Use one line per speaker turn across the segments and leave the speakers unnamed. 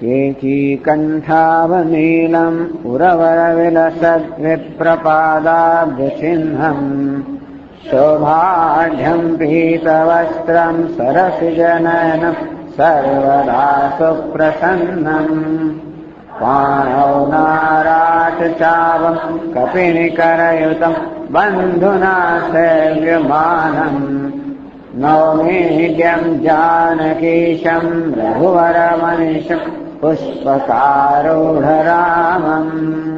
केचीकण्ठावनीलम् उरवरविलसद्विप्रपादाब्जचिह्नम् शोभाढ्यम् पीतवस्त्रम् सरसिजनयनम् सर्वदा सुप्रसन्नम् पाणौ नाराचचावम् कपिनिकरयुतम् बन्धुना सेव्यमानम् नौमीड्यम् जानकीशम् रघुवरमनिशम् पुष्पकारूढरामम्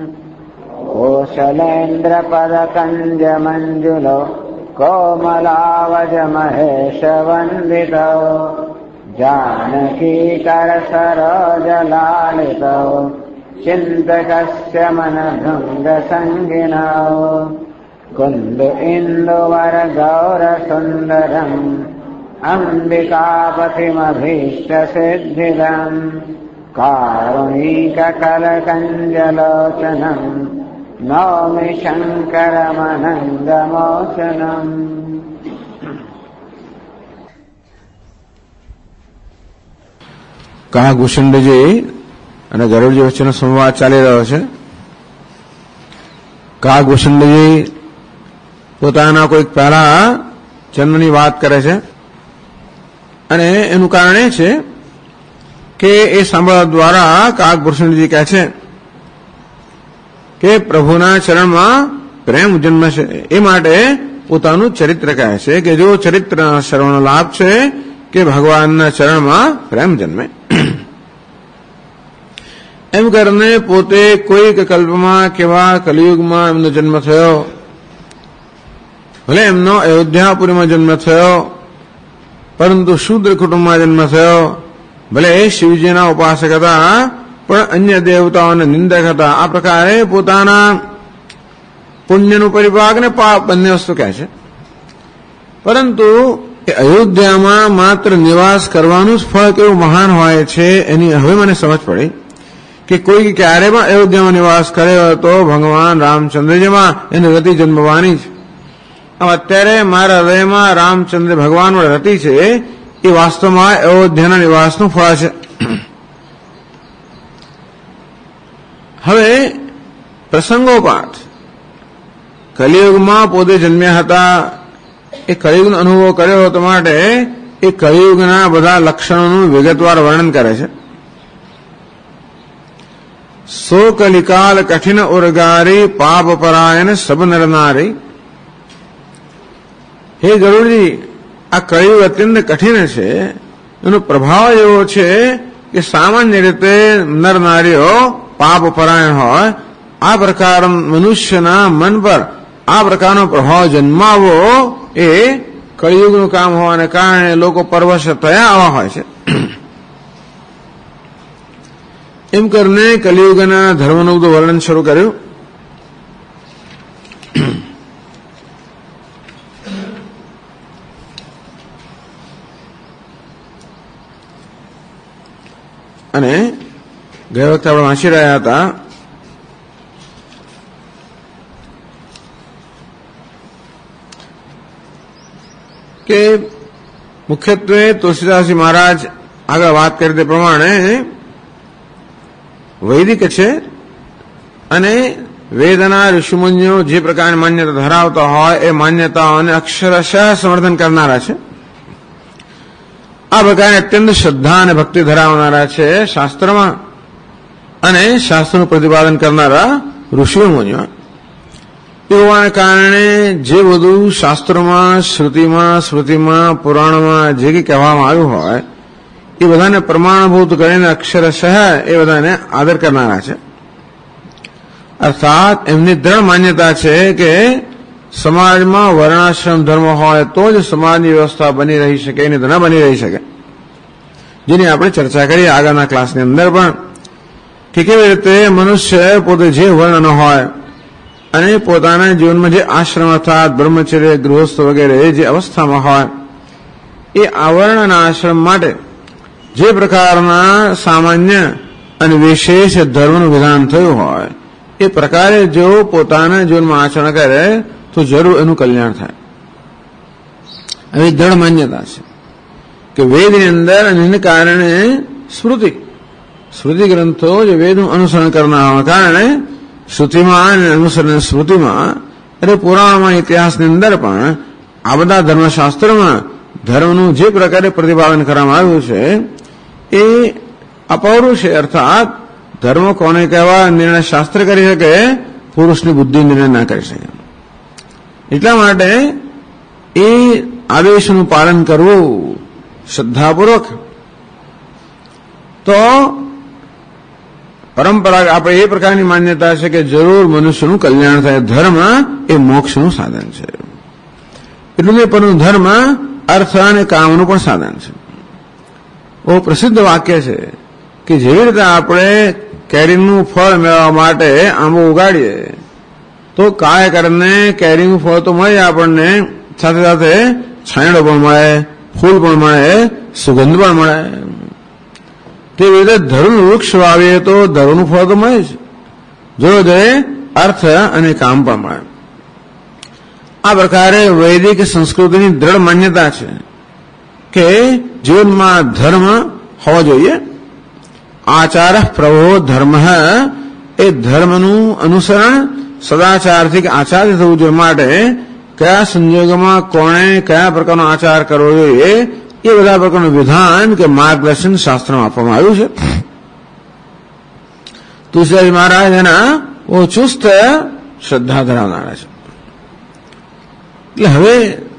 कोशलेन्द्रपदकञ्जमञ्जुलो कोमलावजमहेशवन्दितौ जानकीकरसरोजलालितौ चिन्तकस्य मनभृङ्गसङ्गिनौ कुन्द इन्दुवरगौरसुन्दरम् अम्बिकापतिमभीष्टसिद्धिदम् कारुणीककलकञ्जलोचनम् नौमि शङ्करमनङ्गमोचनम्।
કાગભૂષણજી અને ગરુડજી વચ્ચેનો સંવાદ ચાલી રહ્યો છે. કાગભૂષણજી પોતાના કોઈક પહેલા જન્મની વાત કરે છે અને એનું કારણ એ છે કે એ સાંભળવા દ્વારા કાગભૂષણજી કહે છે કે પ્રભુના ચરણમાં પ્રેમ જન્મ છે. એ માટે પોતાનું ચરિત્ર કહે છે કે જો ચરિત્ર સર્વનો લાભ છે કે ભગવાનના ચરણમાં પ્રેમ જન્મે. એમ કરીને પોતે કોઈક કલ્પમાં કેવા કલિયુગમાં એમનો જન્મ થયો, ભલે એમનો અયોધ્યાપુરીમાં જન્મ થયો, પરંતુ શુદ્ર કુટુંબમાં જન્મ થયો, ભલે એ શિવજીના ઉપાસક હતા પણ અન્ય દેવતાઓના નિંદક હતા. આ પ્રકારે પોતાના પુણ્યનું પરિપાક ને પાપ બંને વસ્તુ કહે છે. પરંતુ એ અયોધ્યામાં માત્ર નિવાસ કરવાનું જ ફળ કેવું મહાન હોય છે એની હવે મને સમજ પડી કે કોઈ ક્યારે પણ અયોધ્યામાં નિવાસ કર્યો હતો ભગવાન રામચંદ્રજીમાં એની રતિ જન્મવાની છે. અત્યારે મારા હૃદયમાં રામચંદ્ર ભગવાન રતિ છે એ વાસ્તવમાં અયોધ્યાના નિવાસનું ફળ છે. હવે પ્રસંગોપાત કલિયુગમાં પોતે જન્મ્યા હતા, એ કલિયુગનો અનુભવ કર્યો હતો માટે એ કલિયુગના બધા લક્ષણોનું વિગતવાર વર્ણન કરે છે. સો કલિકાલ કઠિન ઉર્ગારી પાપ પરાયણ સબ નરનારી. હે ગરુડજી, આ કળિયુગ અત્યંત કઠિન છે. એનો પ્રભાવ એવો છે કે સામાન્ય રીતે નર નારીઓ પાપ પરાયણ હોય. આ પ્રકાર મનુષ્યના મન પર આ પ્રકારનો પ્રભાવ જન્માવો એ કળિયુગનું કામ હોવાને કારણે લોકો પરવશ થયા આવા હોય છે. એમ કરીને કલિયુગના ધર્મનું બધું વર્ણન શરૂ કર્યું. અને ગયા વખતે આપણે વાંચી રહ્યા હતા કે મુખ્યત્વે તુલસીદાસજી મહારાજ આગળ વાત કરી તે પ્રમાણે વૈદિક છે અને વેદના ઋષિમુનિઓ જે પ્રકારની માન્યતા ધરાવતા હોય એ માન્યતાઓને અક્ષરશઃ સમર્થન કરનારા છે. આ પ્રકારે અત્યંત શ્રદ્ધા અને ભક્તિ ધરાવનારા છે શાસ્ત્રમાં અને શાસ્ત્રનું પ્રતિપાદન કરનારા ઋષિઓ મુનિઓ. એ હોવાને કારણે જે બધું શાસ્ત્રોમાં સ્મૃતિમાં પુરાણમાં જે કંઈ કહેવામાં આવ્યું હોય એ બધાને પ્રમાણભૂત કરીને અક્ષરશઃ એ બધાને આદર કરનારા છે. અર્થાત એમની દ્રઢ માન્યતા છે કે સમાજમાં વર્ણાશ્રમ ધર્મ હોય તો જ સમાજની વ્યવસ્થા બની રહી શકે, નહીં તો ન બની રહી શકે. જેની આપણે ચર્ચા કરીએ આગળના ક્લાસની અંદર પણ કે કેવી રીતે મનુષ્ય પોતે જે વર્ણનો હોય અને પોતાના જીવનમાં જે આશ્રમ અર્થાત બ્રહ્મચર્ય, ગૃહસ્થ વગેરે જે અવસ્થામાં હોય એ આવરણ અને આશ્રમ માટે જે પ્રકારના સામાન્ય અને વિશેષ ધર્મનું વિધાન થયું હોય એ પ્રકારે જો પોતાના જીવનમાં આચરણ કરે તો જરૂર એનું કલ્યાણ થાય. આવી દ્રઢ માન્યતા છે કે વેદની અંદર અને એને કારણે સ્મૃતિ ગ્રંથો જે વેદનું અનુસરણ કરનારા કારણે શ્રુતિમાં અને અનુસરણ સ્મૃતિમાં એટલે પુરાણમાં ઇતિહાસની અંદર પણ આ બધા ધર્મશાસ્ત્રોમાં ધર્મનું જે પ્રકારે પ્રતિપાદન કરવામાં આવ્યું છે એ અપૌરુષ છે. અર્થાત ધર્મ કોને કહેવા નિર્ણય શાસ્ત્ર કરી શકે, પુરુષની બુદ્ધિ નિર્ણય ના કરી શકે. એટલા માટે એ આદેશનું પાલન કરવું શ્રદ્ધાપૂર્વક. તો પરંપરા આપણે એ પ્રકારની માન્યતા છે કે જરૂર મનુષ્યનું કલ્યાણ થાય. ધર્મ એ મોક્ષનું સાધન છે. એટલું નહીં, પરંતુ ધર્મ અર્થ અને કામનું પણ સાધન છે. બહુ પ્રસિદ્ધ વાક્ય છે કે જેવી રીતે આપણે કેરીનું ફળ મેળવવા માટે આંબો ઉગાડીએ તો કાય કરીને કેરીનું ફળ તો મળે આપણને, સાથે સાથે છાંયડો પણ મળે, ફૂલ પણ મળે, સુગંધ પણ મળે. તેવી રીતે ધર્મનું વૃક્ષ વાવીએ તો ધર્મનું ફળ તો મળે જ, જોડે અર્થ અને કામ પણ મળે. આ પ્રકારે વૈદિક સંસ્કૃતિની દ્રઢ માન્યતા છે કે જીવનમાં ધર્મ હોવો જોઈએ. આચાર પ્રભો ધર્મ, એ ધર્મનું અનુસરણ સદાચારથી આચાર્ય થવું જોઈએ. માટે કયા સંજોગોમાં કોણે કયા પ્રકારનો આચાર કરવો જોઈએ એ બધા પ્રકારનું વિધાન કે માર્ગદર્શન શાસ્ત્રમાં આપવામાં આવ્યું છે. તુલસીદાસ મહારાજ એના બહુ ચુસ્ત શ્રદ્ધા ધરાવનારા છે. એટલે હવે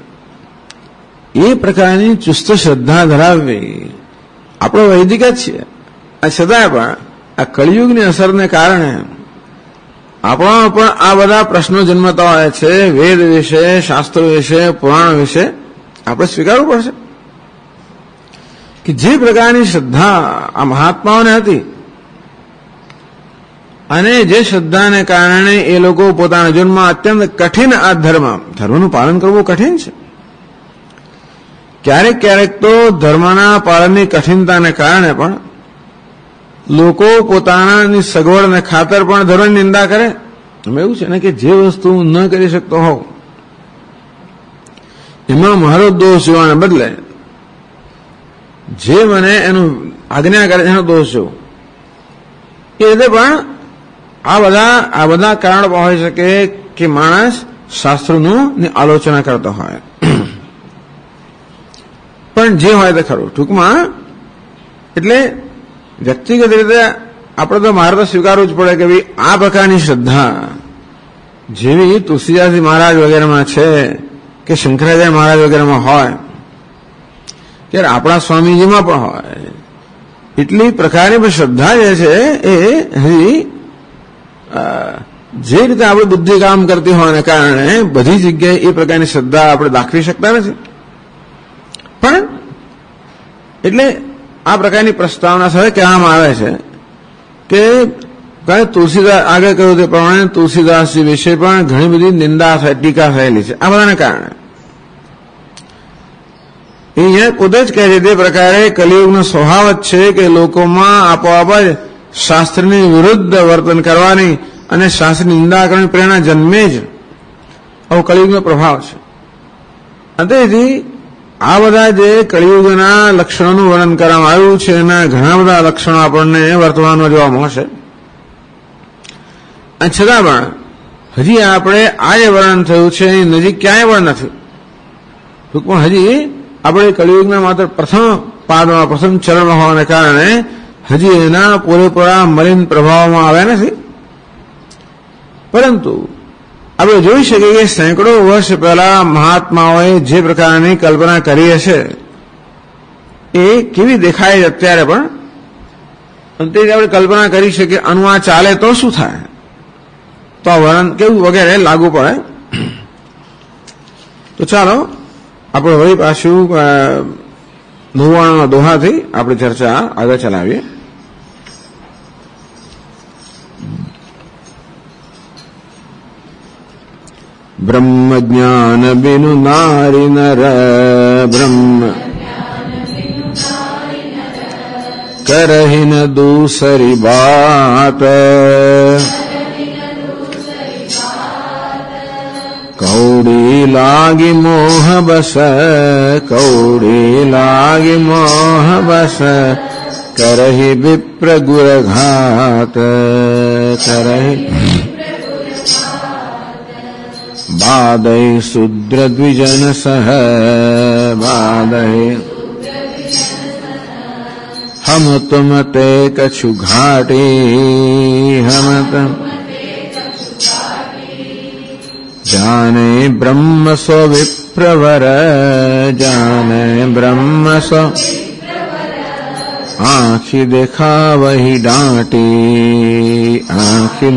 એ પ્રકારની ચુસ્ત શ્રદ્ધા ધરાવવી આપણો વૈદિક જ છે. આ છતાંય પણ આ કળિયુગની અસરને કારણે આપણામાં પણ આ બધા પ્રશ્નો જન્મતા હોય છે. વેદ વિશે, શાસ્ત્રો વિશે, પુરાણ વિશે આપણે સ્વીકારવું પડશે કે જે પ્રકારની શ્રદ્ધા આ મહાત્માઓને હતી અને જે શ્રદ્ધાને કારણે એ લોકો પોતાના જીવનમાં અત્યંત કઠિન આ ધર્મનું પાલન કરવું કઠિન છે. ક્યારેક ક્યારેક તો ધર્મના પાલનની કઠિનતાને કારણે પણ લોકો પોતાનાની સગવડને ખાતર પણ ધર્મની નિંદા કરે. એમાં એવું છે ને કે જે વસ્તુ હું ન કરી શકતો હોઉં એમાં મારો દોષ જોવાને બદલે જે મને એનું આજ્ઞા કરે એનો દોષ જોવો, એ રીતે પણ આ બધા કારણો હોઈ શકે કે માણસ શાસ્ત્રોનું આલોચના કરતો હોય. પણ જે હોય તે ખરું. ટૂંકમાં એટલે વ્યક્તિગત રીતે આપણે તો મારે તો સ્વીકારવું જ પડે કે ભાઈ આ પ્રકારની શ્રદ્ધા જેવી તુલસીદાસજી મહારાજ વગેરેમાં છે કે શંકરાચાર્ય મહારાજ વગેરેમાં હોય, ત્યારે આપણા સ્વામીજીમાં પણ હોય, એટલી પ્રકારની શ્રદ્ધા જે છે એ હજી જે રીતે આપણી બુદ્ધિ કામ કરતી હોવાને કારણે બધી જગ્યાએ એ પ્રકારની શ્રદ્ધા આપણે દાખવી શકતા નથી. પણ એટલે આ પ્રકારની પ્રસ્તાવના સાથે કહેવામાં આવે છે કે તુલસીદાસ આગળ કહ્યું તે પ્રમાણે તુલસીદાસજી વિશે પણ ઘણી બધી નિંદા ટીકા થયેલી છે. આ બધાને કારણે અહીંયા પોતે જ કહે છે તે પ્રકારે કલિયુગનો સ્વભાવ જ છે કે લોકોમાં આપોઆપ જ શાસ્ત્રની વિરુદ્ધ વર્તન કરવાની અને શાસ્ત્રની નિંદા કરવાની પ્રેરણા જન્મે જ. આવો કલિયુગનો પ્રભાવ છે. તેથી આ બધા જે કલિયુગના લક્ષણોનું વર્ણન કરવામાં આવ્યું છે એના ઘણા બધા લક્ષણો આપણને વર્તમાનમાં જોવા મળશે. અને છતાં પણ હજી આપણે આ જે વર્ણન થયું છે એની નજીક ક્યાંય પણ નથી. ટૂંકમાં હજી આપણે કલિયુગના માત્ર પ્રથમ પાદમાં પ્રથમ ચરણમાં હોવાને કારણે હજી એના પૂરેપૂરા મલિન પ્રભાવમાં આવ્યા નથી. પરંતુ આપણે જોઈ શકીએ કે સેંકડો વર્ષ પહેલા મહાત્માઓએ જે પ્રકારની કલ્પના કરી હશે એ કેવી દેખાય અત્યારે પણ તે આપણે કલ્પના કરી શકીએ આનું આ ચાલે તો શું થાય, તો આ વર્ણન કેવું વગેરે લાગુ પડે. તો ચાલો આપણે વળી પાછું 99 દોહાથી આપણી ચર્ચા આગળ ચલાવીએ. બ્રહ્મ જ્ઞાન બિનુ નારી નર બ્રહ્મ કરહી ન દૂસરી બાત કૌડી લાગી મોહ બસ કૌડી લાગી મોહ બસ करहि विप्र गुरघात करहि बाधहि शूद्र द्विजन सह बाधहि हम तुम ते कछु घाटी हम तुम जाने ब्रह्म सो विप्रवर जाने ब्रह्म सो आँखी देखा वही डांटी आँखी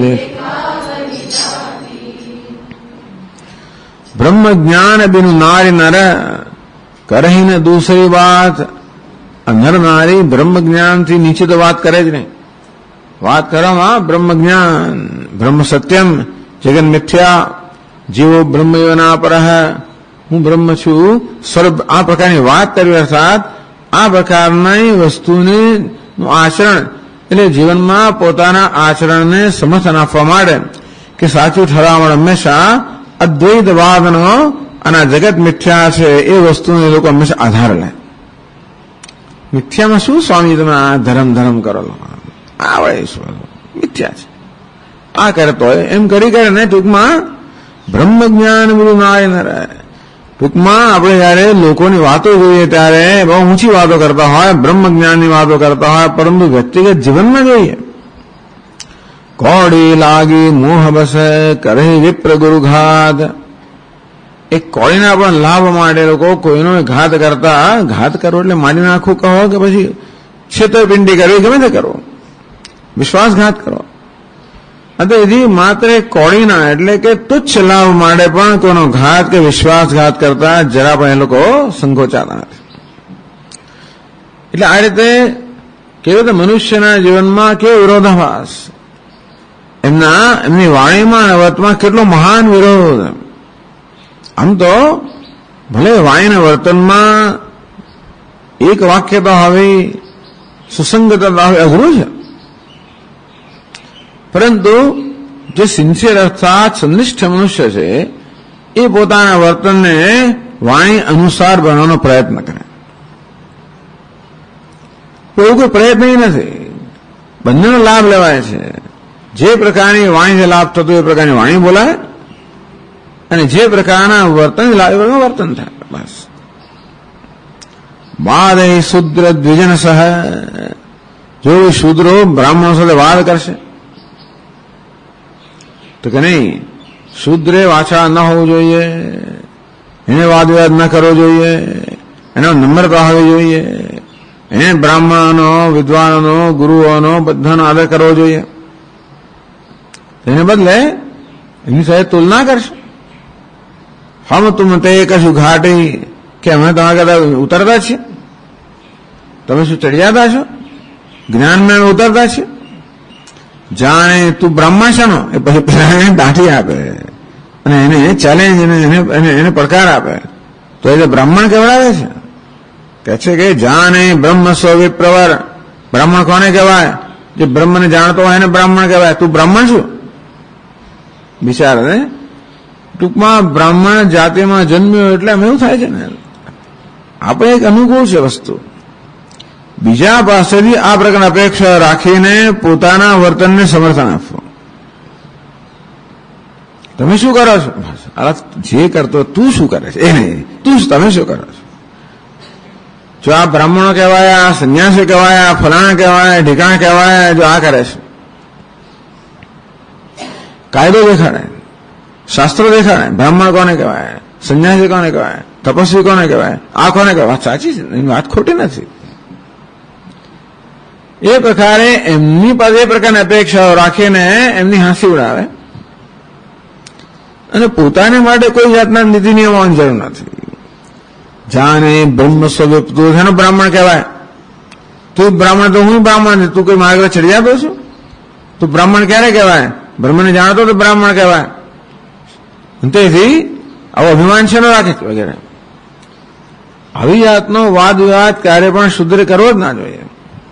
ब्रह्म ज्ञान बिनु नारी नर करही न दूसरी बात नर नारी ब्रह्म ज्ञान थी नीचे तो बात करे ज नहीं बात करो ब्रह्म ज्ञान ब्रह्म सत्यम जगन मिथ्या जीवो ब्रह्म योना पर હું બ્રહ્મ છું સ્વરૂપ આ પ્રકારની વાત કરવી અર્થાત આ પ્રકારની વસ્તુનું આચરણ એટલે જીવનમાં પોતાના આચરણને સમર્થન આપવા માટે કે સાચું ઠરાવણ હંમેશા અદ્વૈતવાદનો અને જગત મિથ્યા છે એ વસ્તુને લોકો હંમેશા આધાર લે મિથ્યામાં શું સ્વામી તમે આ ધર્મ ધર્મ કરો આવડે શું મિથ્યા છે આ કરતો હોય એમ કરી ને ટૂંકમાં બ્રહ્મ જ્ઞાન બધું ના ન રહે ટૂંકમાં આપણે જયારે લોકોની વાતો જોઈએ ત્યારે બહુ ઊંચી વાતો કરતા હોય બ્રહ્મ જ્ઞાનની વાતો કરતા હોય પરંતુ વ્યક્તિગત જીવનમાં જોઈએ કોડી લાગી મોહ બસે કરે વિપ્ર ગુરુઘાત એક કોળીના પણ લાભ માટે લોકો કોઈનો ઘાત કરતા ઘાત કરવો એટલે મારી નાખવું કહો કે પછી છેતરપિંડી કરવી ગમે તે કરો વિશ્વાસઘાત કરો તેથી માત્ર કોળીના એટલે કે તુચ્છ લાભ માટે પણ કોઈનો ઘાત કે વિશ્વાસઘાત કરતા જરા પણ એ લોકો સંકોચાતા નથી એટલે આ રીતે કેવી રીતે મનુષ્યના જીવનમાં કેવો વિરોધાભાસ એમની વાણીમાં અને વર્તમાં કેટલો મહાન વિરોધ આમ તો ભલે વાણીના વર્તનમાં એક વાક્યતા હોવી સુસંગતતા હોવી અઘરું છે પરંતુ જે સિન્સિયર અર્થાત સંનિષ્ઠ મનુષ્ય છે એ પોતાના વર્તનને વાણી અનુસાર બનાવવાનો પ્રયત્ન કરે એવું કોઈ પ્રયત્ન નથી બંનેનો લાભ લેવાય છે જે પ્રકારની વાણીથી લાભ થતો એ પ્રકારની વાણી બોલાય અને જે પ્રકારના વર્તન લાભ એ વર્તન થાય બસ વાદ એ શુદ્ર દ્વિજન સહ જો શૂદ્રો બ્રાહ્મણો સાથે વાદ કરશે તો કે નહીં શુદ્રે વાછા ન હોવું જોઈએ એને વાદ વિવાદ ન કરવો જોઈએ એનો નમ્રતા હોવી જોઈએ એને બ્રાહ્મણોનો વિદ્વાનોનો ગુરુઓનો બધાનો આદર કરવો જોઈએ તેને બદલે એની સાથે તુલના કરશે હમ તુમ તે કશું ઘાટી કે અમે તમારા કરતા ઉતરતા છીએ તમે શું ચડિયાતા છો જ્ઞાનમાં ઉતરતા છીએ જાણે તું બ્રાહ્મણ છે એ પછી પેલા દાંઠી આપે અને એને ચેલેન્જ એને પડકાર આપે તો એ બ્રાહ્મણ કેવડાવે છે કે છે કે જાણે બ્રહ્મ સ્વ વિપ્રવર બ્રાહ્મણ કોને કહેવાય જે બ્રહ્મને જાણતો હોય એને બ્રાહ્મણ કહેવાય તું બ્રાહ્મણ છું બિચારા ટૂંકમાં બ્રાહ્મણ જાતિમાં જન્મ્યો એટલે એમ એવું થાય છે ને આપણે એક અનુકૂળ છે વસ્તુ બીજા પાસેથી આ પ્રકારની અપેક્ષા રાખીને પોતાના વર્તનને સમર્થન આપવું તમે શું કરો છો જે કરતો તું શું કરે છે એ નહીં તમે શું કરો છો જો આ બ્રાહ્મણો કહેવાય આ સંન્યાસી કહેવાય આ ફલાણા કહેવાય ઢીકાણા કહેવાય જો આ કરે છે કાયદો દેખાડે શાસ્ત્રો દેખાડે બ્રાહ્મણ કોને કહેવાય સંન્યાસી કોને કહેવાય તપસ્વી કોને કહેવાય આ કોને કહેવાય વાત સાચી છે એની વાત ખોટી નથી એ પ્રકારે એમની પાસે એ પ્રકારની અપેક્ષાઓ રાખીને એમની હાંસી ઉડાવે અને પોતાને માટે કોઈ જાતના નીતિ નિયમોની જરૂર નથી જાણે બ્રહ્મ સ્વરૂપ તું એનો બ્રાહ્મણ કહેવાય તું બ્રાહ્મણ તો હું બ્રાહ્મણ તું કોઈ માર્ગ ચડી આપે છું તું બ્રાહ્મણ ક્યારે કહેવાય બ્રહ્મને જાણતો તો બ્રાહ્મણ કહેવાય તેથી આવો અભિમાન છે ન રાખે વગેરે આવી જાતનો વાદ વિવાદ ક્યારે પણ શુદ્ર કરવો જ ના જોઈએ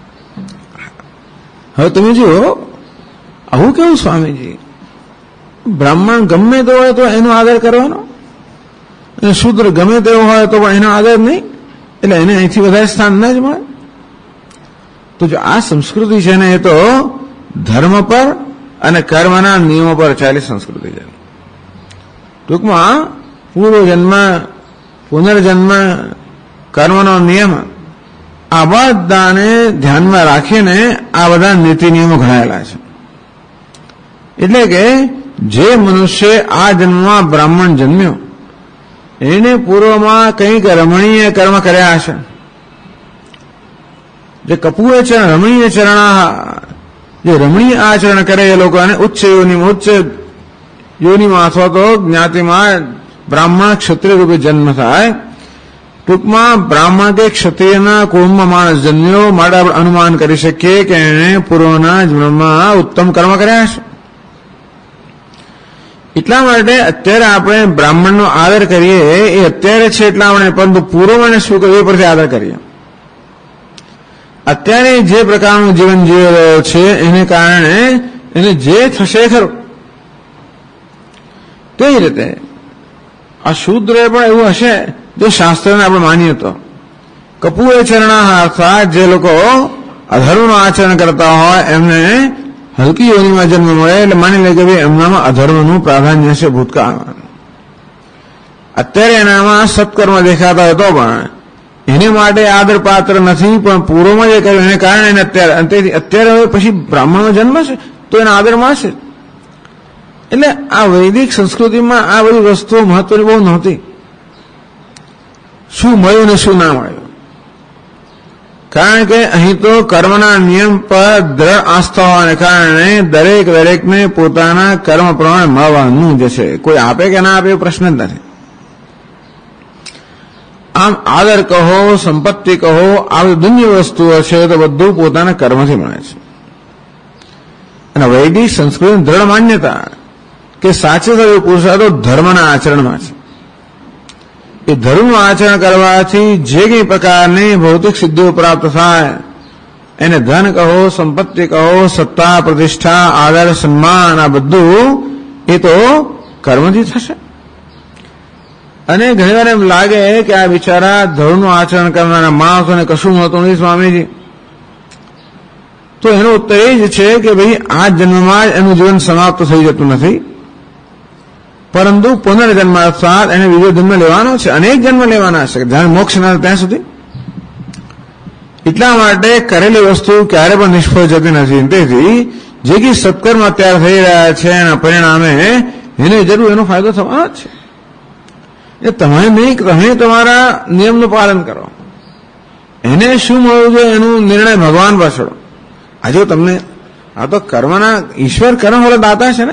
હવે તમે જુઓ આવું કેવું સ્વામીજી બ્રાહ્મણ ગમે તે હોય તો એનો આદર કરવાનો અને શુદ્ર ગમે તેવો હોય તો પણ એનો આદર નહીં એટલે એને અહીંથી વધારે સ્થાન ન જ મળે તો જો આ સંસ્કૃતિ છે ને એ તો ધર્મ પર અને કર્મના નિયમો પર ચાલી સંસ્કૃતિ છે. ટૂંકમાં પૂર્વજન્મ, પુનર્જન્મ, કર્મનો નિયમ આ બધાને ધ્યાનમાં રાખીને આ બધા નીતિ નિયમો ઘડાયેલા છે. એટલે કે જે મનુષ્ય આ જન્મમાં બ્રાહ્મણ જન્મ્યો એને પૂર્વમાં કંઈક રમણીય કર્મ કર્યા હશે. જે કપુએ છે રમણીય ચરણા, જે રમણીય આચરણ કરે એ લોકોને ઉચ્ચ યોનિમાં અથવા તો જ્ઞાતિમાં બ્રાહ્મણ ક્ષત્રિય રૂપે જન્મ થાય. ટૂંકમાં બ્રાહ્મણ કે ક્ષત્રિયના કુળમાં માણસ જન્મ્યો માટે આપણે અનુમાન કરી શકીએ કે એણે પૂર્વના જન્મમાં ઉત્તમ કર્મ કર્યા છે. એટલા માટે અત્યારે આપણે બ્રાહ્મણનો આદર કરીએ એ અત્યારે છે એટલા આપણે, પરંતુ પૂર્વમાં શું કર્યું એ પરથી આદર કરીએ. અત્યારે જે પ્રકારનું જીવન જીવી રહ્યો છે એને કારણે એને જે થશે ખરું તે રીતે આ શૂદ્ર પણ એવું હશે જો શાસ્ત્રને આપણે માનીએ તો. કપુએ ચરણા અર્થાત જે લોકો અધર્મનું આચરણ કરતા હોય એમને હલકી યોનિમાં જન્મ મળે એટલે માની લે કે ભાઈ એમનામાં અધર્મનું પ્રાધાન્ય છે ભૂતકાળમાં. અત્યારે એનામાં સત્કર્મ દેખાતા હોય તો પણ એને માટે આદર પાત્ર નથી, પણ પૂર્વમાં જે કર્યું એને કારણે એને અત્યારે હવે પછી બ્રાહ્મણનો જન્મ છે તો એના આદર મળશે. એટલે આ વૈદિક સંસ્કૃતિમાં આ બધી વસ્તુઓ મહત્વની બહુ નહોતી. શું મળ્યું ને શું ના મળ્યું, કારણ કે અહીં તો કર્મના નિયમ પર દ્રઢ આસ્થા હોવાને કારણે દરેકને પોતાના કર્મ પ્રમાણે મળવાનું જ છે. કોઈ આપે કે ના આપે એ પ્રશ્ન જ નથી. આમ આદર કહો, સંપત્તિ કહો, આ દુનિયા વસ્તુઓ છે તો બધું પોતાના કર્મથી મળે છે. અને વૈદિક સંસ્કૃતિની દ્રઢ માન્યતા કે સાચે સાચો પુરુષાર્થ ધર્મના આચરણમાં છે. એ ધર્મનું આચરણ કરવાથી જે કંઈ પ્રકારની ભૌતિક સિદ્ધિઓ પ્રાપ્ત થાય એને ધન કહો, સંપત્તિ કહો, સત્તા, પ્રતિષ્ઠા, આદર, સન્માન આ બધું એ તો કર્મથી થશે. અને ઘણીવાર એમ લાગે કે આ બિચારા ધર્મનું આચરણ કરનારા માણસોને કશું મળતું નથી સ્વામીજી. તો એનો ઉત્તર એ જ છે કે ભાઈ આ જન્મમાં જ એનું જીવન સમાપ્ત થઈ જતું નથી, પરંતુ પુનર્જન્મ અર્થાત એને બીજો જન્મ લેવાનો છે, અનેક જન્મ લેવાના છે જ્યાં મોક્ષ ના ત્યાં સુધી. એટલા માટે કરેલી વસ્તુ ક્યારે પણ નિષ્ફળ જતી નથી. તેથી જે કે સત્કર્મ અત્યારે થઈ રહ્યા છે એના પરિણામે એને જરૂર એનો ફાયદો થવાનો જ છે. એ તમે નહીં, તમે તમારા નિયમનું પાલન કરો. એને શું મળવું જોઈએ એનું નિર્ણય ભગવાન પર છોડો. આજે તમને આ તો કર્મના ઈશ્વર કર્મ વાળા દાતા છે ને,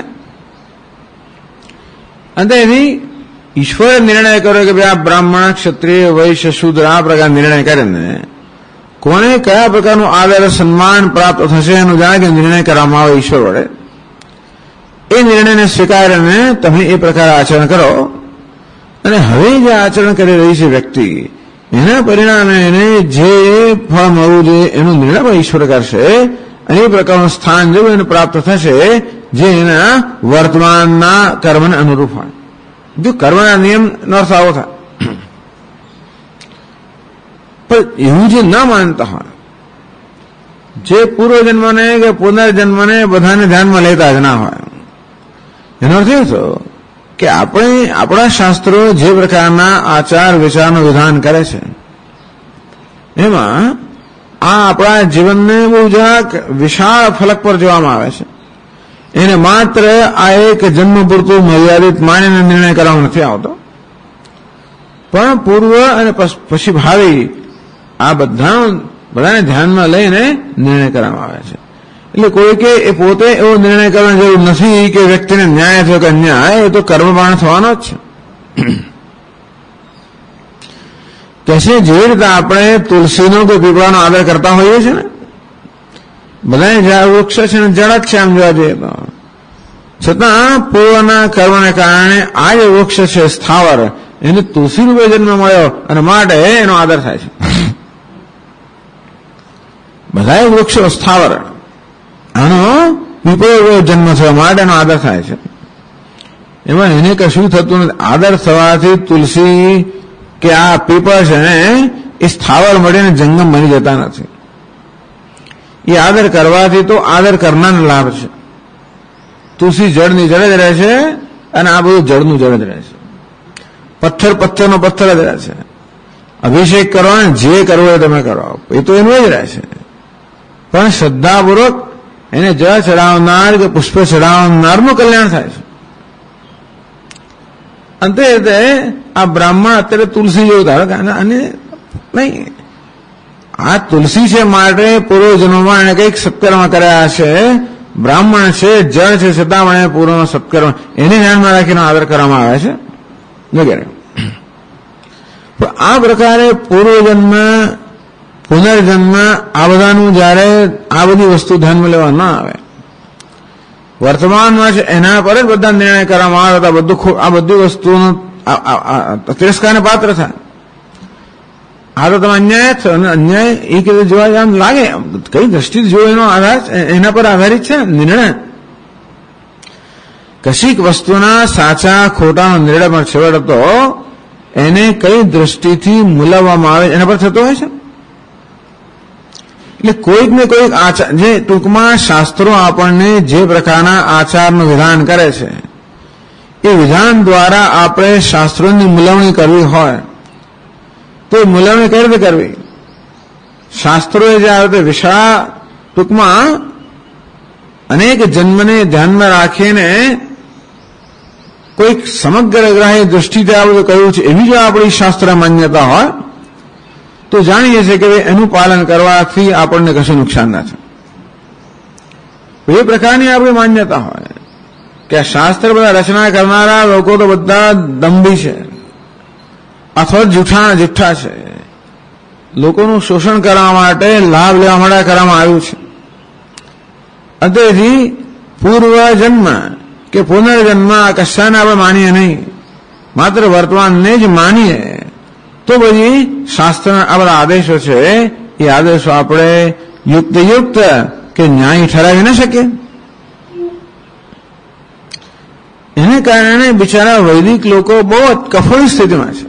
અને એની ઈશ્વરે નિર્ણય કર્યો કે ભાઈ આ બ્રાહ્મણ, ક્ષત્રિય, વૈશ્ય, શૂદ્ર આ પ્રકાર નિર્ણય કરીને કોને કયા પ્રકારનું આદર સન્માન પ્રાપ્ત થશે એનું જાણે કે નિર્ણય કરવામાં આવે ઈશ્વર વડે. એ નિર્ણયને સ્વીકારીને તમે એ પ્રકારે આચરણ કરો. અને હવે જે આચરણ કરી રહી છે વ્યક્તિ એના પરિણામે એને જે ફળ મળવું જોઈએ એનો નિર્ણય પણ ઈશ્વર કરશે. અને એ પ્રકારનું સ્થાન જેવું એને પ્રાપ્ત થશે જે એના વર્તમાનના કર્મને અનુરૂપ હોય. જો કર્મના નિયમનો અર્થ આવો થાય. પણ એવું જે ન માનતા હોય, જે પૂર્વજન્મને કે પુનર્જન્મને બધાને ધ્યાનમાં લેતા જ ના હોય, એનો અર્થ એ થયો કે આપણે આપણા શાસ્ત્રો જે પ્રકારના આચાર વિચારનું વિધાન કરે છે એમાં આ આપણા જીવનને બહુ જરાક વિશાળ ફલક પર જોવામાં આવે છે. એને માત્ર આ એક જન્મ પૂરતું મર્યાદિત માનીને નિર્ણય કરવામાં નથી આવતો, પણ પૂર્વ અને પછી ભાવિ આ બધાને ધ્યાનમાં લઈને નિર્ણય કરવામાં આવે છે. એટલે કોઈ કે એ પોતે એવો નિર્ણય કરવાની જરૂર નથી કે વ્યક્તિને ન્યાય થયો કે અન્યાય, એ તો કર્મબાણ થવાનો જ છે. કહેશે જેવી રીતે આપણે તુલસીનો કે પીપળાનો આદર કરતા હોઈએ છીએ ને, બધા વૃક્ષ છે ને જળ જ છે આમ જોવા જઈએ તો, છતાં પૂર્વના કર્મને કારણે આ જે વૃક્ષ છે સ્થાવર એને તુલસી રૂપે જન્મ મળ્યો અને માટે એનો આદર થાય છે. બધા વૃક્ષો સ્થાવર, આનો પીપળો જન્મ થયો માટે એનો આદર થાય છે. એમાં એને કશું થતું નથી. આદર થવાથી તુલસી કે આ પીપળ છે ને એ સ્થાવર મળીને જંગમ બની જતા નથી. એ આદર કરવાથી તો આદર કરનારનો લાભ છે. તુલસી જળની જળ જ રહે છે અને આ બધું જળનું જળ જ રહે છે. પથ્થર પથ્થરનો પથ્થર જ રહે છે. અભિષેક કરો ને જે કરવો એ તમે કરો, એ તો એનું જ રહે છે. પણ શ્રદ્ધાપૂર્વક એને જળ ચડાવનાર કે પુષ્પ ચડાવનારનું કલ્યાણ થાય છે. અંતે આ બ્રાહ્મણ અત્યારે તુલસી જેવું ધારો કે આને નહીં, આ તુલસી છે માટે પૂર્વજન્મમાં એને કંઈક સત્કર્મ કર્યા છે. બ્રાહ્મણ છે, જળ છે, છતાં પણ પૂર્વનો સત્કર્મ એને ધ્યાનમાં રાખીને આદર કરવામાં આવે છે વગેરે. પણ આ પ્રકારે પૂર્વજન્મ, પુનર્જન્મ આ બધાનું જયારે આ બધી વસ્તુ ધ્યાનમાં લેવા ન આવે, વર્તમાનમાં છે એના પર જ બધા નિર્ણય કરવામાં આવે તો બધું આ બધી વસ્તુનો તિરસ્કારને પાત્ર થાય. આ તો તમે અન્યાય જ છો અને અન્યાય એ કે જોવા આમ લાગે, કઈ દ્રષ્ટિથી જો એનો આધાર એના પર આધારિત છે નિર્ણય. કશીક વસ્તુના સાચા ખોટાનો નિર્ણય પણ છેવટે તો એને કઈ દ્રષ્ટિથી મૂલવવામાં આવે એના પર થતો હોય છે. એટલે કોઈક ને કોઈક આચાર, જે ટૂંકમાં શાસ્ત્રો આપણને જે પ્રકારના આચારનું વિધાન કરે છે એ વિધાન દ્વારા આપણે શાસ્ત્રોની મૂલવણી કરવી હોય તો મૂલવણી કઈ રીતે કરવી? શાસ્ત્રોએ જે આવે વિશાળ ટૂંકમાં અનેક જન્મને ધ્યાનમાં રાખીને કોઈક સમગ્ર ગ્રાહ્ય દૃષ્ટિથી આ બધું કહ્યું છે એવી જો આપણી શાસ્ત્ર માન્યતા હોય તો જાણીએ છીએ કે એનું પાલન કરવાથી આપણને કશું નુકસાન ના થાય. એ પ્રકારની આપણી માન્યતા હોય કે શાસ્ત્ર બધા રચના કરનારા લોકો તો બધા દંભી છે અથવા જૂઠા છે, લોકોનું શોષણ કરવા માટે, લાભ લેવા માટે કરવામાં આવ્યું છે. તેથી પૂર્વજન્મ કે પુનર્જન્મ કશાને આપણે માનીએ નહીં, માત્ર વર્તમાનને જ માનીએ તો પછી શાસ્ત્રના આ બધા આદેશો છે એ આદેશો આપણે યુક્ત કે ન્યાય ઠરાવી ન શકીએ. એને કારણે બિચારા વૈદિક લોકો બહુ કફોડી સ્થિતિમાં છે.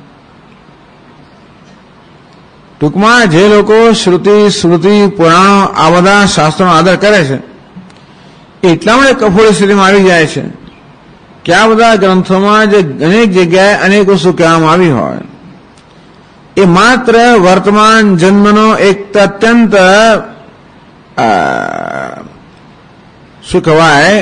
ટૂંકમાં જે લોકો શ્રુતિ સ્મૃતિ પુરાણો આ બધા શાસ્ત્રોનો આદર કરે છે એટલા માટે કફોડી સ્થિતિમાં આવી જાય છે કે આ બધા ગ્રંથોમાં જે અનેક જગ્યાએ અનેક વસ્તુ કહેવામાં આવી હોય એ માત્ર વર્તમાન જન્મનો એક અત્યંત શું કહેવાય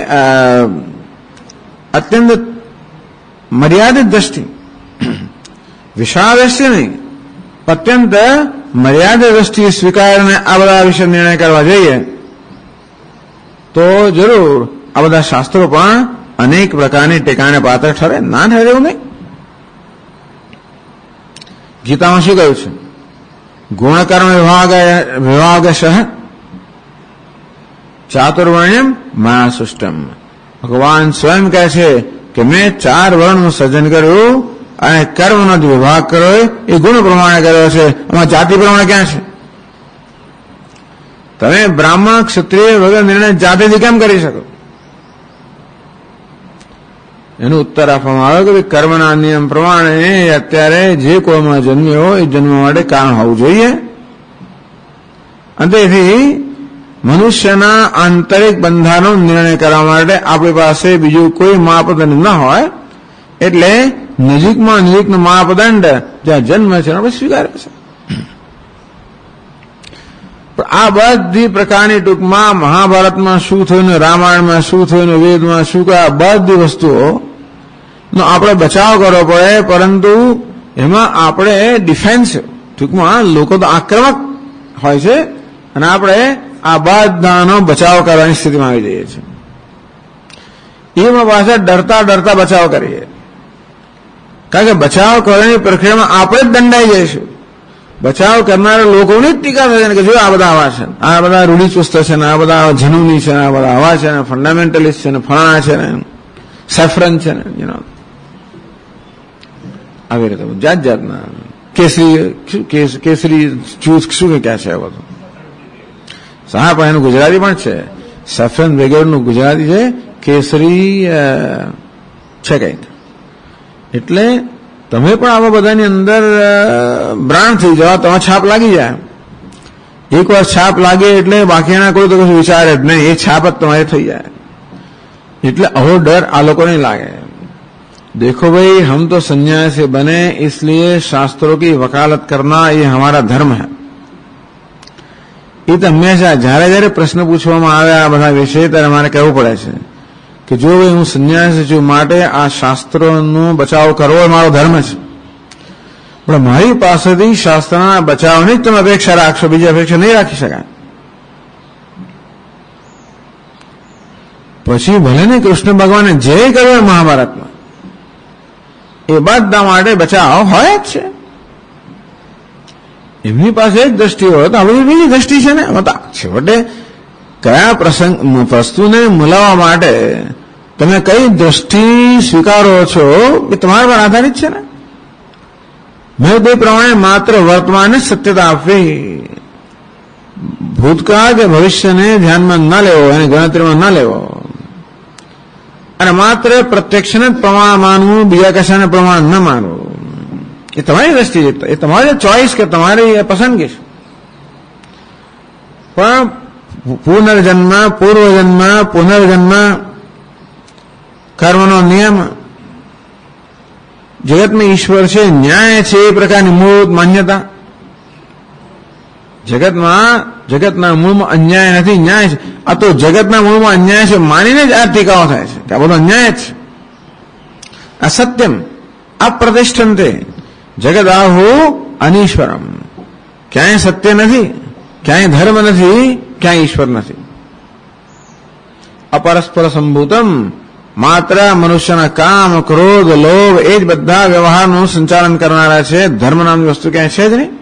અત્યંત મર્યાદિત દ્રષ્ટિ, વિશાળ દ્રષ્ટિ નહીં, અત્યંત મર્યાદિત દ્રષ્ટિ સ્વીકારીને આ બધા વિશે નિર્ણય કરવા જઈએ તો જરૂર આ બધા શાસ્ત્રો પણ અનેક પ્રકારની ટેકાને પાત્ર ઠરે, ના ઠરે એવું નહીં. ગીતામાં શું કહ્યું છે? ગુણકર્મ વિભાગશ ચાતુર્વર્ણ્યમ મયા સૃષ્ટમ. ભગવાન સ્વયં કહે છે કે મેં 4 વર્ણનું સર્જન કર્યું અને કર્મનો જે વિભાગ કર્યો એ ગુણ પ્રમાણે કર્યો છે, આમાં જાતિ પ્રમાણે ક્યાં છે? તમે બ્રાહ્મણ ક્ષત્રિય વગર નિર્ણય જાતિથી કેમ કરી શકો? એનો ઉત્તર આપવામાં આવ્યો કે કર્મના નિયમ પ્રમાણે અત્યારે જે કોઈમાં જન્મ્યો હોય એ જન્મ માટે કારણ હોવું જોઈએ. અને તેથી મનુષ્યના આંતરિક બંધારણનો નિર્ણય કરવા માટે આપણી પાસે બીજું કોઈ માપદંડ ન હોય એટલે નજીકનો માપદંડ જ્યાં જન્મ છે આપણે સ્વીકારે છે. પણ આ બધી પ્રકારની ટૂંકમાં મહાભારતમાં શું થયું, રામાયણમાં શું થયું, વેદમાં શું કહે, આ બધી વસ્તુઓ નો આપણે બચાવ કરવો પડે, પરંતુ એમાં આપણે ડિફેન્સ, ટૂંકમાં લોકો તો આક્રમક હોય છે અને આપણે આ બધાનો બચાવ કરવાની સ્થિતિમાં આવી જઈએ છીએ. એમાં પાછા ડરતા બચાવ કરીએ, કારણ કે બચાવ કરવાની પ્રક્રિયામાં આપણે જ દંડાઈ જઈશું. બચાવ કરનારા લોકોની જ ટીકા થશે કે જો આ બધા આવા છે, આ બધા રૂઢિચુસ્ત છે ને, આ બધા જનુની છે ને, આ બધા આવા છે ને, ફંડામેન્ટલિસ્ટ છે ને, ફળાણા છે ને, સેફરન છે ને, આવી રીતે જાતના કેસરી જૂથ શું ક્યાં છે આ બધું. હા, પણ એનું ગુજરાતી પણ છે, સેફરન વગેરેનું ગુજરાતી છે, કેસરી છે કંઈક. એટલે તમે પણ આવા બધાની અંદર બ્રાન્ડ થઈ જાઓ, તમારા છાપ લાગી જાય એકવાર છાપ લાગે એટલે બાકીના કોઈ તો કશું વિચારે જ નહીં, એ છાપ જ તમારે થઈ જાય. એટલે આવો ડર આ લોકો नहीं लागे. देखो भाई, हम तो सन्यासी बने इसलिए शास्त्रों की वकालत करना ये हमारा धर्म है. એ તો હંમેશા જયારે જયારે પ્રશ્ન પૂછવામાં આવે આ બધા વિશે ત્યારે મારે કહેવું પડે છે કે જો ભાઈ હું સંન્યાસી છું માટે આ શાસ્ત્રોનો બચાવ કરવો મારો ધર્મ છે, પણ મારી પાસેથી શાસ્ત્રના બચાવની જ તમે અપેક્ષા રાખશો, બીજી અપેક્ષા નહીં રાખી શકાય. પછી ભલે ને કૃષ્ણ ભગવાને જે કર્યું મહાભારતમાં એ બધા માટે બચાવ હોય જ છે. એમની પાસે એક દ્રષ્ટિ હોય તો આપણી બીજી દ્રષ્ટિ છે ને. છેવટે કયા પ્રસંગ વસ્તુને મૂલાવવા માટે તમે કઈ દ્રષ્ટિ સ્વીકારો છો એ તમારા પર આધારિત છે ને. મેં તે પ્રમાણે માત્ર વર્તમાનને સત્યતા આપવી, ભૂતકાળ કે ભવિષ્યને ધ્યાનમાં ન લેવો, એને ગણતરીમાં ન લેવો, અને માત્ર પ્રત્યક્ષને જ પ્રમાણ માનવું, બીજા કશાને પ્રમાણ ન માનવું. એ તમારી દ્રષ્ટિ છે, એ તમારી ચોઈસ કે તમારી પસંદગી છે. પણ પુનર્જન્મ, પૂર્વજન્મ, પુનર્જન્મ, કર્મનો નિયમ, જગતમાં ઈશ્વર છે, ન્યાય છે, એ પ્રકારની મૂળ માન્યતા. જગતના મૂળમાં અન્યાય નથી, ન્યાય છે. આ તો જગતના મૂળમાં અન્યાય છે માનીને જ આ ટીકાઓ થાય છે કે આ બધો અન્યાય જ છે. અસત્યમ અપ્રતિષ્ઠન્તે જગત આહુ અનીશ્વરમ. ક્યાંય સત્ય નથી, ક્યાંય ધર્મ નથી, ક્યાંય ઈશ્વર નથી. અપરસ્પર સંભૂતમ, માત્ર મનુષ્યના કામ, ક્રોધ, લોભ એ જ બધા વ્યવહારનું સંચાલન કરનારા છે. ધર્મ નામની વસ્તુ ક્યાંય છે જ નહીં.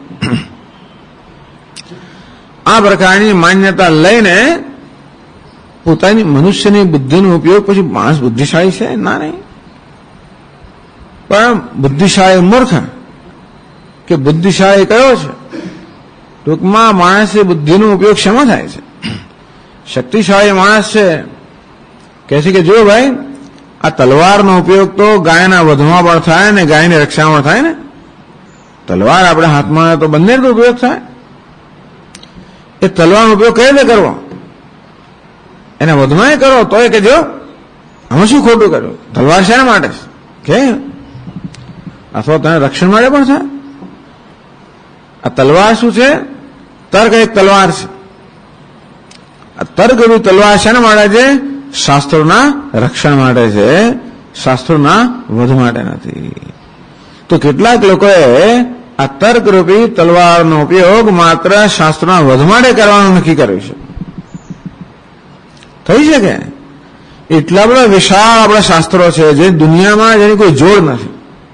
આ પ્રકારની માન્યતા લઈને પોતાની મનુષ્યની બુદ્ધિનો ઉપયોગ, પછી માણસ બુદ્ધિશાળી છે ના નહીં, પણ બુદ્ધિશાળી મૂર્ખ કે બુદ્ધિશાળી કયો છે? ટૂંકમાં માણસની બુદ્ધિનો ઉપયોગ શેમાં થાય છે? શક્તિશાળી માણસ છે કહે છે કે જો ભાઈ આ તલવારનો ઉપયોગ તો ગાયના વધમાં પણ થાય ને ગાયની રક્ષામાં થાય ને. તલવાર આપણે હાથમાં તો બંને રીતે ઉપયોગ થાય. એ તલવારનો ઉપયોગ કઈ રીતે કરવો? એને વધમાં કરો તો એ કે જો આમાં શું ખોટું કર્યું? તલવાર શેના માટે કે અથવા તને રક્ષણ માટે પણ થાય. આ તલવાર શું છે? તર્ક એક તલવાર છે. આ તર્કરૂપી તલવાર શેના માટે છે? શાસ્ત્રોના રક્ષણ માટે છે, શાસ્ત્રોના વધ માટે નથી. તો કેટલાક લોકોએ આ તર્કરૂપી તલવારનો ઉપયોગ માત્ર શાસ્ત્રોના વધ માટે કરવાનું નક્કી કર્યું છે. થઈ શકે? એટલા બધા વિશાળ આપણા શાસ્ત્રો છે જે દુનિયામાં જેની કોઈ જોડ નથી.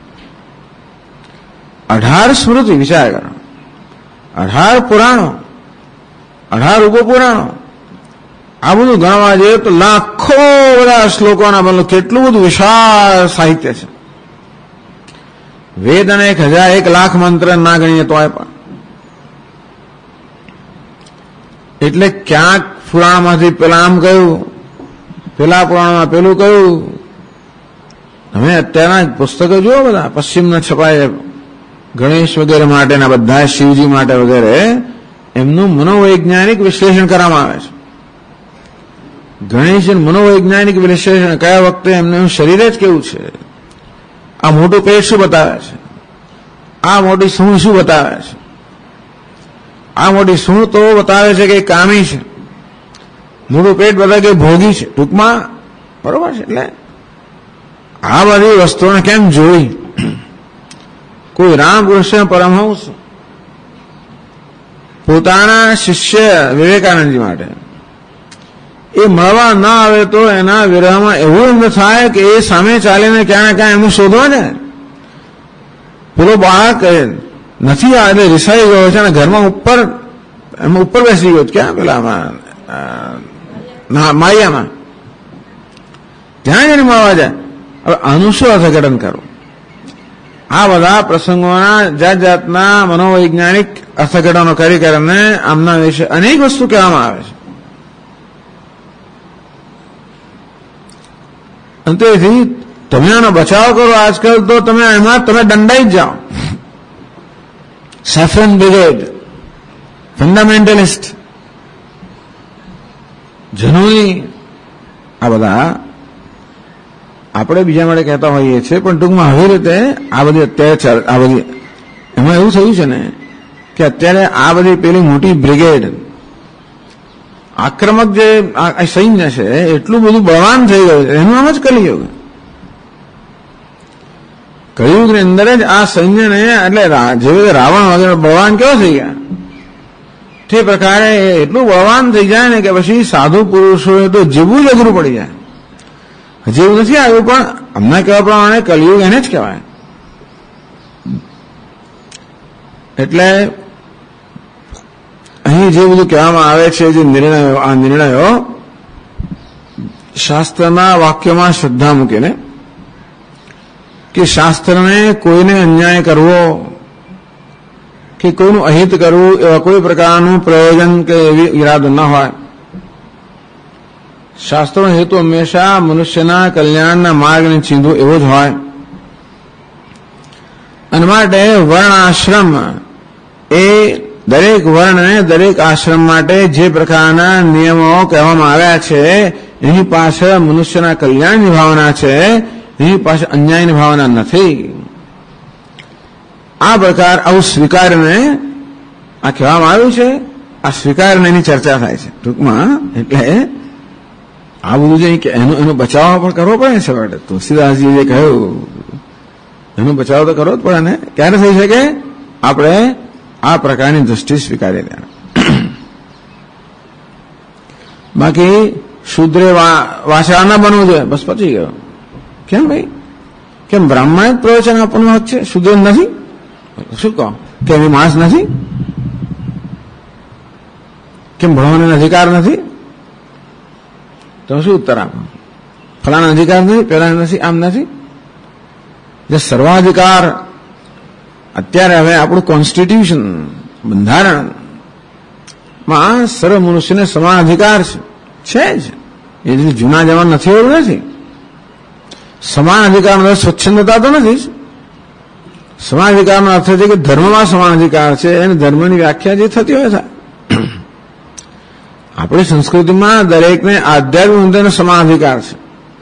18 સ્મૃતિ વિચાર કરો, 18 પુરાણો, 18 ઉપપુરાણો. આ બધું ગણવા જઈએ તો લાખો બધા શ્લોકોના બદલો કેટલું બધું વિશાળ સાહિત્ય છે. વેદ અને 1,000 1,00,000 મંત્ર ના ગણીએ તો પણ. એટલે ક્યાંક પુરાણમાંથી પેલા આમ કહ્યું, પેલા પુરાણમાં પેલું કહ્યું. તમે અત્યારના પુસ્તકો જુઓ બધા પશ્ચિમના છપાય ગણેશ વગેરે માટેના, બધા શિવજી માટે વગેરે, એમનું મનોવૈજ્ઞાનિક વિશ્લેષણ કરવામાં આવે છે. ગણેશ મનોવૈજ્ઞાનિક વિશ્લેષણ કયા વખતે એમનું શરીર જ કેવું છે, આ મોટું પેટ શું બતાવે છે, આ મોટી સૂંઢ શું બતાવે છે, આ મોટી સૂંઢ તો બતાવે છે કે કામી છે, મોટું પેટ બતાવે કે ભોગી છે. ટૂંકમાં બરોબર છે. એટલે આ બધી વસ્તુઓને કેમ જોઈ? કોઈ રામકૃષ્ણ પરમહંસ પોતાના શિષ્ય વિવેકાનંદજી માટે એ મળવા ના આવે તો એના વિરહમાં એવું એમ થાય કે એ સામે ચાલીને ક્યાં ને ક્યાં એમનું શોધવા જાય. પેલો બાળક નથી આવે, રિસાઈ ગયો છે અને ઘરમાં ઉપર બેસી ગયો ક્યાં પેલામાં માયામાં, ત્યાં જઈને મળવા જાય. હવે આનું શું અર્થઘટન કરવું? આ બધા પ્રસંગોના જાત જાતના મનોવૈજ્ઞાનિક અર્થઘટનો કરીને આમના વિશે અનેક વસ્તુ કહેવામાં આવે છે. અને તેથી તમે આનો બચાવ કરો. આજકાલ તો તમે એમાં તમે દંડાઈ જ જાઓ. સેફ્રન બ્રિગેડ, ફંડામેન્ટલિસ્ટ, જનોઈ, આ બધા આપણે બીજા માટે કહેતા હોઈએ છીએ, પણ ટૂંકમાં આવી રીતે આ બધી અત્યારે આ બધી એમાં એવું થયું છે ને કે અત્યારે આ બધી પેલી મોટી બ્રિગેડ આક્રમક જે સૈન્ય છે એટલું બધું બળવાન થઈ ગયું છે. એનું નામ જ કલિયુગ. કલિયુગની અંદર જ આ સૈન્યને એટલે જેવી રાવણ વગેરે બળવાન કેવો થઈ ગયા તે પ્રકારે એટલું બળવાન થઈ જાય ને કે પછી સાધુ પુરુષોએ તો જીવવું જ અઘરું પડી જાય. હજી એવું નથી આવ્યું, પણ હમણાં કહેવા પ્રમાણે કલિયુગ એને જ કહેવાય. એટલે અહીં જે બધું કહેવામાં આવે છે, જે નિર્ણયો, આ નિર્ણયો શાસ્ત્રના વાક્યોમાં શ્રદ્ધા મૂકીને કે શાસ્ત્રને કોઈને અન્યાય કરવો કે કોઈનું અહિત કરવું એવા કોઈ પ્રકારનું પ્રયોજન કે એવી ઈરાદો ન હોય. શાસ્ત્રનો હેતુ હંમેશા મનુષ્યના કલ્યાણના માર્ગને ચીંધવો એવો જ હોય. અને માટે વર્ણ આશ્રમ એ દરેક વર્ણને દરેક આશ્રમ માટે જે પ્રકારના નિયમો કહેવામાં આવ્યા છે એની પાછળ મનુષ્યના કલ્યાણની ભાવના છે, એની પાછળ અન્યાયની ભાવના નથી. આ પ્રકાર આવું સ્વીકારને આ કહેવામાં આવ્યું છે. આ સ્વીકારને એની ચર્ચા થાય છે ટૂંકમાં. એટલે આ બધું જે એનો બચાવ પણ કરવો પડે છે. માટે તુલસીદાસજીએ કહ્યું એનો બચાવ તો કરવો જ પડે ને. ક્યારે થઈ શકે? આપણે આ પ્રકારની દૃષ્ટિ સ્વીકારી દે. બાકી શુદ્રે વાસા ન બનવું જોઈએ, બસ પચી ગયો. કેમ ભાઈ? કેમ બ્રાહ્મણ જ પ્રવચન આપવાનું હક છે, શુદ્ર નથી? શું કહો? કેમ એ માણસ નથી? કેમ ભણવાનો અધિકાર નથી? તમે શું ઉત્તર આપો? ફલાણા અધિકાર નથી, પેલા નથી, આમ નથી. જે સર્વાધિકાર અત્યારે હવે આપણું કોન્સ્ટિટ્યુશન બંધારણમાં સર્વ મનુષ્યને સમાન અધિકાર છે જ. એ જૂના જમાન નથી એવું નથી. સમાન અધિકારનો સ્વચ્છંદતા તો નથી જ. સમાન અધિકારનો અર્થ છે કે ધર્મમાં સમાન અધિકાર છે અને ધર્મની વ્યાખ્યા જે થતી હોય થાય. આપણી સંસ્કૃતિમાં દરેકને આધ્યાત્મિક અંદરનો સમાન અધિકાર છે.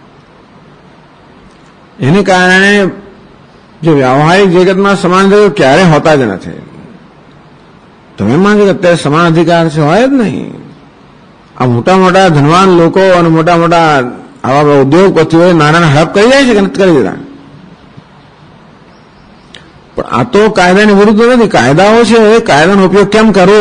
એને કારણે જો વ્યવહારિક જગતમાં સમાન અધિકાર ક્યારે હોતા જ નથી. તમે માનો કે અત્યારે સમાન અધિકાર છે? હોય જ નહીં. આ મોટા મોટા ધનવાન લોકો અને મોટા મોટા આવા ઉદ્યોગપતિઓ નાના હડપ કરી જાય છે કે નથી કરી દેતા? પણ આ તો કાયદાની વિરુદ્ધ નથી. કાયદાઓ છે, કાયદાનો ઉપયોગ કેમ કરવો,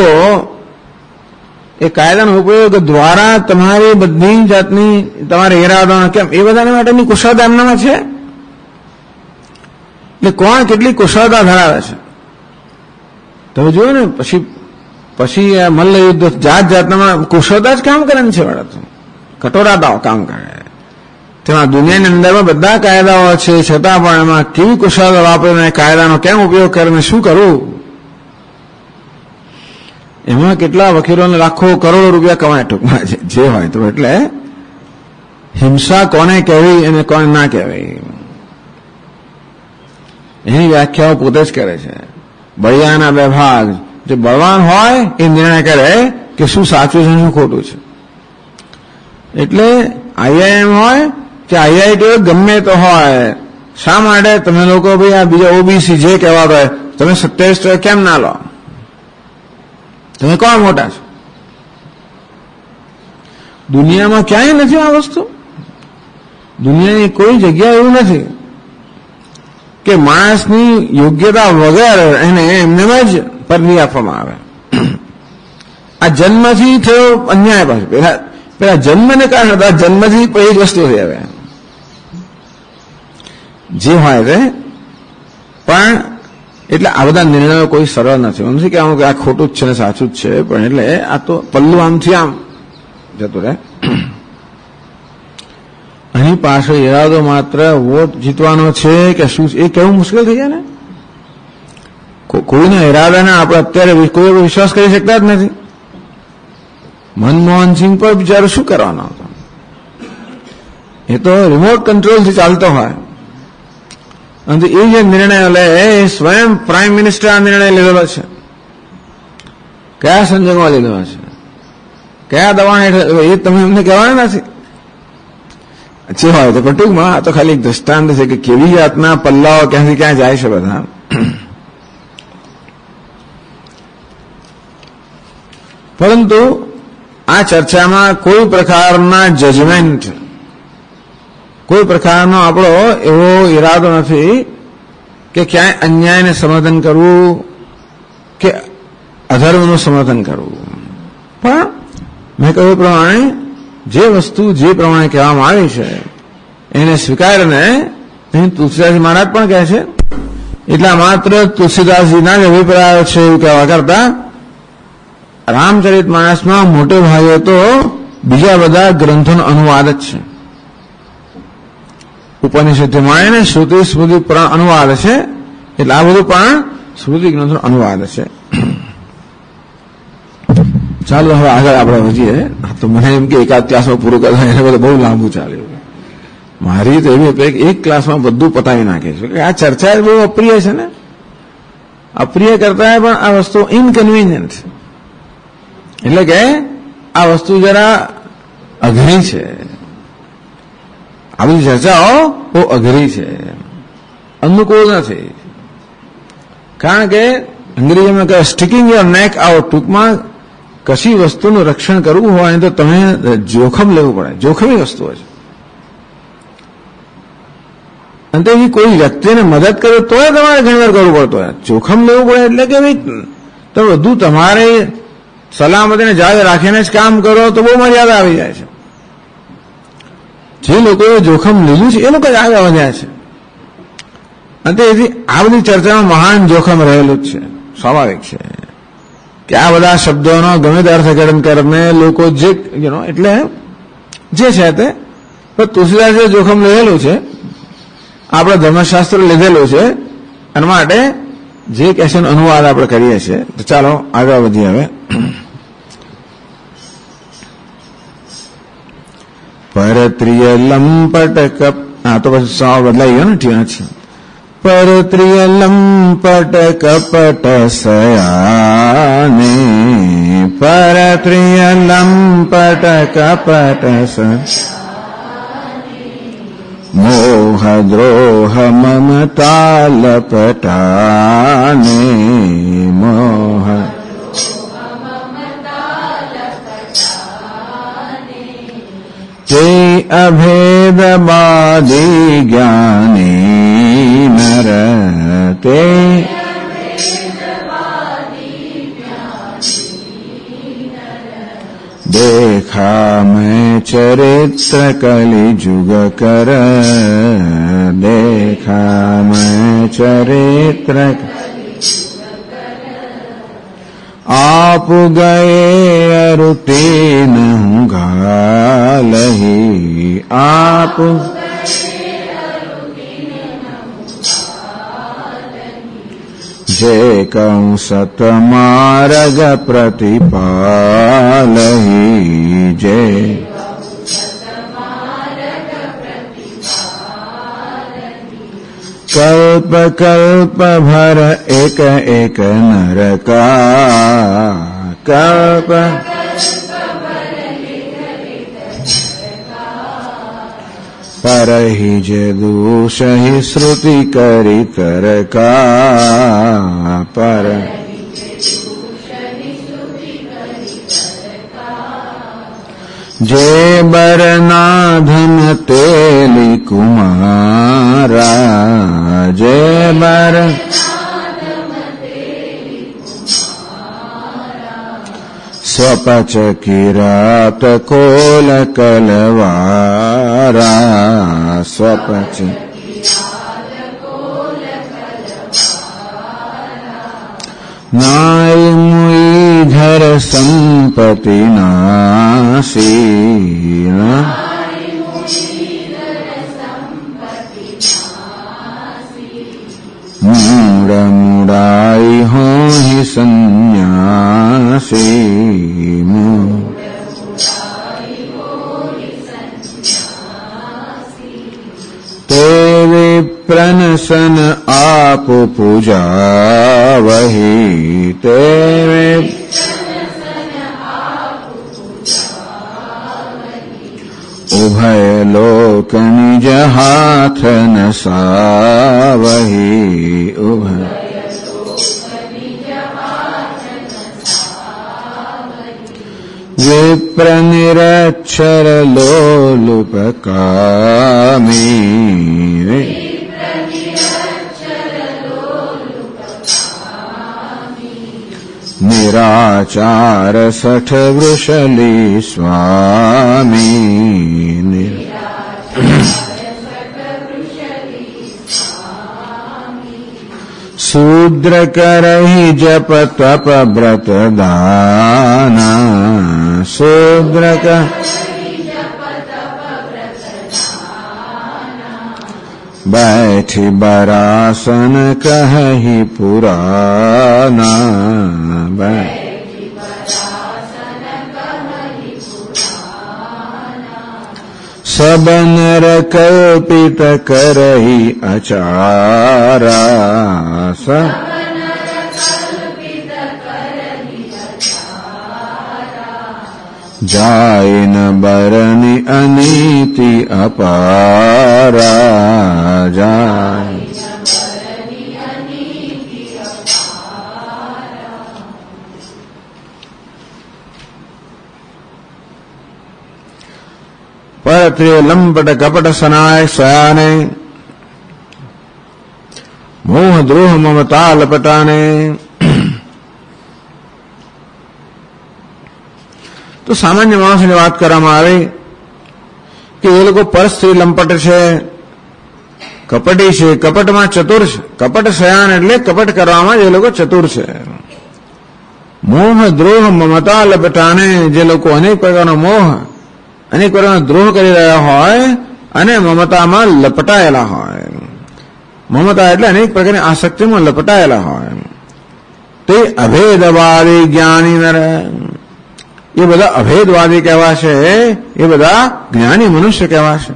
એ કાયદાનો ઉપયોગ દ્વારા તમારી બધી જાતની તમારે ઈરાદા કેમ એ બધાને માટેની કુશળતા એમનામાં છે. એટલે કોણ કેટલી કુશળતા ધરાવે છે તમે જુઓ ને. પછી મલ્લયુદ્ધ જાત જાતના કુશળતા જ કામ કરે છે. વાળા તો કટોરાદાઓ કામ કરે. તેમાં દુનિયાની અંદરમાં બધા કાયદાઓ છે, છતાં પણ એમાં કેવી કુશળતા વાપરીને કાયદાનો કેમ ઉપયોગ કરીને શું કરવું, એમાં કેટલા વકીલોને લાખો કરોડો રૂપિયા કમાય ટૂંકમાં જે હોય તો. એટલે હિંસા કોને કહેવી અને કોને ના કહેવી એની વ્યાખ્યાઓ પોતે જ કરે છે. બળિયાના બે ભાગ. જે બળવાન હોય એ નિર્ણય કરે કે શું સાચું છે શું ખોટું છે. એટલે આઈઆઈએમ હોય કે આઈઆઈટી ગમે તો હોય, શા માટે તમે લોકો ભાઈ આ બીજા ઓબીસી જે કહેવાતો હોય તમે 27% કેમ ના લો? તમે કોણ મોટા છો? દુનિયામાં ક્યાંય નથી આ વસ્તુ. દુનિયાની કોઈ જગ્યા એવું નથી કે માણસની યોગ્યતા વગર એને એમને જ પરમી આપવામાં આવે. આ જન્મથી થયો અન્યાય પાસે. પેલા જન્મને કારણે જન્મથી એ જ વસ્તુ થઈ આવે જે હોય તે. પણ એટલે આ બધા નિર્ણયો કોઈ સરળ નથી. એમ નથી કે આમ કે આ ખોટું જ છે ને સાચું જ છે, પણ એટલે આ તો પલ્લું આમથી આમ જતું રહે. અહીં પાછળ ઈરાદો માત્ર વોટ જીતવાનો છે કે શું એ કહેવું મુશ્કેલ થઈ જાય ને. કોઈના ઈરાદાને આપણે અત્યારે કોઈ વિશ્વાસ કરી શકતા જ નથી. મનમોહનસિંહ પર બિચારો શું કરવાનો હતો? એ તો રિમોટ કંટ્રોલથી ચાલતો હોય. અને એ જે નિર્ણય લે એ સ્વયં પ્રાઇમ મિનિસ્ટર આ નિર્ણય લીધેલો છે. કયા સંજોગોમાં લીધો હશે, કયા દબાણ હેઠળ, એ તમે એમને કહેવાના નથી. જે હોય તો પણ ટૂંકમાં આ તો ખાલી એક દ્રષ્ટાંત છે કે કેવી જાતના પલ્લાઓ ક્યાંથી ક્યાં જાય છે બધા. પરંતુ આ ચર્ચામાં કોઈ પ્રકારના જજમેન્ટ, કોઈ પ્રકારનો આપણો એવો ઈરાદો નથી કે ક્યાંય અન્યાયને સમર્થન કરવું કે અધર્મનું સમર્થન કરવું. પણ મેં કહ્યું પ્રમાણે જે વસ્તુ જે પ્રમાણે કહેવામાં આવી છે એને સ્વીકારીને અહીં તુલસીદાસ મહારાજ પણ કહે છે, એટલા માત્ર તુલસીદાસજીના જ અભિપ્રાયો છે એવું કહેવા કરતા રામચરિત માનસમાં મોટે ભાગે તો બીજા બધા ગ્રંથોનો અનુવાદ જ છે. ઉપનિષદથી માંડીને શ્રુતિ સ્મૃતિ પુરાણ અનુવાદ છે, એટલે આ બધું પણ સ્મૃતિ ગ્રંથોનો અનુવાદ છે. ચાલો હવે આગળ આપણે વધીએ. તો મને એમ કે એકાદ ક્લાસમાં પૂરું કરતા એને બધું બહુ લાંબુ ચાલ્યું. મારી તો એવી અપેક્ષા એક ક્લાસમાં બધું પતાવી નાખે છે કે આ ચર્ચા બહુ અપ્રિય છે ને, અપ્રિય કરતા પણ આ વસ્તુ ઇનકન્વીનિયન્ટ, એટલે કે આ વસ્તુ જરા અઘરી છે. આ બધી ચર્ચાઓ બહુ અઘરી છે, અનુકૂળ નથી. કારણ કે અંગ્રેજીમાં કહે સ્ટીકિંગ યોર નેક આઉટ, ટૂંકમાં કશી વસ્તુનું રક્ષણ કરવું હોય તો તમે જોખમ લેવું પડે, જોખમી વસ્તુઓ છે. અને તેની કોઈ વ્યક્તિને મદદ કરે તોય તમારે ઘણીવાર કરવું પડતું હોય. જોખમ લેવું પડે એટલે કે ભાઈ તો બધું તમારે સલામતીને જાળવી રાખીને જ કામ કરો તો બહુ મર્યાદા આવી જાય છે. જે લોકોએ જોખમ લીધું છે એ લોકો જ આગળ વધ્યા છે. અને તેથી આ બધી ચર્ચામાં મહાન જોખમ રહેલું જ છે, સ્વાભાવિક છે કે આ બધા શબ્દોનો ગમે તે અર્થઘટન કરીને લોકો જે એટલે જે છે તે તુલસીદાસે જોખમ લીધેલું છે, આપણે ધર્મશાસ્ત્ર લીધેલું છે, એના માટે જે કહેશે અનુવાદ આપણે કરીએ છીએ. તો ચાલો આગળ વધીએ. હવે પરત્રિય લંપટ કપ, હા તો પછી સાવ બદલાઈ ગયો ને. ઠીક છે. પરત્રિય લંપટ કપટ સયાને, પરત્રિય લંપટ કપટ મોહ દ્રોહ મમતા લપટાને, મોહ તે અભેદ બાદી જ્ઞાની નર, તે देखा मैं चरित्र कलि जुग कर, देखा मैं चरित्र आप गए अरुते नहु घालही, आप जे कहूँ सत मार्ग प्रतिपालही, जे कल्प कल्प भर एक एक नरका, कल्प परहि जे दूषहि श्रुति करि तरका, पर जे बरनाधन तेली कुमारा, जे बर स्वपच किरात कोल कलवारा, स्वपच नाय मुईधर संपत्ति नासी, मूड मुड़ाई हो ही सन्यासी, ते विप्रनसन आप पूजा वही, ते ઉભય લોક નિજ હાથ ન સાવહી ઉભય વિપ્ર નિરક્ષર લોલુપકામી નિરાચાર સઠ વૃષલી સ્વામી શૂદ્ર કરહી જપ તપ વ્રત દાના શૂદ્ર बैठी बरासन कहि पुराना सब नर कल्पित करहि अचारा जाय न बरनि अनीति अपारा जाय परत्रिय लंपट कपट सनाय सयाने मोह द्रोह ममता लपटाने તો સામાન્ય માણસની વાત કરવામાં આવે કે એ લોકો પર સ્ત્રી લંપટ છે, કપટી છે, કપટમાં ચતુર છે. કપટ સયાન એટલે કપટ કરવામાં જે લોકો ચતુર છે. મોહ દ્રોહ મમતા લપટાને જે લોકો અનેક પ્રકારનો મોહ અનેક પ્રકારનો દ્રોહ કરી રહ્યા હોય અને મમતામાં લપટાયેલા હોય. મમતા એટલે અનેક પ્રકારની આસક્તિમાં લપટાયેલા હોય તે અભેદવાદી જ્ઞાની નર એ બધા અભેદવાદી કહેવાશે. એ બધા જ્ઞાની મનુષ્ય કહેવાશે.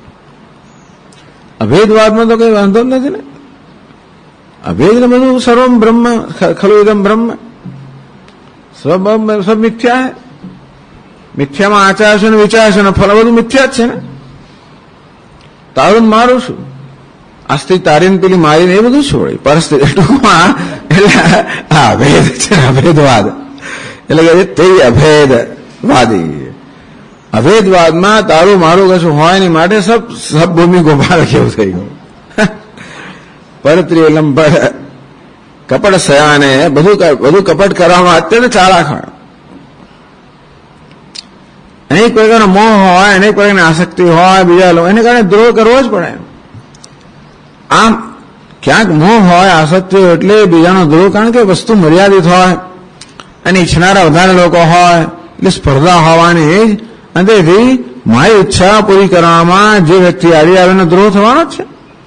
અભેદવાદમાં તો કઈ વાંધો નથી ને. અભેદ ને બધું સર્વમ બ્રહ્મ ખલુ ઇદમ બ્રહ્મ સબ મિથ્યા હે. મિથ્યામાં આચાર છે ને વિચાર છે ને ફળ બધું મિથ્યા જ છે ને. તારું મારું શું આસ્તી તારીને પેલી મારીને એ બધું છોડે પરિસ્થિતિ ટૂંકમાં એટલે અભેદ છે અભેદવાદ એટલે કે તે અભેદવાદી. અભેદવાદમાં તારું મારું કશું હોય નહીં માટે સબ ભૂમિ ગોપાલ કેવું થઈ ગયું. પરત્રિય લંપટ કપટ સયાને બધું કપટ કરવામાં અત્યંત ચાલાક હોય. અનેક પ્રકારનો મોહ હોય, અનેક પ્રકારની આસક્તિ હોય બીજા લોકો એને કારણે દ્રોહ કરવો જ પડે. આમ ક્યાંક મોહ હોય આસક્તિ હોય એટલે બીજાનો દ્રોહ, કારણ કે વસ્તુ મર્યાદિત હોય અને ઈચ્છનારા વધારે લોકો હોય એટલે સ્પર્ધા હોવાની જ. અને તેથી મારી ઈચ્છા પૂરી કરવામાં જે વ્યક્તિ આડી આવીને દ્રોહ થવાનો જ છે.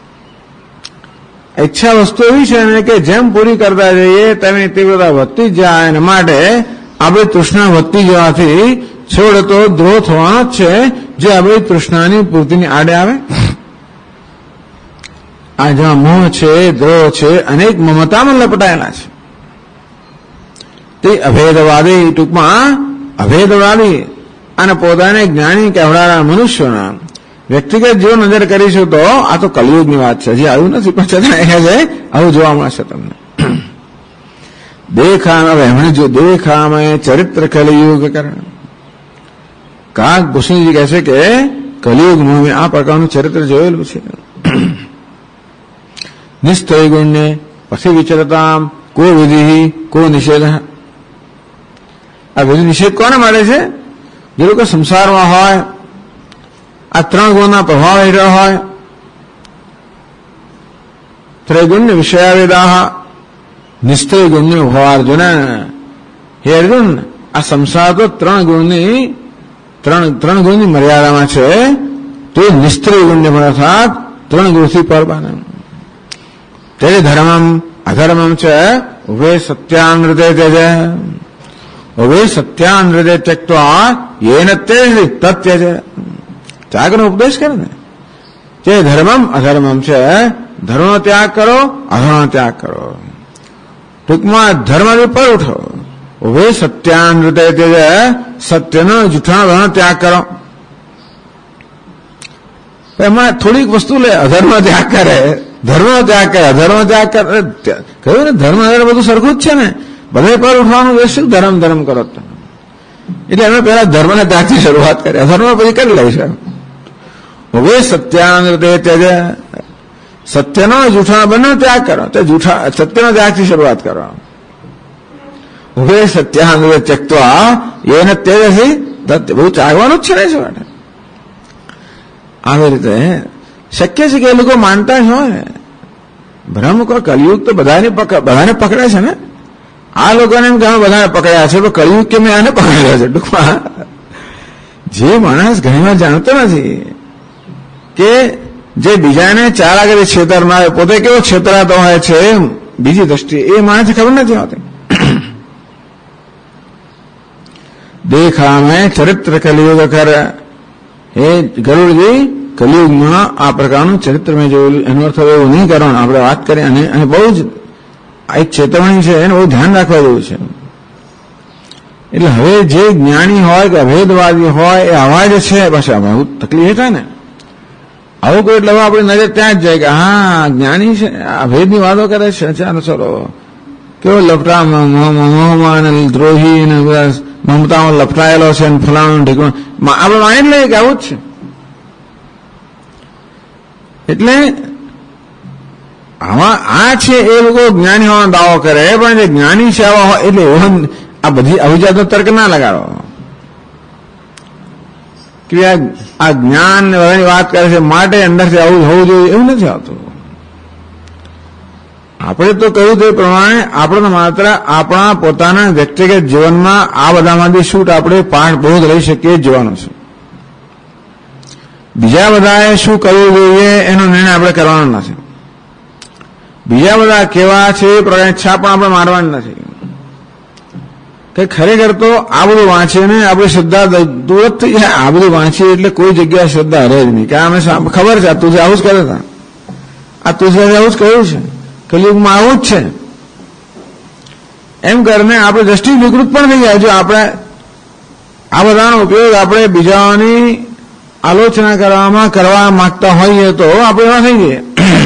ઈચ્છા વસ્તુ એવી છે ને કે જેમ પૂરી કરતા જઈએ તેની તીવ્રતા વધતી જ જાય અને માટે આપણી તૃષ્ણા વધતી જવાથી છેવટે તો દ્રોહ થવાનો જ છે જે આપણી તૃષ્ણાની પૂર્તિની આડે આવે. આ જ્યાં મોહ છે, દ્રોહ છે, અનેક મમતામાં લપટાયેલા છે તે અભેદવાદી. ટૂંકમાં અભેદવાદી અને પોતાને જ્ઞાની કહેવાના મનુષ્યોના વ્યક્તિગત જીવન નજર કરીશું તો આ તો કલિયુગની વાત છે, હજી આવ્યું નથી પણ છતાં આવું જોવા મળશે તમને. દેખામાં એમણે જો દેખામાં ચરિત્ર કલિયુગ કરણ કાક ભૂષણજી કહે છે કે કલિયુગમાં મેં આ પ્રકારનું ચરિત્ર જોયેલું છે. નિસ્તય ગુણને પછી વિચરતા કો વિધિ કો નિષેધ. આ વિધિ નિષેધ કોને માટે છે? જે લોકો સંસારમાં હોય આ ત્રણ ગુણના પ્રભાવ હેઠળ હોય. ત્રૈગુણ્ય વિષયાવેદાહ નિસ્તય ગુણને ઉભાર્જુન. હે અર્જુન, આ સંસાર તો ત્રણ ગુણની મર્યાદામાં છે તે નિસ્તય ગુણને પણ અર્થાત ત્રણ ગુણથી પર બને. તે ધર્મમ અધર્મમ છે ઉભે સત્યાનૃતે તેજ ઉભે સત્યાનૃતે ત્યક્ત્વા યેન તેજ તત્યજ. ત્યાગનો ઉપદેશ કરે ને જે ધર્મમ અધર્મમ છે. ધર્મનો ત્યાગ કરો, અધર્મનો ત્યાગ કરો. ટૂંકમાં ધર્મથી પર ઉઠો. ઉભે સત્યાનૃતે તેજ સત્યનો જૂઠાનો ત્યાગ કરો. એમાં થોડીક વસ્તુ લે, અધર્મ ત્યાગ કરે, ધર્મ ત્યાગ કરે, અધર્મ ત્યાગ કરે. કહ્યું ને ધર્મ અધર્મ બધું સરખું જ છે ને, બધે પર ઉઠવાનું શું ધર્મ ધર્મ કરો. એટલે અમે પહેલા ધર્મને ત્યાગથી શરૂઆત કરી, અધર્મ પછી કરી લઈશું. હવે સત્યાનૃતે ત્યજ, સત્યનો જૂઠા બંને ત્યાગ કરો, તે જૂઠા સત્યનો ત્યાગથી શરૂઆત કરો. હવે સત્યાનૃતે ત્યક્ત્વા એને તેજસી તત્ય, બહુ ચાગવાનું જ છે ને શું માટે. આવી રીતે શક્ય છે કે એ લોકો માનતા જ હોય. ભ્રમ કો કલયુગ તો બધાને પકડે છે ને. આ લોકોને એમ કે બધાને પકડ્યા છે, પણ કલયુગ કે મેં આને પકડ્યા છે. ટૂંકમાં જે માણસ ઘણીવાર જાણતો નથી કે જે બીજાને ચાર આગળ છેતરનાર પોતે કેવો છેતરાતો હોય છે બીજી દ્રષ્ટિએ, એ માણસને ખબર નથી હોતી. દેખા મેં ચરિત્ર કલયુગ કર, એ ગરુડજી કલયુગમાં આ પ્રકારનું ચરિત્ર મેં જોયું. એનો અર્થ એવું નહીં કરવાનું, આપણે વાત કરીએ અને બહુ જ એક ચેતવણી છે, એને બહુ ધ્યાન રાખવા જેવું છે. એટલે હવે જે જ્ઞાની હોય કે અભેદવાદી હોય એ આવા જ છે. પાછા બહુ તકલીફ થાય ને આવું કોઈ, એટલે આપણી નજર ત્યાં જ જાય કે હા જ્ઞાની છે, અભેદની વાતો કરે છે. ચાલો ચલો કેવો લપટા મોહમાં અને દ્રોહી ને મમતામાં લપટાયેલો છે ને ફલાણું ઢીકણું આપણે માની લઈએ કે આવું જ છે. એટલે આમાં આ છે એ લોકો જ્ઞાની હોવાનો દાવો કરે, પણ જે જ્ઞાની છે આવા હોય એટલે આ બધી આવી જાતનો તર્ક ના લગાડો કે આ જ્ઞાન વગરની વાત કરે છે માટે અંદરથી આવું હોવું જોઈએ, એવું નથી આવતું. આપણે તો કહ્યું તે પ્રમાણે આપણે માત્ર આપણા પોતાના વ્યક્તિગત જીવનમાં આ બધામાંથી છૂટ આપણે પાઠ બોધ લઈ શકીએ જોવાનું છે. બીજા બધાએ શું કરવું જોઈએ એનો નિર્ણય આપણે કરવાનો નથી. બીજા બધા કેવા છે એ પ્રકારની ઈચ્છા પણ આપણે મારવાની નથી. કે ખરેખર તો આ બધું વાંચીને આપણી શ્રદ્ધા દૂર જ થઈ જાય. આ બધું વાંચીએ એટલે કોઈ જગ્યાએ શ્રદ્ધા રહે જ નહીં. કે અમે ખબર છે તુજે આવું જ કરે હતા, આ તુજે આવું જ કહ્યું છે, કલયુગમાં આવું જ છે, એમ કરીને આપણે દ્રષ્ટિ વિકૃત પણ થઈ જાય. જો આપણે આ બધાનો ઉપયોગ આપણે બીજાઓની આલોચના કરવા માંગતા હોઈએ તો આપણે એવા થઈ જઈએ.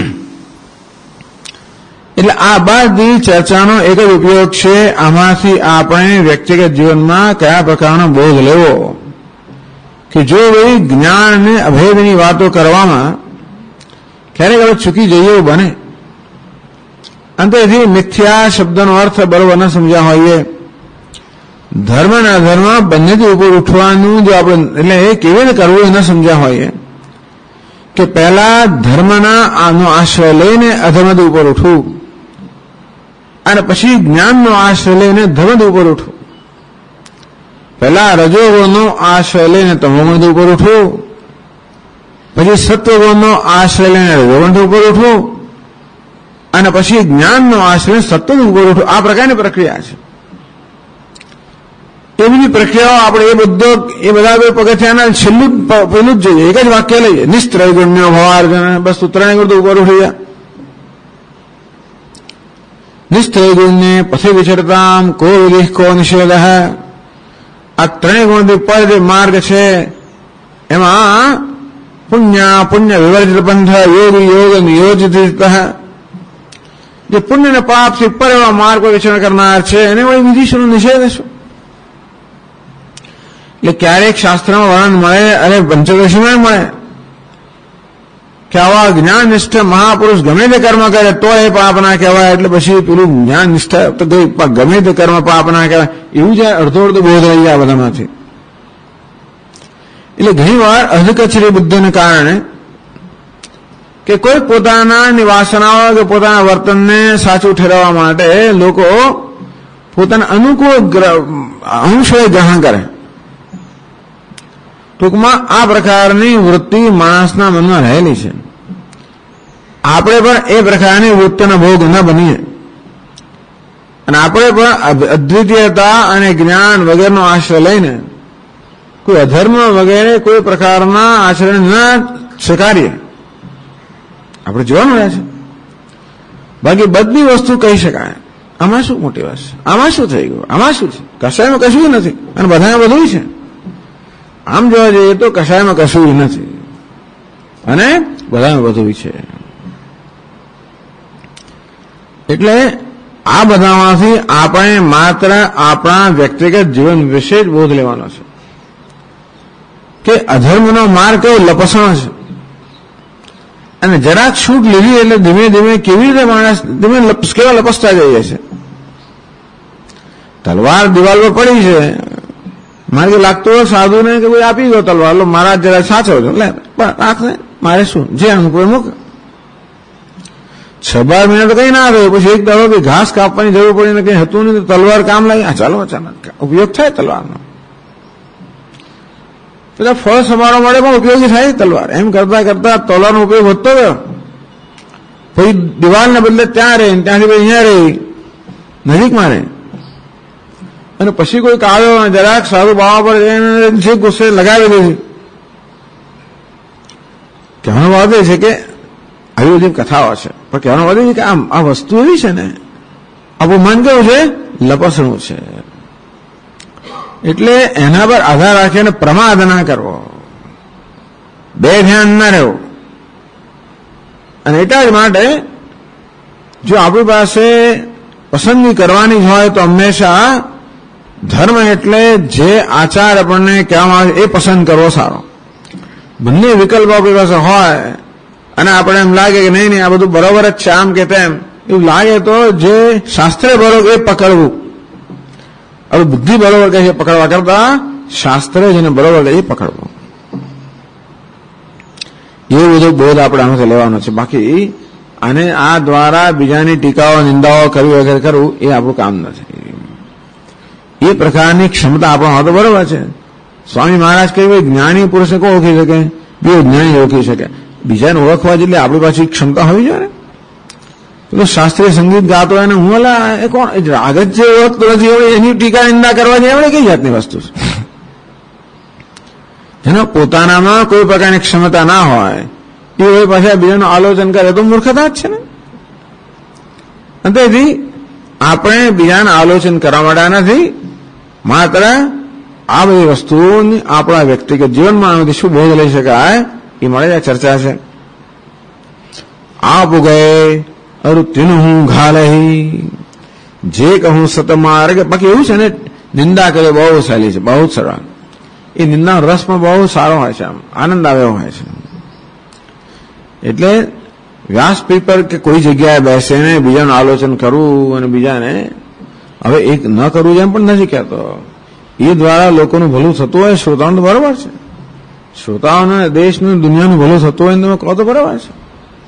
એટલે આ બધી ચર્ચાનો એક જ ઉપયોગ છે, આમાંથી આપણે વ્યક્તિગત જીવનમાં કયા પ્રકારનો બોધ લેવો. કે જો ભાઈ જ્ઞાન અને અભેદની વાતો કરવામાં ક્યારેક આપણે ચૂકી જઈએ એવું બને, અંતેથી મિથ્યા શબ્દનો અર્થ બરોબર ન સમજ્યા હોઈએ, ધર્મ અને અધર્મ બંનેથી ઉપર ઉઠવાનું જો આપણે એટલે એ કેવી રીતે કરવું એ ન સમજ્યા હોઈએ, કે પહેલા ધર્મના આનો આશ્રય લઈને અધર્મથી ઉપર ઉઠવું અને પછી જ્ઞાનનો આશ્રય લઈને ધર્મથી ઉપર ઉઠવું, પહેલા રજોગુણનો આશ્રય લઈને તમોગુણથી ઉપર ઉઠવું, પછી સત્વગુણનો આશ્રય લઈને રજોગુણથી ઉપર ઉઠવું અને પછી જ્ઞાનનો આશ્રય સત્વથી ઉપર ઉઠવું. આ પ્રકારની પ્રક્રિયા છે. એ બધી પ્રક્રિયાઓ આપણે એ બધા પગથિયાના છેલ્લું પેલું જ જોઈએ. એક જ વાક્ય લઈએ, નિસ્ત્રૈગુણ્યો ભવાર્જુન, બસ ત્રણેય ગુણ તો ઉપર ઉઠી ગયા. નિસ્ત્રૈગુણ્ય પથે વિચરતામ કો વિલિહ કો નિષેધ. આ ત્રણેય ગુણથી પર જે માર્ગ છે એમાં પુણ્ય વિવર્જિત પંથ, યોગ નિયોજિત, જે પુણ્ય અને પાપથી પર એવા માર્ગ પર વિચરણ કરનાર છે એને વળી વિધિશનો નિષેધ છે. એટલે ક્યારેક શાસ્ત્રમાં વર્ણન મળે અને પંચદશીમાં મળે કે આવા જ્ઞાનનિષ્ઠ મહાપુરુષ ગમે તે કર્મ કરે તો એ પાપ ના કહેવાય. એટલે પછી પેલું જ્ઞાનનિષ્ઠ તો ગમે તે કર્મ પાપ ના કહેવાય, એવું જ અડધો બોધ રહી જાય બધામાંથી. એટલે ઘણી વાર અધકચરી બુદ્ધિને કારણે કે કોઈ પોતાના વાસનાઓ કે પોતાના વર્તનને સાચું ઠેરવવા માટે લોકો પોતાના અનુકૂળ અંશોએ ગ્રહણ કરે. ટૂંકમાં આ પ્રકારની વૃત્તિ માણસના મનમાં રહેલી છે. આપણે પણ એ પ્રકારની વૃત્તિના ભોગ ન બનીએ અને આપણે પણ અદ્વિતીયતા અને જ્ઞાન વગેરેનો આશ્રય લઈને કોઈ અધર્મ વગેરે કોઈ પ્રકારના આચરણ ન સ્વીકારીએ. આપણે જોવાનું રહે છે. બાકી બધી વસ્તુ કહી શકાય, આમાં શું મોટી વાત છે, આમાં શું થઈ ગયું, આમાં શું છે, કશાયમાં કશું નથી અને બધામાં બધું છે. આમ જોવા જઈએ તો કશાયમાં કશું નથી. અને બધામાં વધુ છે. એટલે આ બધામાંથી આપણે માત્ર આપણા વ્યક્તિગત જીવન વિશે જ બોધ લેવાનો છે કે અધર્મનો માર્ગ કયો લપસણો છે, અને જરાક છૂટ લીધી એટલે ધીમે ધીમે કેવી રીતે માણસ કેવા લપસતા જઈએ છે. તલવાર દિવાલ પર પડી છે, મારે કે લાગતું હોય સાધુને કે ભાઈ આપી દો તલવાર, મારા જરા સાચો છો લે રાખને, મારે શું જે અનુકૂળ મૂક. 6-12 મહિના તો કઈ ના થયું, પછી એક દાડો કે ઘાસ કાપવાની જરૂર પડી ને કઈ હતું નહીં તો તલવાર કામ લાગી. ચાલો અચાનક ઉપયોગ થાય તલવારનો, બધા ફળ સંભાળવા માટે પણ ઉપયોગી થાય તલવાર. એમ કરતા કરતા તલવારનો ઉપયોગ વધતો ગયો. પછી દિવાલને બદલે ત્યાં રહે, ત્યાંથી પછી અહીંયા રહી, નજીકમાં રહે. અને પછી કોઈ આવ્યો જરાક સારું બાવા પર જે ગુસ્સે લગાવી દીધી. કહેવાનો વાત એ છે કે આવી બધી કથાઓ છે, પણ કહેવાનો વાત એ છે કે આ વસ્તુ એવી છે ને, આપણું મન કેવું છે, લપસણું છે. એટલે એના પર આધાર રાખીને પ્રમાદ ના કરવો, બે ધ્યાન ના રહેવું. અને એટલા જ માટે જો આપણી પાસે પસંદગી કરવાની જ હોય તો હંમેશા ધર્મ એટલે જે આચાર આપણને કહેવામાં આવે એ પસંદ કરવો સારો. બંને વિકલ્પો આપણી પાસે હોય અને આપણે એમ લાગે કે નહીં આ બધું બરોબર જ છે આમ કે તેમ એવું લાગે તો જે શાસ્ત્રે બરોબર એ પકડવું. હવે બુદ્ધિ બરોબર કહે છે પકડવા કરતા શાસ્ત્રે જેને બરોબર કહે એ પકડવું. એ બધો બોધ આપણે આમાંથી લેવાનો છે. બાકી અને આ દ્વારા બીજાની ટીકાઓ નિંદાઓ કરવી વગેરે કરવું એ આપણું કામ નથી. એ પ્રકારની ક્ષમતા આપણો તો બરોબર છે. સ્વામી મહારાજ કહે જ્ઞાની પુરુષને કોણ ઓળખી શકે, બીજો જ્ઞાની ઓળખી શકે. બીજાને ઓળખવા જેટલી આપણી પાસે ક્ષમતા હોવી જોઈએ ને. પેલો શાસ્ત્રીય સંગીત ગાતો હોય ને હું એ કોણ રાગ જ જે ઓળખતો નથી એની ટીકા નિંદા કરવા જોઈએ એવડે કઈ જાતની વસ્તુ છે. જેનો પોતાનામાં કોઈ પ્રકારની ક્ષમતા ના હોય એ હોય પાછા બીજાનું આલોચન કરે તો મૂર્ખતા જ છે ને. તેથી આપણે બીજાને આલોચન કરવા માટે નથી, માત્ર આ બધી વસ્તુઓની આપણા વ્યક્તિગત જીવનમાં આમાંથી શું બોધ લઈ શકાય એ મળે ચર્ચા છે. આપ ગયે અરુ તીનું હું ઘાલહી જે કહું સતમાર્ગ. બાકી એવું છે ને નિંદા કરે બહુ સહેલી છે, બહુ સરળ. એ નિંદા રસ પણ બહુ સારો હોય છે, આમ આનંદ આવે હોય છે. એટલે વ્યાસપીઠ પર કે કોઈ જગ્યાએ બેસીને બીજાનું આલોચન કરવું અને બીજાને હવે એક ન કરવું એમ પણ નથી કહેતો. એ દ્વારા લોકોનું ભલું થતું હોય શ્રોતાઓનું તો બરોબર છે. શ્રોતાઓને દેશનું દુનિયાનું ભલું થતું હોય તમે કહો તો બરાબર છે.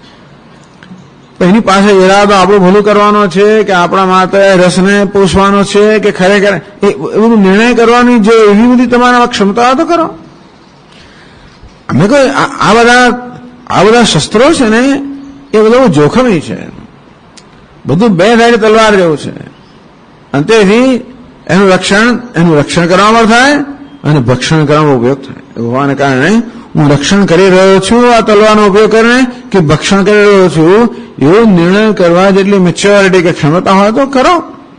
એની પાસે ઈરાદો આપણું ભલું કરવાનો છે કે આપણા માત્ર રસને પોષવાનો છે કે ખરેખર એ બધું નિર્ણય કરવાની જે એવી બધી તમારા ક્ષમતા તો કરો. અમે કોઈ આ બધા શસ્ત્રો છે ને એ બધું જોખમી છે, બધું બે ધારી તલવાર જેવું છે. અને તેથી એનું રક્ષણ કરવામાં થાય અને ભક્ષણ કરવામાં ઉપયોગ થાય. હોવાને કારણે હું રક્ષણ કરી રહ્યો છું આ તલવારનો ઉપયોગ કરીને કે ભક્ષણ કરી રહ્યો છું એવો નિર્ણય કરવા જેટલી મેચ્યોરિટી કે ક્ષમતા હોય તો કરો.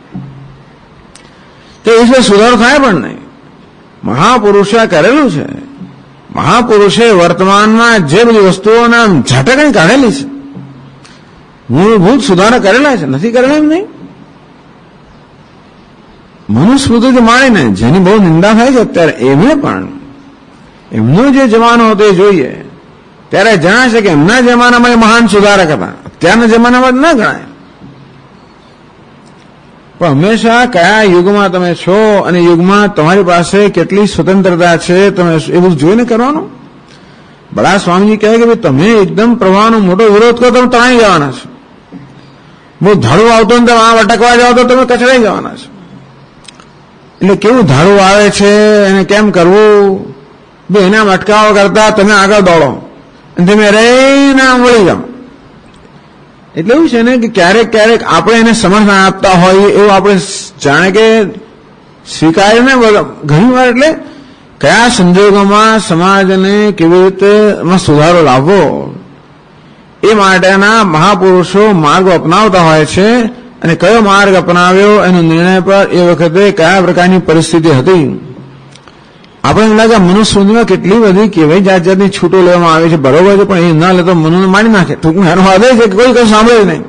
તો એ સુધારો થાય પણ નહીં. મહાપુરુષે કરેલું છે. મહાપુરુષે વર્તમાનમાં જે બધી વસ્તુઓના ઝાટકણી કાઢેલી છે, મૂળભૂત સુધારા કરેલા છે, નથી કરેલા એમ નહીં. મનુસ્મૃતિથી માણીને જેની બહુ નિંદા થાય છે અત્યારે એમને પણ એમનો જે જમાનો હતો એ જોઈએ ત્યારે જણાય છે કે એમના જમાનામાં એ મહાન સુધારક હતા, અત્યારના જમાનામાં ના ગણાય. પણ હંમેશા કયા યુગમાં તમે છો અને યુગમાં તમારી પાસે કેટલી સ્વતંત્રતા છે તમે એ બધું જોઈને કરવાનું. બડા સ્વામીજી કહે કે ભાઈ તમે એકદમ પ્રવાહનો મોટો વિરોધ કરો તમે તણાઈ જવાના છો. બહુ ધાડું આવતો ને તમે આ અટકવા જાઓ તો તમે કચડાઈ જવાના છો. એટલે કેવું ધાડું આવે છે એને કેમ કરવું એના અટકાવ કરતા તમે આગળ દોડો અને તમે રહીને આમ વળી જાઓ. એટલે એવું છે ને કે ક્યારેક ક્યારેક આપણે એને સમર્થન આપતા હોઈએ એવું આપણે જાણે કે સ્વીકારીને ઘણી વાર એટલે કયા સંજોગોમાં સમાજને કેવી રીતે એમાં સુધારો લાવવો એ માટેના મહાપુરુષો માર્ગો અપનાવતા હોય છે. અને કયો માર્ગ અપનાવ્યો એનો નિર્ણય પર એ વખતે કયા પ્રકારની પરિસ્થિતિ હતી આપણે એમ લાગે મનુસ્મૃતિમાં કેટલી બધી કેવી જાત જાતની છૂટો લેવામાં આવે છે, બરોબર છે, પણ એ ના લે તો મનુને મારી નાખે. ટૂંકમાં એનો આદેશ છે કે કોઈ કશું સાંભળે નહીં.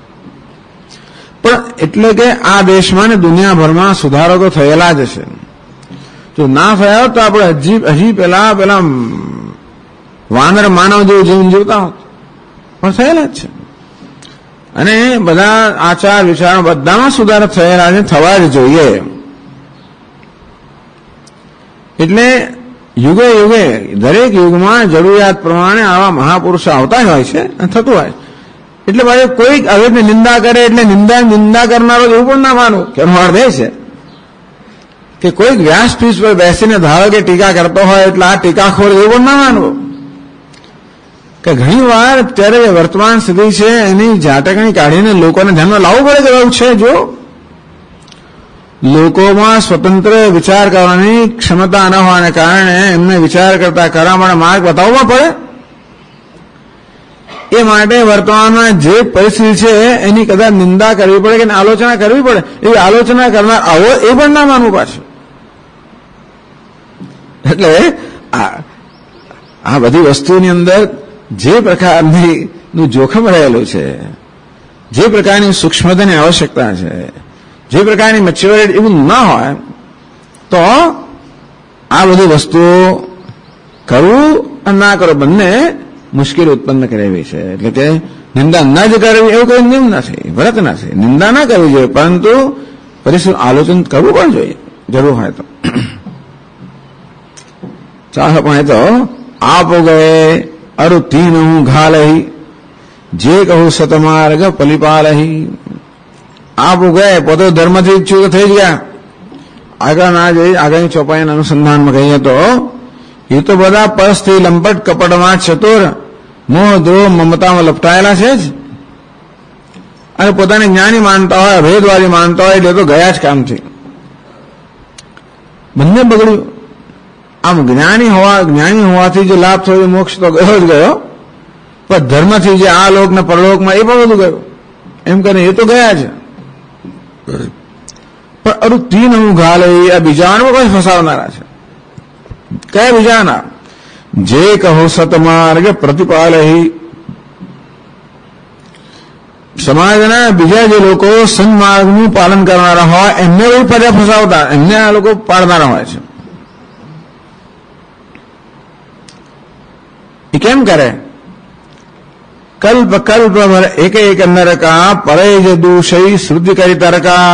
પણ એટલે કે આ દેશમાં ને દુનિયાભરમાં સુધારો તો થયેલા જ છે. જો ના થયા હોત તો આપણે હજી પેલા વાનર માનવ જેવું જીવન જીવતા હોત, પણ થયેલા જ છે. અને બધા આચાર વિચારો બધામાં સુધારો થયેલા છે, થવા જ જોઈએ. એટલે યુગે યુગે દરેક યુગમાં જરૂરિયાત પ્રમાણે આવા મહાપુરુષો આવતા જ હોય છે અને થતું હોય. એટલે ભાઈ કોઈક હવે નિંદા કરે એટલે નિંદા કરનારો એવું પણ ના માનવું કે એનો અર્થ એ છે કે કોઈક વ્યાસપીઠ પર બેસીને ધારો કે ટીકા કરતો હોય એટલે આ ટીકાખોર એવું પણ ના માનવું. કે ઘણી વાર અત્યારે વર્તમાન સ્થિતિ છે એની ઝાટકણી કાઢીને લોકોને ધ્યાનમાં લાવવું પડે કે એવું છે. જો લોકોમાં સ્વતંત્ર વિચાર કરવાની ક્ષમતા ન હોવાને કારણે એમને વિચાર કરતા કરવા માટે માર્ગ બતાવવા પડે. એ માટે વર્તમાનમાં જે પરિસ્થિતિ છે એની કદાચ નિંદા કરવી પડે કે આલોચના કરવી પડે. એવી આલોચના કરનાર આવો એ પણ ના માનવું પાછું. એટલે આ બધી વસ્તુની અંદર જે પ્રકારનું જોખમ રહેલું છે, જે પ્રકારની સૂક્ષ્મતાની આવશ્યકતા છે, જે પ્રકારની મેચ્યોરિટી એવું ના હોય તો આ બધી વસ્તુઓ કરવું અને ના કરવું બંને મુશ્કેલી ઉત્પન્ન કરેવી છે. એટલે કે નિંદા ન જ કરવી એવું કોઈ નિયમ નથી, વ્રત નથી. નિંદા ના કરવી જોઈએ, પરંતુ પરિસ્થિતિ આલોચન કરવું પણ જોઈએ જરૂર હોય તો. ચાલો પણ એ તો આપ ગયે અરુ તીન હું ઘાલહી જે કહું સતમાર્ગ પલિપાલહી. આપ ગયા પોતે ધર્મથી ઇચ્છુક થઈ ગયા. આગળ ના જઈ આગળની ચોપાઈના અનુસંધાનમાં કહીએ તો એ તો બધા પરસ્થી લંપટ કપટમાં ચતુર મોહ દ્રોહ મમતામાં લપટાયેલા છે જ. અને પોતાને જ્ઞાની માનતા હોય, ભેદવાદી માનતા હોય એટલે તો ગયા જ કામથી. બંને બગડ્યું. આમ જ્ઞાની હોવાથી જે લાભ થયો મોક્ષ તો ગયો જ ગયો, પણ ધર્મથી જે આ લોક ને પરલોકમાં એ પણ બધું ગયું. એમ કરીને એ તો ગયા જ. પણ અરુ તીન હું ઘાલ આ બીજામાં કોઈ ફસાવનારા છે. કયા બીજાના? જે કહો સતમાર્ગ પ્રતિપાલહી. સમાજના બીજા જે લોકો સન્માર્ગનું પાલન કરનારા હોય એમને કોઈ પર્યા ફસાવતા, એમને આ લોકો પાડનારા હોય છે. એ કેમ કરે? કલ્પ કલ્પ ભર એક એક નરકા પરે જ દૂષઈ શુદ્ધિ કરી તરકા.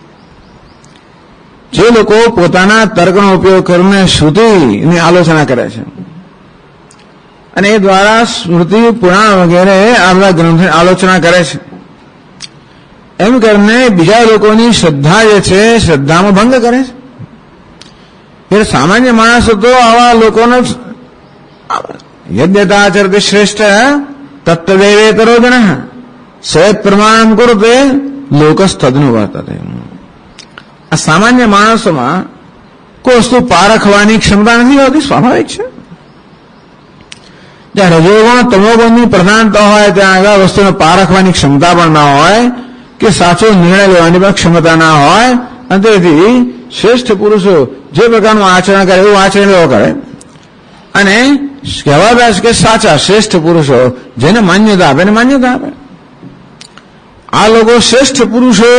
જે લોકો પોતાના તર્કનો ઉપયોગ કરીને શ્રુતિની આલોચના કરે છે અને એ દ્વારા સ્મૃતિ પુરાણ વગેરે આ બધા ગ્રંથોની આલોચના કરે છે, એમ કરીને બીજા લોકોની શ્રદ્ધા જે છે શ્રદ્ધામાં ભંગ કરે છે. એટલે સામાન્ય માણસો તો આવા લોકોનો યદ્યતાચરતે શ્રેષ્ઠ તત્તદેવેતરો જનઃ સયત પ્રમાણમ કુરુતે લોકસ્તદનું વર્તતે. આ સામાન્ય માણસોમાં કોઈ વસ્તુ પારખવાની ક્ષમતા નથી હોતી, સ્વાભાવિક છે. જ્યાં રજોગુણ તમોગુણની પ્રધાનતા હોય ત્યાં આગળ વસ્તુને પારખવાની ક્ષમતા પણ ના હોય કે સાચો નિર્ણય લેવાની પણ ક્ષમતા ના હોય. અને તેથી શ્રેષ્ઠ પુરુષો જે પ્રકારનું આચરણ કરે એવું આચરણ એવો કરે. અને કહેવાતા છે કે સાચા શ્રેષ્ઠ પુરુષો જેને માન્યતા આપે એને માન્યતા આપે. આ લોકો શ્રેષ્ઠ પુરુષો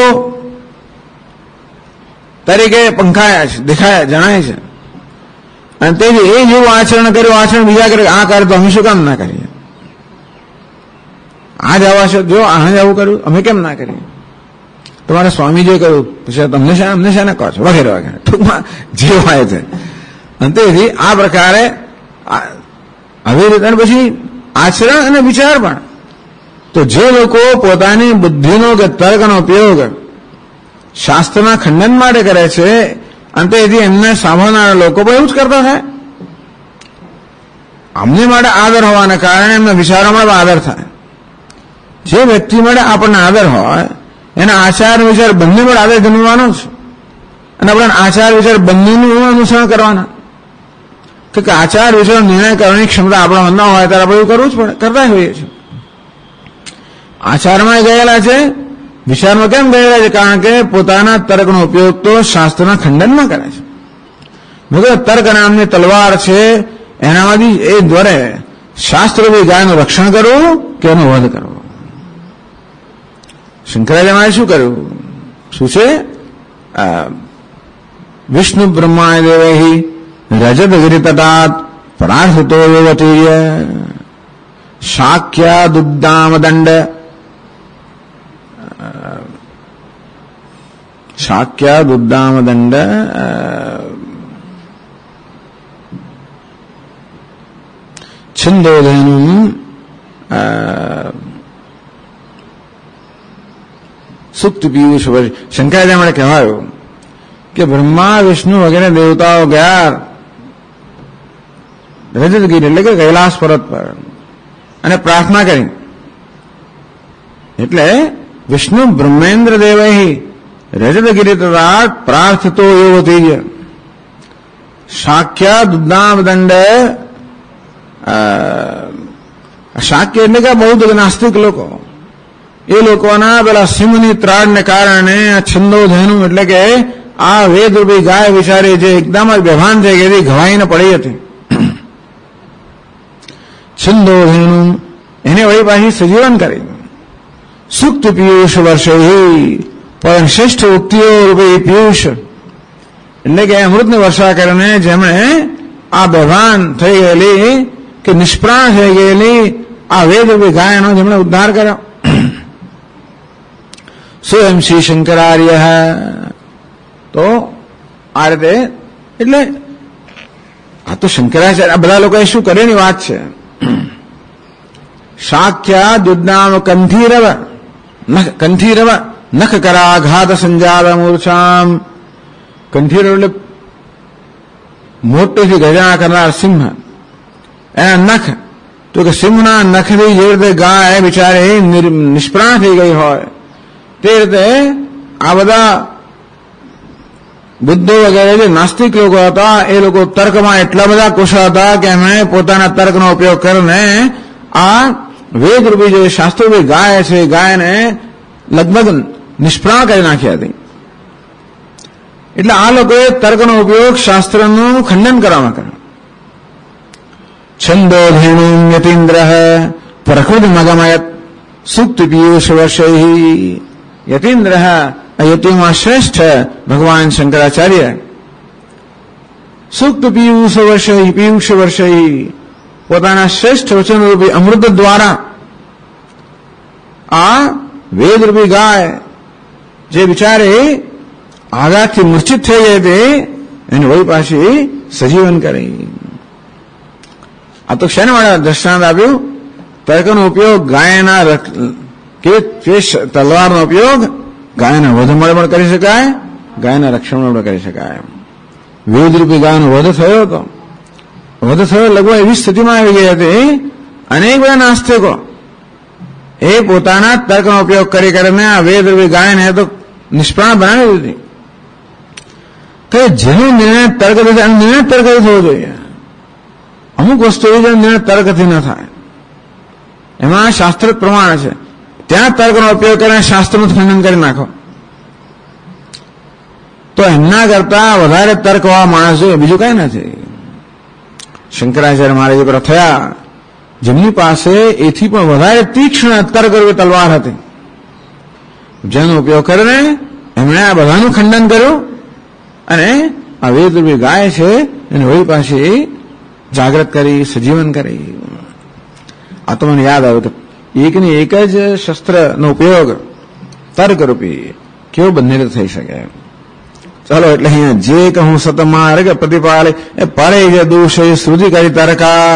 તરીકે પંખાયા છે, દેખાયા, જણાય છે. અને તેથી એ જેવું આચરણ કર્યું આચરણ બીજા કરે, આ કરે તો અમે શું કામ ના કરીએ? આ જ આવા છે, જો આ જ આવું કર્યું અમે કેમ ના કરીએ? તમારા સ્વામીજીએ કહ્યું પછી અમને શાને કહો છો? વગેરે વગેરે. ટૂંકમાં જે હોય છે. અને તેથી આ પ્રકારે આવી રીતે પછી આચરણ અને વિચાર પણ. તો જે લોકો પોતાની બુદ્ધિનો કે તર્કનો ઉપયોગ શાસ્ત્રના ખંડન માટે કરે છે અને તેથી એમને સાંભળનારા લોકો પણ એવું જ કરતા થાય. અમને માટે આદર હોવાના કારણે એમના વિચારોમાં આદર થાય. જે વ્યક્તિ માટે આપણને આદર હોય એના આચાર વિચાર બંને પર આદર જન્મવાનો છે. અને આપણે આચાર વિચાર બંનેનું અનુસરણ કરવાના. કે આચાર વિચાર નિર્ણય કરવાની ક્ષમતા આપણામાં ન હોય ત્યારે આપણે એવું કરવું જ પડે, કરતા હોઈએ છીએ. આચારમાં ગયેલા છે, વિચારમાં કેમ ગયેલા છે? કારણ કે પોતાના તર્કનો ઉપયોગ તો શાસ્ત્રના ખંડનમાં કરે છે. ભગવત તર્ક નામની તલવાર છે, એનામાંથી એ દ્વારે શાસ્ત્રોથી ગાયનું રક્ષણ કરવું કે એનો વધ કરવો. શંકરાચાર્યએ શું કર્યું? શું છે? વિષ્ણુ બ્રહ્માય દેવૈ રજત ગિરિતટાત પ્રાર્થિતો યોવતીર્ય શાક્યા દુદ્દામ દંડ છંદોધેનું સુક્ત પીયુષ. શંકરાચાર્ય કહેવાયું કે બ્રહ્મા વિષ્ણુ વગેરે દેવતાઓ ગયા રજતગીરી એટલે કે કૈલાસ પર્વત પર અને પ્રાર્થના કરી. એટલે વિષ્ણુ બ્રહ્મેન્દ્ર દેવૈ રજતગીરી તથા પ્રાર્થિતો યોવતીર્ય શાક્યા દુદ્દામ દંડ. શાક્ય એટલે કે બૌદ્ધ નાસ્તિક લોકો, એ લોકોના પેલા સિંહની ત્રાડને કારણે આ છંદોધેનુ એટલે કે આ વેદરૂપી ગાય વિચારી જે એકદમ જ બેભાન થઈ ગઈ હતી, ઘવાઈને પડી હતી. છંદોધેનુ એને વળી પાછી સજીવન કરી. સુક્ત પિયુષ વર્ષે પણ શ્રેષ્ઠ ઉક્તિઓ રૂપે પિયુષ એટલે કે અમૃતની વર્ષા કરીને જેમણે આ બેભાન થઈ ગયેલી કે નિષ્પ્રાણ થઈ ગયેલી આ વેદરૂપી ગાયનો જેમણે ઉદ્ધાર કર્યો. સ્વયં શ્રી શંકરાર્ય. તો આ રીતે એટલે આ તો શંકરાચાર્ય આ બધા લોકોએ શું કરેની વાત છે. શાક્યા દુદ્દામ કંઠીરવ નખ કરાઘાત સંજાત મૂર્છામ. કંઠીરવ એટલે મોટેથી ગજા કરનાર સિંહ, એના નખ. તો કે સિંહના નખથી જે રીતે ગાય બિચારી નિષ્પ્રાણ થઈ ગઈ હોય તે રીતે આ બધા બુદ્ધો વગેરે જે નાસ્તિક લોકો હતા એ લોકો તર્કમાં એટલા બધા કુશળ હતા કે એમણે પોતાના તર્કનો ઉપયોગ કરીને આ વેદરૂપી જે શાસ્ત્રોરૂપી ગાય છે ગાયને લગભગ નિષ્પ્રાણ કરી નાખી હતી. એટલે આ લોકોએ તર્કનો ઉપયોગ શાસ્ત્રનું ખંડન કરવામાં કર્યો. છંદોધેનુ યતીન્દ્ર પ્રકૃતિ મગમયત સુક્ત પિયુષ વર્ષૈ. યતીન્દ્ર યતિમાં શ્રેષ્ઠ ભગવાન શંકરાચાર્ય સુક્ત પિયુષ વર્ષૈ પોતાના શ્રેષ્ઠ વચનરૂપી અમૃત દ્વારા આ વેદરૂપી ગાય જે બિચારે આઘાતથી મૂર્છિત થઈ ગઈ હતી એને વળી પાછી સજીવન કરી. આ તો શેના માટે દ્રષ્ટાંત આપ્યું? તર્કનો ઉપયોગ ગાયના કે તલવારનો ઉપયોગ ગાયના વધ માટે પણ કરી શકાય, ગાયના રક્ષણ માટે કરી શકાય. વેદરૂપી ગાયનો વધ થયો હતો. વધ થયો લગભગ એવી સ્થિતિમાં આવી ગઈ હતી અનેક બધા નાસ્તિકો એ પોતાના તર્કનો ઉપયોગ કરીને આ વેદરૂપી ગાયને તો નિષ્પ્રાણ બનાવી દીધી. તો જેનો નિર્ણય તર્કથી થાય નિર્ણય તર્કથી થવો જોઈએ. અમુક વસ્તુ એવી છે નિર્ણય તર્કથી ન થાય, એમાં શાસ્ત્ર પ્રમાણ છે. ત્યાં તર્કનો ઉપયોગ કરીને શાસ્ત્રનું ખંડન કરી નાખો તો એમના કરતા વધારે તર્કવાળા માણસ જોઈએ, બીજું કઈ નથી. શંકરાચાર્ય મહારાજ પર થયા જેમની પાસે એથી પણ વધારે તીક્ષ્ણ તર્કરૂપી તલવાર હતી, જેનો ઉપયોગ કરીને એમણે આ બધાનું ખંડન કર્યું અને આ વેદરૂપી ગાય છે એને વળી પાછી જાગૃત કરી, સજીવન કરી. આ તો મને યાદ આવ્યું કે એકની એક જ શસ્ત્રનો ઉપયોગ તર્કરૂપી કેવો બંને રીતે થઈ શકે. ચાલો એટલે અહીંયા જે કહું સતમાર્ગ પ્રતિપાલે એ પાળે જે દોષ શ્રુતિ કરી તર્કા.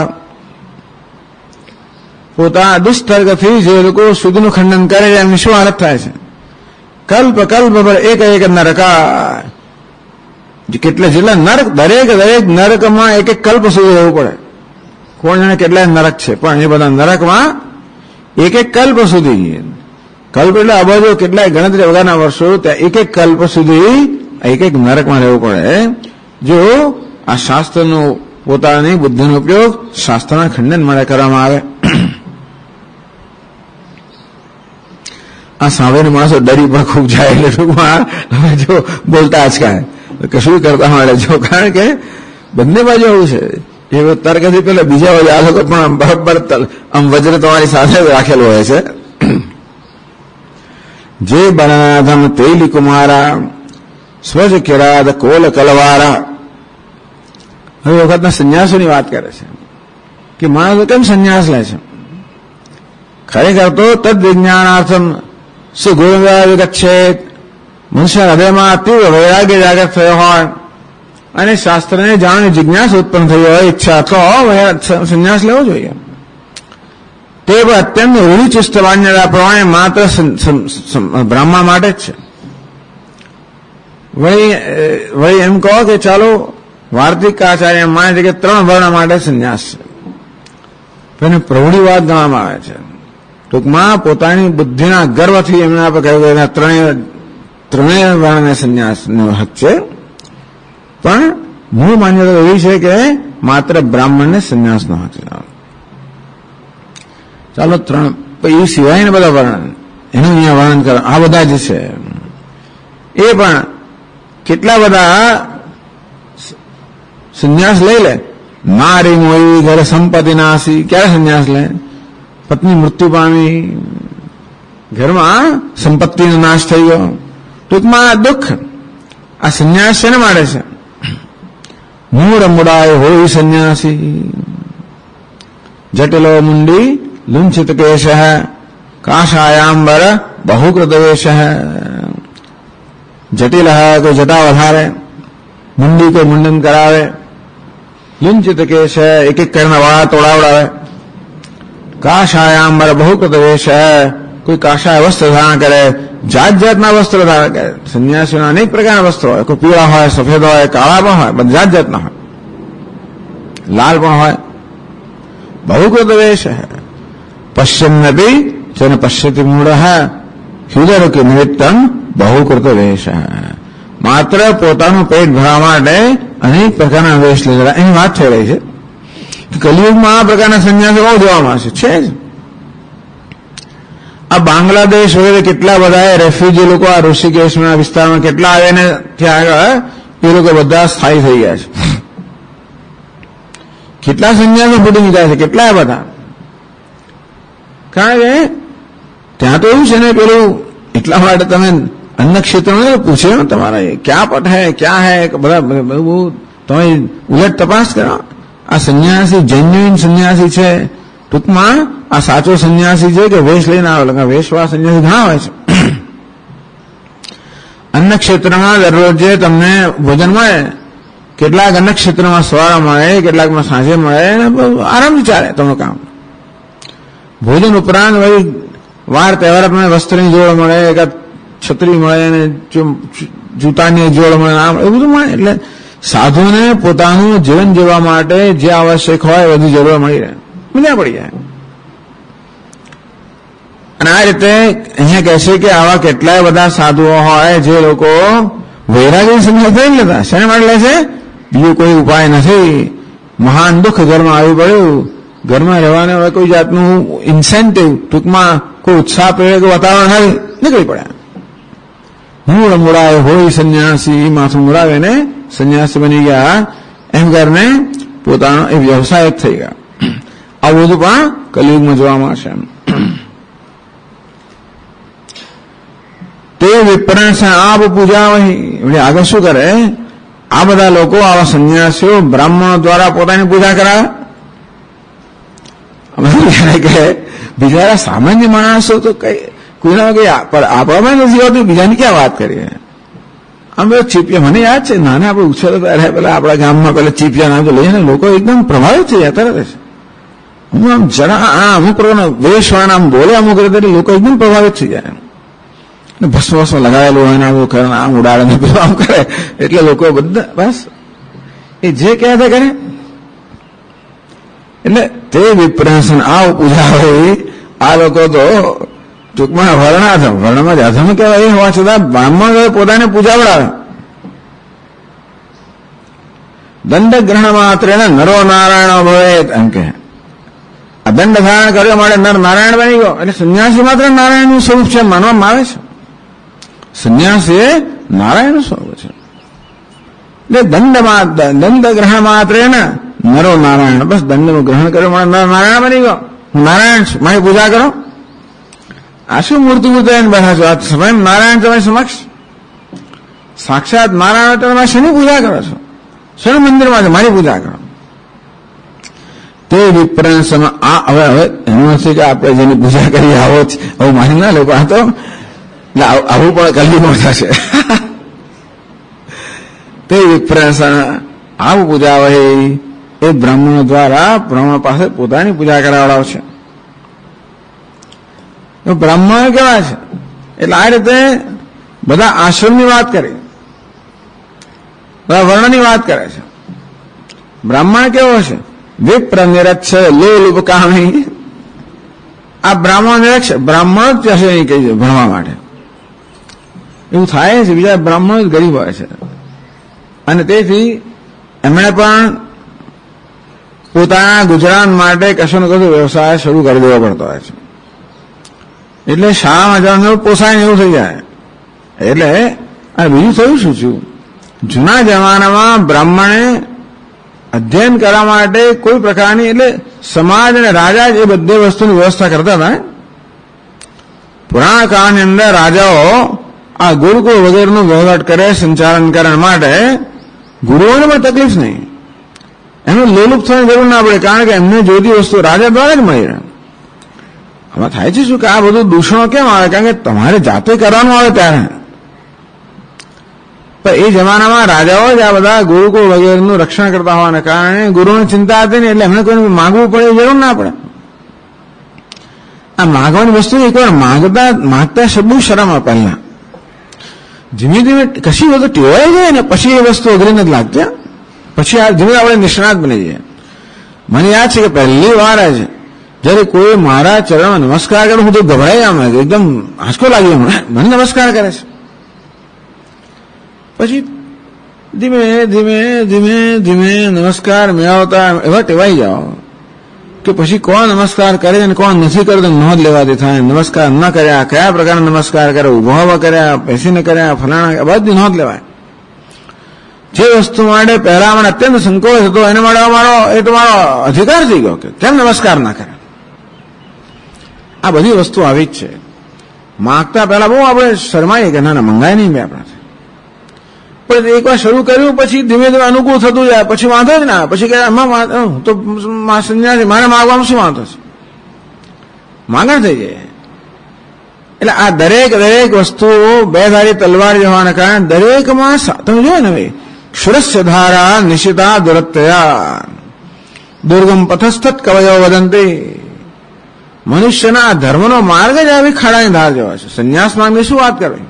પોતા દુષ્તર્કથી જે લોકો શુદ્ધનું ખંડન કરે એમની શું હાલત થાય છે? કલ્પ પર એક નરકા. કેટલા જેટલા નરક દરેક નરકમાં એક કલ્પ સુધી રહેવું પડે. કોણ જાણે કેટલાય નરક છે પણ એ બધા નરકમાં એક કલ્પ સુધી, કલ્પ એટલે અબજો કેટલાય ગણતરી વગરના વર્ષો, ત્યાં એક કલ્પ સુધી એક નરકમાં રહેવું પડે જો આ શાસ્ત્રનો પોતાની બુદ્ધિનો ઉપયોગ શાસ્ત્રના ખંડન માટે કરવામાં આવે. આ સાંભળીને માણસો ડરી પણ ખૂબ જાય એટલે ટૂંકમાં જો બોલતા અચકાય. કશું કરતા મળે જો, કારણ કે બંને બાજુ આવું છે. એ તર્કથી પેલા બીજા બાજુ આ લોકો પણ બરાબર આમ વજ્ર તમારી સાથે રાખેલું હોય છે. જે બનાધમ તેલી કુમારા સ્વજ કિરાદ કોલ કલવારા. હવે વખતના સંન્યાસોની વાત કરે છે કે માણસો કેમ સંન્યાસ લે છે. ખરેખર તો તદ વિજ્ઞાનાર્થમ સુગુણવા વિગચ્છેત. મનુષ્ય હૃદયમાં તીવ્ર વૈરાગ્ય જાગૃત થયો હોય અને શાસ્ત્રને જાણવાની જિજ્ઞાસા ઉત્પન્ન થઈ હોય, ઈચ્છા તો સંન્યાસ લેવો જોઈએ. તે અત્યંત રૂઢિચુસ્ત માન્યતા પ્રમાણે માત્ર બ્રાહ્મણ માટે જ છે. વળી એમ કહો કે ચાલો વાર્તિકાચાર્ય માને છે કે 3 વર્ણ માટે સંન્યાસ છે, એને પ્રૌઢીવાદ ગણવામાં આવે છે. ટૂંકમાં પોતાની બુદ્ધિના ગર્વથી એમના પર કહ્યું કે ત્રણેય વર્ણને સંન્યાસનો હક છે, પણ મૂળ માન્યતા એવી છે કે માત્ર બ્રાહ્મણને સંન્યાસનો હક છે. ચાલો 3 એ સિવાયના બધા વર્ણન એનું અહીંયા વર્ણન કરો. આ બધા જ છે એ પણ કેટલા બધા સંન્યાસ લઈ લે. નારી મોરી ઘરે સંપત્તિ નાસી. ક્યારે સંન્યાસ લે? પત્ની મૃત્યુ પામી, ઘરમાં સંપત્તિનો નાશ થઈ ગયો. ટૂંકમાં દુઃખ. આ સંન્યાસ શેને માટે છે? મૂળ મુડાય હોય સંન્યાસી. જટિલો મુંડી લુંછિત કેશ કાશાયાંબર બહુકૃત વેશ. જટિલ કોઈ જટા વધારે, મુંડી કોઈ મુંડન કરાવે, લુંછિત કેશ એક એક કરીને વાળા તોડાવડાવે, કાશાયાંબર બહુકૃત વેશ કોઈ કાશાય વસ્ત્ર ધારણ કરે, જાત જાતના વસ્ત્રો ધારણ કરે. સંન્યાસીઓના અનેક પ્રકારના વસ્ત્રો હોય, કોઈ પીળા હોય, સફેદ હોય, કાળા પણ હોય, બધા જાત જાતના હોય, લાલ પણ હોય. બહુકૃત વેશ પશ્યન્નપી જેને પશ્યતિ મૂળ હૃદય કે નિમિત્તમ બહુકૃત વેશ. માત્ર પોતાનું પેટ ભરવા માટે અનેક પ્રકારના વેશ લીધેલા એની વાત થઈ રહી છે. કલિયુગમાં આ પ્રકારના સંન્યાસો બહુ જોવામાં આવશે છે જ. આ બાંગ્લાદેશ વગેરે કેટલા બધા રેફ્યુજી લોકો આ ઋષિકેશના વિસ્તારમાં કેટલા આવે ને ત્યાં આગળ એ લોકો બધા સ્થાયી થઈ ગયા છે. કેટલા સંન્યાસો ફૂટી નીકળ્યા છે, કેટલા બધા. કારણ કે ત્યાં તો એવું છે ને પેલું એટલા માટે તમે અન્ન ક્ષેત્રમાં પૂછે તમારે ક્યાં પટ હૈ ક્યાં હૈ બધા બધું તમે ઉલટ તપાસ કરો. આ સંન્યાસી જેન્યુઇન સંન્યાસી છે, ટૂંકમાં આ સાચો સંન્યાસી છે કે વેશ લઈને આવે. વેશવાળા સંન્યાસી ઘણા હોય છે. અન્ન ક્ષેત્રમાં દરરોજ તમને ભોજન મળે. કેટલાક અન્ન ક્ષેત્રમાં સવારે મળે, કેટલાકમાં સાંજે મળે, આરામથી ચાલે તમારું કામ. ભોજન ઉપરાંત વળી વાર તહેવાર તમને વસ્ત્રની જોડ મળે, એકાદ છત્રી મળે અને જૂતાની જોડ મળે, આમ એવું બધું મળે. એટલે સાધુને પોતાનું જીવન જીવવા માટે જે આવશ્યક હોય એ બધી જરૂર મળી રહે, મજા પડી જાય. અને આ રીતે અહીંયા કહે છે કે આવા કેટલાય બધા સાધુઓ હોય જે લોકો વૈરાગ્ય સંન્યાસ લઈ લેતા. શેના માટે લે છે? બીજું કોઈ ઉપાય નથી. મહાન દુઃખ ઘરમાં આવ્યું પડ્યું, ઘરમાં રહેવાને હવે કોઈ જાતનું ઇન્સેન્ટિવ, ટૂંકમાં કોઈ ઉત્સાહ પ્રેરક વાતાવરણ નથી, નીકળી પડ્યા. મૂળ મુડાય હોય સંન્યાસી. માથું મુડાવે ને સંન્યાસી બની ગયા એમ કરીને પોતાનો એ વ્યવસાય થઈ ગયા. આ બધું પણ કલિયુગમાં જોવા મળશે. તે વિપ્રાશ આપ પૂજા વહી. આગળ શું કરે? આ બધા લોકો આવા સંન્યાસીઓ બ્રાહ્મણો દ્વારા પોતાની પૂજા કરાવે. કે બિચારા સામાન્ય માણસો તો કઈ કોઈના કઈ આપવામાં નથી હોતું, બીજાની ક્યાં વાત કરીએ. આમ પેલા ચીપિયા મને યાદ છે નાના આપણે ઉછેરતા રહ્યા પેલા આપણા ગામમાં પેલા ચીપિયા નામ તો લઈને લોકો એકદમ પ્રભાવિત થઈ ગયા તરત જ. હું આમ જરા અમુક પ્રકારના વેશવાળા આમ બોલે અમુક રીતે લોકો એકદમ પ્રભાવિત થઈ જાય. ભસ્મ ભસ્મ લગાવેલું હોય ને આવું કરે, આમ ઉડાડે ને પેલું આમ કરે, એટલે લોકો બધા બસ એ જે કહે તે કરે. એટલે તે વિપ્રાશન આ પૂજા હોય. આ લોકો તો ટૂંકમાં વર્ણાધમ, વર્ણમાં જ અધમ કહેવાય એ હોવા છતાં બ્રાહ્મણ પોતાને પૂજા વડાવે. દંડ ગ્રહણ માત્ર નરો નારાયણ ભવે એમ કે આ દંડ ધારણ કર્યો માટે નર નારાયણ બની ગયો. એટલે સંન્યાસી માત્ર નારાયણનું સ્વરૂપ છે માનવામાં આવે છે. સંન્યાસ એ નારાયણનું સ્વરૂપ છે. દંડ ગ્રહણ માત્ર ને નરો નારાયણ, બસ દંડનું ગ્રહણ કર્યો, મને નારાયણ બની ગયો, હું નારાયણ છું, મારી પૂજા કરો. આ શું મૂર્તિ પૂજાઈને બેઠા છો? આ સ્વયં નારાયણ તમારી સમક્ષ, સાક્ષાત નારાયણ, તમે શેની પૂજા કરો છો? શેનું મંદિરમાં છે? મારી પૂજા કરો. તે વિપ્રાસમાં હવે એનું નથી કે આપણે જેની પૂજા કરી આવો આવું માની ના લે, પણ તો આવું પણ કલયુગમાં થશે. તે વિપ્રાસન આવું પૂજા હોય એ બ્રાહ્મણો દ્વારા બ્રાહ્મણ પાસે પોતાની પૂજા કરાવડાવ છે. બ્રાહ્મણો કેવા છે? એટલે આ રીતે બધા આશ્રમની વાત કરી, બધા વર્ણની વાત કરે છે. બ્રાહ્મણ કેવો છે? વિપ્ર નિરક્ષ લોલુપ કામી. આ બ્રાહ્મણ નિરક્ષ, બ્રાહ્મણ જ હશે અહીં કહી ભણવા માટે. એવું થાય છે, બીજા બ્રાહ્મણો જ ગરીબ હોય છે, અને તેથી એમણે પણ પોતાના ગુજરાન માટે કશો ને કશો વ્યવસાય શરૂ કરી દેવો પડતો હોય છે. એટલે શાળામાં જવાનું પોસાય એવું થઈ જાય. એટલે આ બીજું થયું શું છું? જૂના જમાનામાં બ્રાહ્મણે અધ્યયન કરવા માટે કોઈ પ્રકારની, એટલે સમાજ અને રાજા જ એ બધી વસ્તુની વ્યવસ્થા કરતા હતા. પુરાણ કાળની અંદર રાજાઓ આ ગુરુકુળ વગેરેનો વહીવટ કરે, સંચાલન કરવા માટે ગુરુઓને પણ તકલીફ નહીં, એનું લોલુપ થવાની જરૂર ના પડે, કારણ કે એમને જોઈતી વસ્તુ રાજા દ્વારા જ મળી રહે. આમાં થાય છે શું કે આ બધું દૂષણો કેમ આવે? કારણ કે તમારે જાતે કરવાનું આવે ત્યારે. પણ એ જમાનામાં રાજાઓ જ આ બધા ગુરુકુળ વગેરેનું રક્ષણ કરતા હોવાને કારણે ગુરુઓની ચિંતા હતી ને, એટલે એમને કોઈને માગવું પડે એ જરૂર ના પડે. આ માગવાની વસ્તુ એકવાર માગતા બહુ શરમ આવે. પહેલા ધીમે ધીમે કશી બધું ટેવાઈ જાય ને પછી એ વસ્તુ અઘરી નથી લાગતી. પછી આ ધીમે આપણે નિષ્ણાત બની જઈએ. મને યાદ છે કે પહેલી વાર જ જયારે કોઈ મારા ચરણમાં નમસ્કાર કરે, હું તો ગભરાઈ આમ, એકદમ આંચકો લાગી, મને નમસ્કાર કરે છે. પછી ધીમે ધીમે ધીમે ધીમે નમસ્કાર મેળવતા એવા ટેવાઈ જાઓ કે પછી કોણ નમસ્કાર કરે અને કોણ નથી કરતો નોંધ લેવાતી થાય. નમસ્કાર ન કર્યા, કયા પ્રકારના નમસ્કાર કરે, ઉભા કર્યા, બેસીને કર્યા, ફલાણા, બધી નોંધ લેવાય. જે વસ્તુ માટે પહેલા મને અત્યંત સંકોચ હતો એને માટે એ તો મારો અધિકાર થઈ ગયો કે કેમ નમસ્કાર ના કરે. આ બધી વસ્તુ આવી જ છે. માગતા પહેલા બહુ આપણે શરમાઈએ કે ના ના મંગાય નહીં મેં આપણાથી. પણ એકવાર શરૂ કર્યું પછી ધીમે ધીમે અનુકૂળ થતું જાય, પછી વાંધો જ ના. પછી કે એમાં તો સંન્યાસી, મારે માગવામાં શું વાંધો છે? માંગણ થઈ જાય. એટલે આ દરેક વસ્તુ બે ધારી તલવાર જવાના કારણે દરેકમાં તમે જોયો ને ભાઈ, ક્ષુરસ્ય ધારા નિશિતા દુરત્તયા દુર્ગમ પથસ્થત કવયો વદંતી. મનુષ્યના ધર્મનો માર્ગ જ આવી ખાડાની ધાર જેવા છે. સંન્યાસ માર્ગની શું વાત કરવી?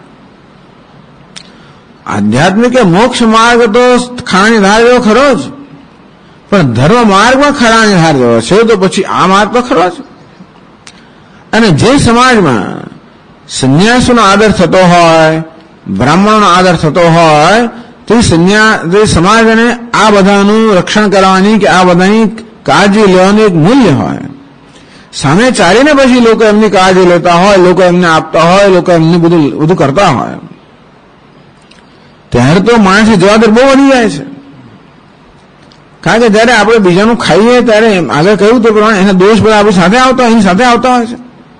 આધ્યાત્મિક કે મોક્ષ માર્ગ તો ખાડાની ધાર જેવો ખરો જ, પણ ધર્મ માર્ગમાં ખાડાની ધાર જેવો છે, તો પછી આ માર્ગ તો ખરો જ. અને જે સમાજમાં સંન્યાસોનો આદર થતો હોય, બ્રાહ્મણોનો આદર થતો હોય, તે સમાજને આ બધાનું રક્ષણ કરવાની કે આ બધાની કાળજી લેવાનું એક મૂલ્ય હોય. સામે ચાલીને પછી લોકો એમની કાળજી લેતા હોય, લોકો એમને આપતા હોય, લોકો એમને બધું કરતા હોય, ત્યારે તો માણસની જવાબદારી બહુ વધી જાય છે. કારણ કે જયારે આપણે બીજાનું ખાઈએ ત્યારે આગળ કહ્યું તે પ્રમાણે એના દોષ બધા આપણી સાથે આવતા હોય, એની સાથે આવતા હોય છે.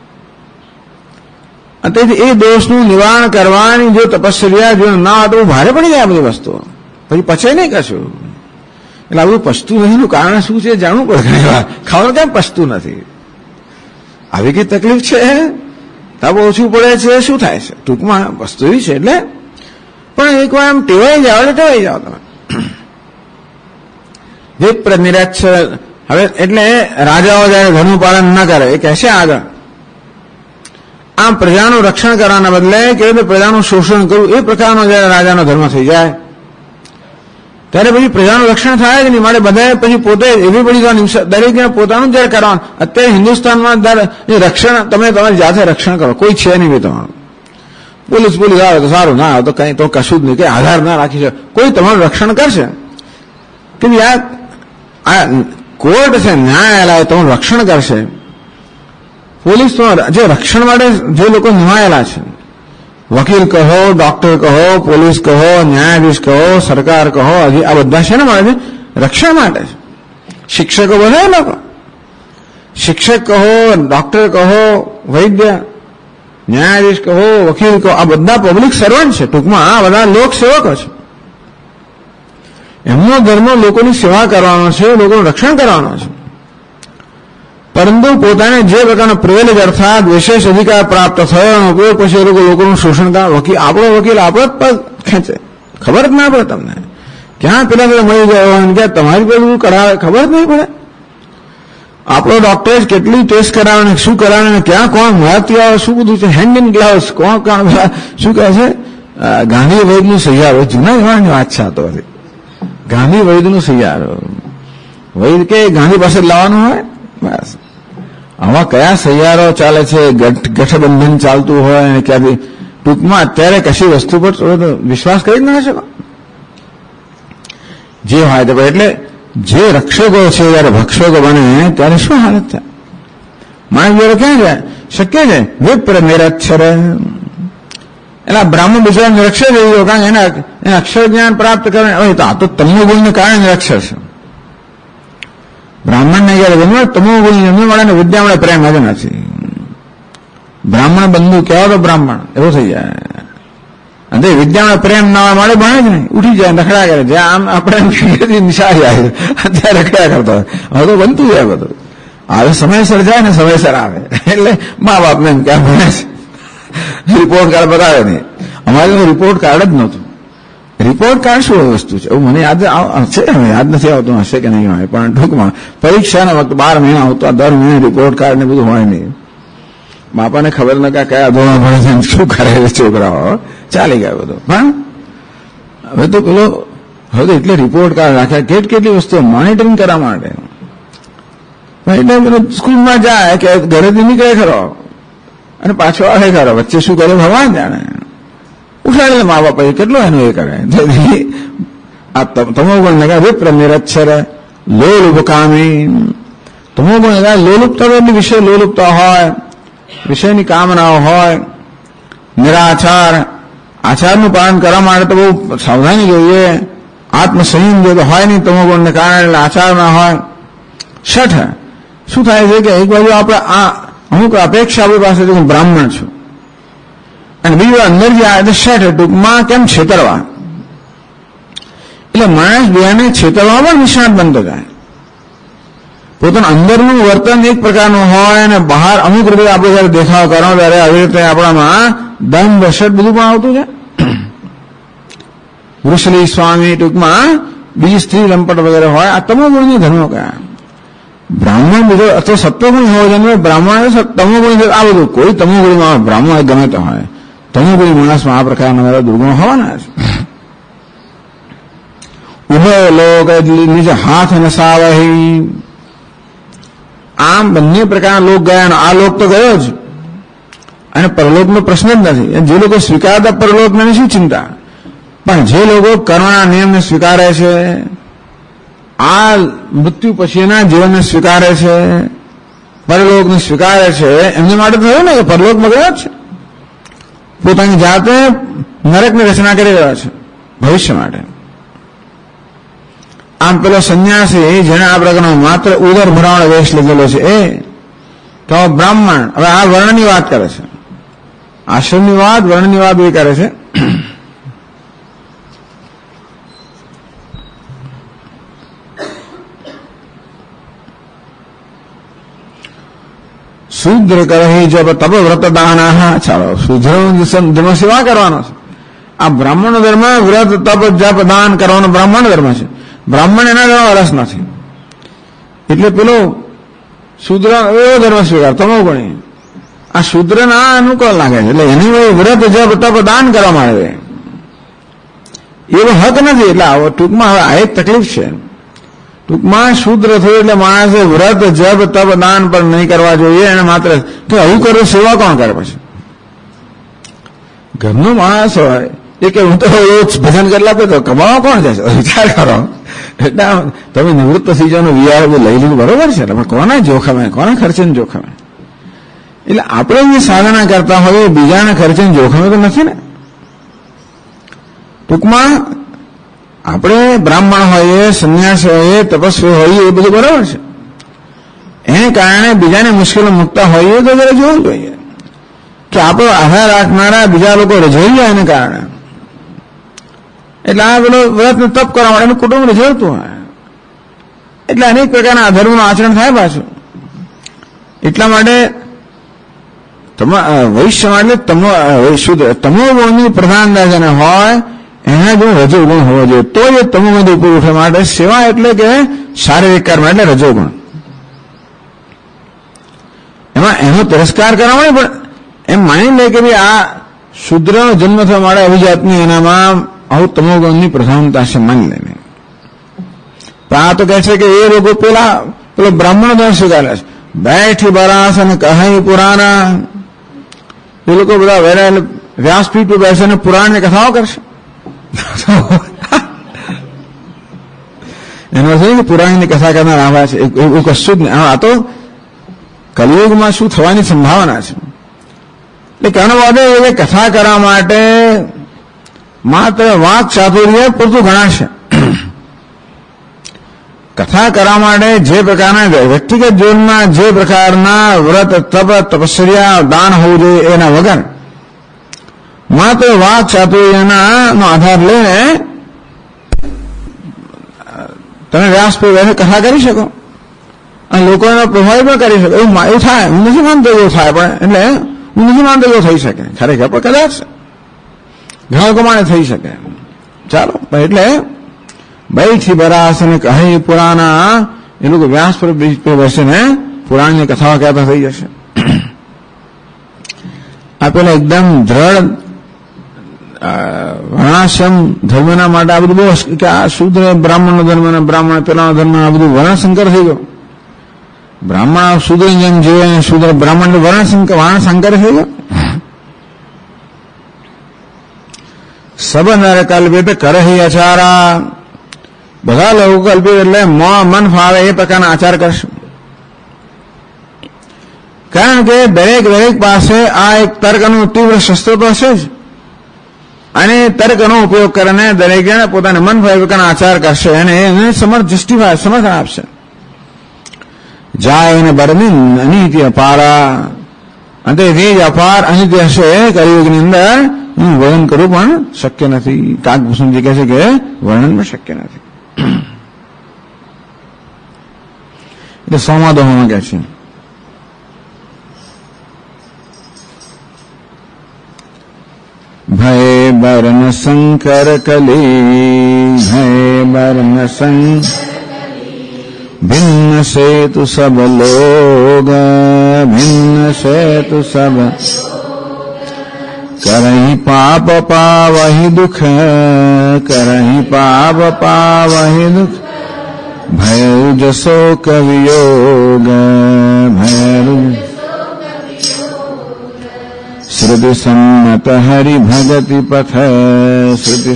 તેથી એ દોષનું નિવારણ કરવાની જો તપસ્યા જો ના હોય તો ભારે પડી જાય બધી વસ્તુઓ, પછી પચે નહીં કશું. એટલે આ બધું પચતું નથીનું કારણ શું છે જાણવું પડે. ઘણી વાર ખાવાનું કેમ પચતું નથી? આવી કઈ તકલીફ છે? તાપ ઓછું પડે છે, શું થાય છે? ટૂંકમાં વસ્તુ એવી છે. એટલે પણ એકવાર એમ ટેવાઈ જાઓ એટલે ટેવાઈ જાઓ તમે. વિપ્ર નિરક્ષ. હવે એટલે રાજાઓ જયારે ધર્મનું પાલન ન કરે એ કહેશે આગળ આમ પ્રજાનું રક્ષણ કરવાના બદલે કેવી રીતે પ્રજાનું શોષણ કરવું એ પ્રકારનો જયારે રાજાનો ધર્મ થઈ જાય ત્યારે પછી પ્રજાનું રક્ષણ થાય જ નહીં. માટે બધાએ પછી પોતે એવી બધી દરેકને પોતાનું જયારે કરવાનું. અત્યારે હિન્દુસ્તાનમાં રક્ષણ તમે તમારી જાતે રક્ષણ કરો, કોઈ છે નહીં ભાઈ તમારું. પોલીસ આવે તો સારું, ના આવે તો કઈ તો કશું જ નહીં, કઈ આધાર ના રાખી શકે. કોઈ તમારું રક્ષણ કરશે કે આ કોર્ટ છે, ન્યાયાલય તમારું રક્ષણ કરશે. પોલીસ તો જે રક્ષણ માટે જે લોકો નિમાયેલા છે, વકીલ કહો, ડોક્ટર કહો, પોલીસ કહો, ન્યાયાધીશ કહો, સરકાર કહો, આ બધા શેના માટે છે? રક્ષણ માટે છે. શિક્ષકો બધા લોકો, શિક્ષક કહો, ડોક્ટર કહો, વૈદ્ય, ન્યાયાધીશ કહો, વકીલ કહો, આ બધા પબ્લિક સર્વન્ટ છે. ટૂંકમાં આ બધા લોક સેવકો છે. એમનો ધર્મ લોકોની સેવા કરવાનો છે, લોકોનું રક્ષણ કરવાનો છે. પરંતુ પોતાને જે પ્રકારનો પ્રિવિલેજ અર્થાત વિશેષ અધિકાર પ્રાપ્ત થયો એનો ઉપયોગ પછી એ લોકોનું શોષણ કરે. આપણો વકીલ આપણો જ પગ ખેંચે, ખબર જ ના પડે તમને. ક્યાં પેલા મળી ગયો અને ક્યાં તમારી પેલું કરાવે ખબર જ નહીં પડે. આપણો ડોક્ટર કેટલી ટેસ્ટ કરાવે ને શું કરાવે ને ક્યાં કોણ મહત્વ આવે શું બધું છે. હેન્ડ ઇન ગ્લાવ્સ કોણ શું કહે છે? ગાંધી વૈદનું સૈયારો, જૂના જમાનાની વાત છે. તો ગાંધી વૈદનું સૈયારો, વૈદ કે ગાંધી પાસે લાવવાનું હોય બસ. આવા કયા સૈયારો ચાલે છે, ગઠબંધન ચાલતું હોય અને ક્યાંથી. ટૂંકમાં અત્યારે કશી વસ્તુ પર વિશ્વાસ કરી જ ના શકો. જે હોય તો એટલે જે રક્ષકો છે જયારે ભક્ષકો બને ત્યારે શું હાલત થાય? માણસ જયારે ક્યાં જાય? શક્ય છે વિપ્ર નિરક્ષર, એના બ્રાહ્મણ બિચારા નિરક્ષર થઈ ગયો, કારણ એને અક્ષર જ્ઞાન પ્રાપ્ત કરે. હવે તો આ તો તમો ગુણને કારણે નિરક્ષર છે. બ્રાહ્મણને જયારે જન્મ તમો ગુણ જન્મ મળે વિદ્યા મળે, પ્રેમ હવે નથી. બ્રાહ્મણ બંધુ કહેવા તો બ્રાહ્મણ એવો થઈ જાય. અને વિદ્યામાં પ્રેમ ના મળે ભણે જ નહીં, ઉઠી જાય, રખડા કરે. જ્યાં આમ આપણે નિશાળી આવે અત્યારે રખડા કરતો હોય. હવે તો બનતું જાય બધું. હવે સમયસર જાય ને સમયસર આવે એટલે મા બાપને એમ ક્યાં ભણે છે. રિપોર્ટ કાર્ડ બતાવે નહીં. અમારે તો રિપોર્ટ કાર્ડ જ નહોતું. રિપોર્ટ કાર્ડ શું વસ્તુ છે એવું મને યાદ છે, હવે યાદ નથી આવતું, હશે કે નહીં હોય. પણ ટૂંકમાં પરીક્ષાના વખત 12 મહિના આવતા, દર મહિને રિપોર્ટ કાર્ડ ને બધું હોય નહીં. બાપાને ખબર ન કે કયા ધોરણ ભણે છે શું કરે છે છોકરાઓ, ચાલી ગયા બધું. પણ હવે તો પેલો હવે તો એટલે રિપોર્ટ કાર્ડ રાખ્યા, કેટલી વસ્તુઓ મોનિટરિંગ કરવા માટે. એટલે પેલો સ્કૂલમાં જાય કે ઘરેથી નીકળે ખરો અને પાછો આવે ખરો, વચ્ચે શું કરે ભગવાન જાણે. ઉઠાડે મા બાપા કેટલો એનું એ કરે. આ તમો ગુણ વિપ્ર નિરક્ષર લોલુપકામી. તમો ગુણ લોલુપતા એટલે વિષય લોલુપતા હોય, વિષયની કામનાઓ હોય, નિરાચાર. આચારનું પાલન કરવા માટે તો બહુ સાવધાની જોઈએ, આત્મસંયમ જો તો હોય નહીં તમો ગુણને કારણે, એટલે આચાર ના હોય. છઠ શું થાય છે કે એક બાજુ આપણે આ અમુક અપેક્ષા આપણી પાસે હું બ્રાહ્મણ છું, અને બીજું અંદર જે આવે છઠ ટૂંકમાં કેમ છેતરવા. એટલે માણસ બીજાને છેતરવા પણ નિષ્ણાત બનતો જાય. પોતાનું અંદરનું વર્તન એક પ્રકારનું હોય અને બહાર અમુક રીતે આપણે જયારે દેખાવ કરો ત્યારે આવી રીતે આપણામાં દંભ વશટ બધું પણ આવતું છે. વૃષલી સ્વામી ટૂંકમાં બીજી સ્ત્રી લંપટ વગેરે હોય. આ તમો ગુણની ધર્મો કયા? બ્રાહ્મણ બીજો અથવા સત્વગુણ હોવો જોઈએ. બ્રાહ્મણ તમો ગુણ આ બધું કોઈ તમો ગુણમાં બ્રાહ્મણ ગમે તો હોય. તમો ગુણ માણસમાં આ પ્રકારના દુર્ગુણો હોવાના છે. ઉભય લોક નિજ હાથ નસાવહી. આમ બંને પ્રકારના લોક ગયા, આ લોક તો ગયો જ અને પરલોકનો પ્રશ્ન જ નથી. જે લોકો સ્વીકારતા પરલોકને શું ચિંતા, પણ જે લોકો કર્મના નિયમને સ્વીકારે છે, આ મૃત્યુ પછીના જીવનને સ્વીકારે છે, પરલોકને સ્વીકારે છે, એમને માટે થયું ને કે પરલોકમાં ગયા છે. પોતાની જાતે નરકની રચના કરી રહ્યા છે ભવિષ્ય માટે. આમ પેલો સંન્યાસી જેને આ પ્રકારનો માત્ર ઉદર ભરાવાનો વેશ લીધેલો છે એ તો બ્રાહ્મણ. હવે આ વર્ણની વાત કરે છે, આશ્રમની વાત વર્ણની વાત એ કરે છે. શુદ્ર કરહી જબ તપ વ્રત દાન. ચાલો શુદ્ર ધર્મ સેવા કરવાનો છે. આ બ્રાહ્મણ ધર્મ વ્રત તપ જપ દાન કરવાનો બ્રાહ્મણ ધર્મ છે. બ્રાહ્મણ એના ધર્મ રસ નથી. એટલે પેલો શુદ્ર એવો ધર્મ સ્વીકાર તમો ગણી. આ શુદ્રના અનુકૂળ લાગે છે. એટલે એની વ્રત જપ તપ દાન કરવા માંડે એવો હક નથી. એટલે આવો ટૂંકમાં હવે આ એક તકલીફ છે. ટૂંકમાં શુદ્ર થયું એટલે માણસે વ્રત જપ તપ દાન પણ નહીં કરવા જોઈએ. એને માત્ર કે આવું કરો સેવા કોણ કરે? પછી ઘરનો માણસ હોય એ કે હું તો ભજન કરી આપે તો કમાવા કોણ જશે? વિચાર કરો. એટલે તમે નિવૃત્ત થઈ જવાનું વિચાર લઈ લીધું બરોબર છે, પણ કોના જોખમે, કોના ખર્ચે જોખમે? એટલે આપણે જે સાધના કરતા હોય બીજાના ખર્ચે જોખમે તો નથી ને. ટૂંકમાં આપણે બ્રાહ્મણ હોઈએ, સંન્યાસી હોઈએ, તપસ્વી હોઈએ, એ બધું બરાબર છે. એને કારણે બીજાને મુશ્કેલી મુકતા હોઈએ તો જરા જોવું જોઈએ કે આપણો આધાર રાખનારા બીજા લોકો રજોઈ જાય એને કારણે. એટલે આ પેલો વ્રતને તપ કરવા માટે એનું કુટુંબ રજોડતું હોય એટલે અનેક પ્રકારના અધર્મનું આચરણ થાય પાછું. એટલા માટે વૈશ્યમાં એટલે તમો ગુણની પ્રધાનતા જેને હોય એને જો રજોગુણ હોવો જોઈએ તો એ તમોગુણ ઉપર ઉઠવા માટે સેવા એટલે કે શારીરિક કર્મ એટલે રજોગુણ. એમાં એનો તિરસ્કાર કરવા મળે પણ એમ માની લે કે ભાઈ આ શુદ્રનો જન્મ થવા માટે અભિજાતની એનામાં આવું તમોગુણની પ્રધાનતા છે માની લઈને. પણ આ તો કહે છે કે એ લોકો પેલો બ્રાહ્મણ દોષ સ્વીકારે છે. બેઠી બરાસ અને કહી પુરાણા એ લોકો બધા વેરા વ્યાસપીઠ પર બેસીને પુરાણની કથાઓ કરશે. એનો અર્થ કે પુરાણની કથા કરનાર આવા છે એવું કશું જ નહીં. આ તો કલિયુગમાં શું થવાની સંભાવના છે. એટલે કહેવાનો વાત એ કથા કરવા માટે માત્ર વાક ચાતુર્ય પૂરતું ગણાશે. કથા કરવા માટે જે પ્રકારના વ્યક્તિગત જીવનમાં જે પ્રકારના વ્રત તપ તપસ્યા દાન હોવું જોઈએ એના વગર માત્ર વાક ચાતુર્યના નો આધાર લઈને તમે વ્યાસપીઠ કથા કરી શકો અને લોકોને પ્રભાવિત પણ કરી શકો. એવું થાય. હું નથી માનતો એવું થાય પણ એટલે હું નથી માનતો એવું થઈ શકે ખરેખર પણ કદાચ ઘણા પ્રમાણે થઈ શકે. ચાલો એટલે બેઠી બરાસ અને કહી પુરાણા એ લોકો વ્યાસ પર બેસીને પુરાણની કથાઓ કહેતા થઈ જશે. આ પેલા એકદમ દ્રઢ વર્ણાશ્રમ ધર્મના માટે આ બધું બહુ કે આ શુદ્ર બ્રાહ્મણનો ધર્મ અને બ્રાહ્મણ પેલાનો ધર્મ આ બધું વર્ણશંકર થઈ ગયો. બ્રાહ્મણ શુદ્ર જેમ જીવે શુદ્ર બ્રાહ્મણ વર્ણશંકર થઈ ગયો. સબ નર કલ્પિત કરહી આચારા બધા લોકો કલ્પિત એટલે મન ફાવે એ પ્રકારના આચાર કરશે. કારણ કે દરેક પાસે આ એક તર્કનું તીવ્ર શસ્ત્ર તો હશે જ અને તર્કનો ઉપયોગ કરીને દરેક જણ પોતાને મન ફાવે પ્રકારના આચાર કરશે અને એને સમર્થન આપશે. જાય ને બરમીન અનિતિ અપારા અને તે જ અપાર અનિતિ હશે કલિયુગની અંદર વર્ણન કરવું પણ શક્ય નથી. કાગભૂષણજી કહે છે કે વર્ણન પણ શક્ય નથી. એટલે સંવાદોમાં કહે છે ભય બર્ન શંકર કલી ભય બર્ન ભિન્ન સેતુ સબ લોગ ભિન્ન સેતુ સબ કરહી પાપ પાવહી દુઃખ કરહી પાપ પાવહી દુઃખ ભયરુ જસો કવિયોગ ભયરુ શ્રુતિ સમ્મત હરિ ભગતિ પથ શ્રુતિ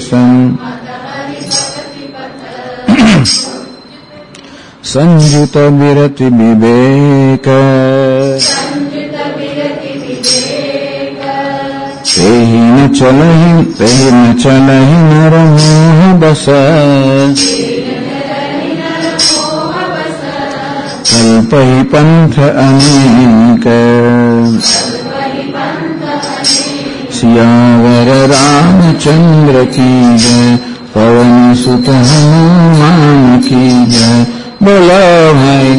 સંજિત વિરતિ વિવેક તેહિ ન ચલહી નર મોહ બસ કલ્પહી પંથ અનેક સિયાવર રામચંદ્ર કી જય પવન સુત હનુમાન કી જય. બોલો ભાઈ.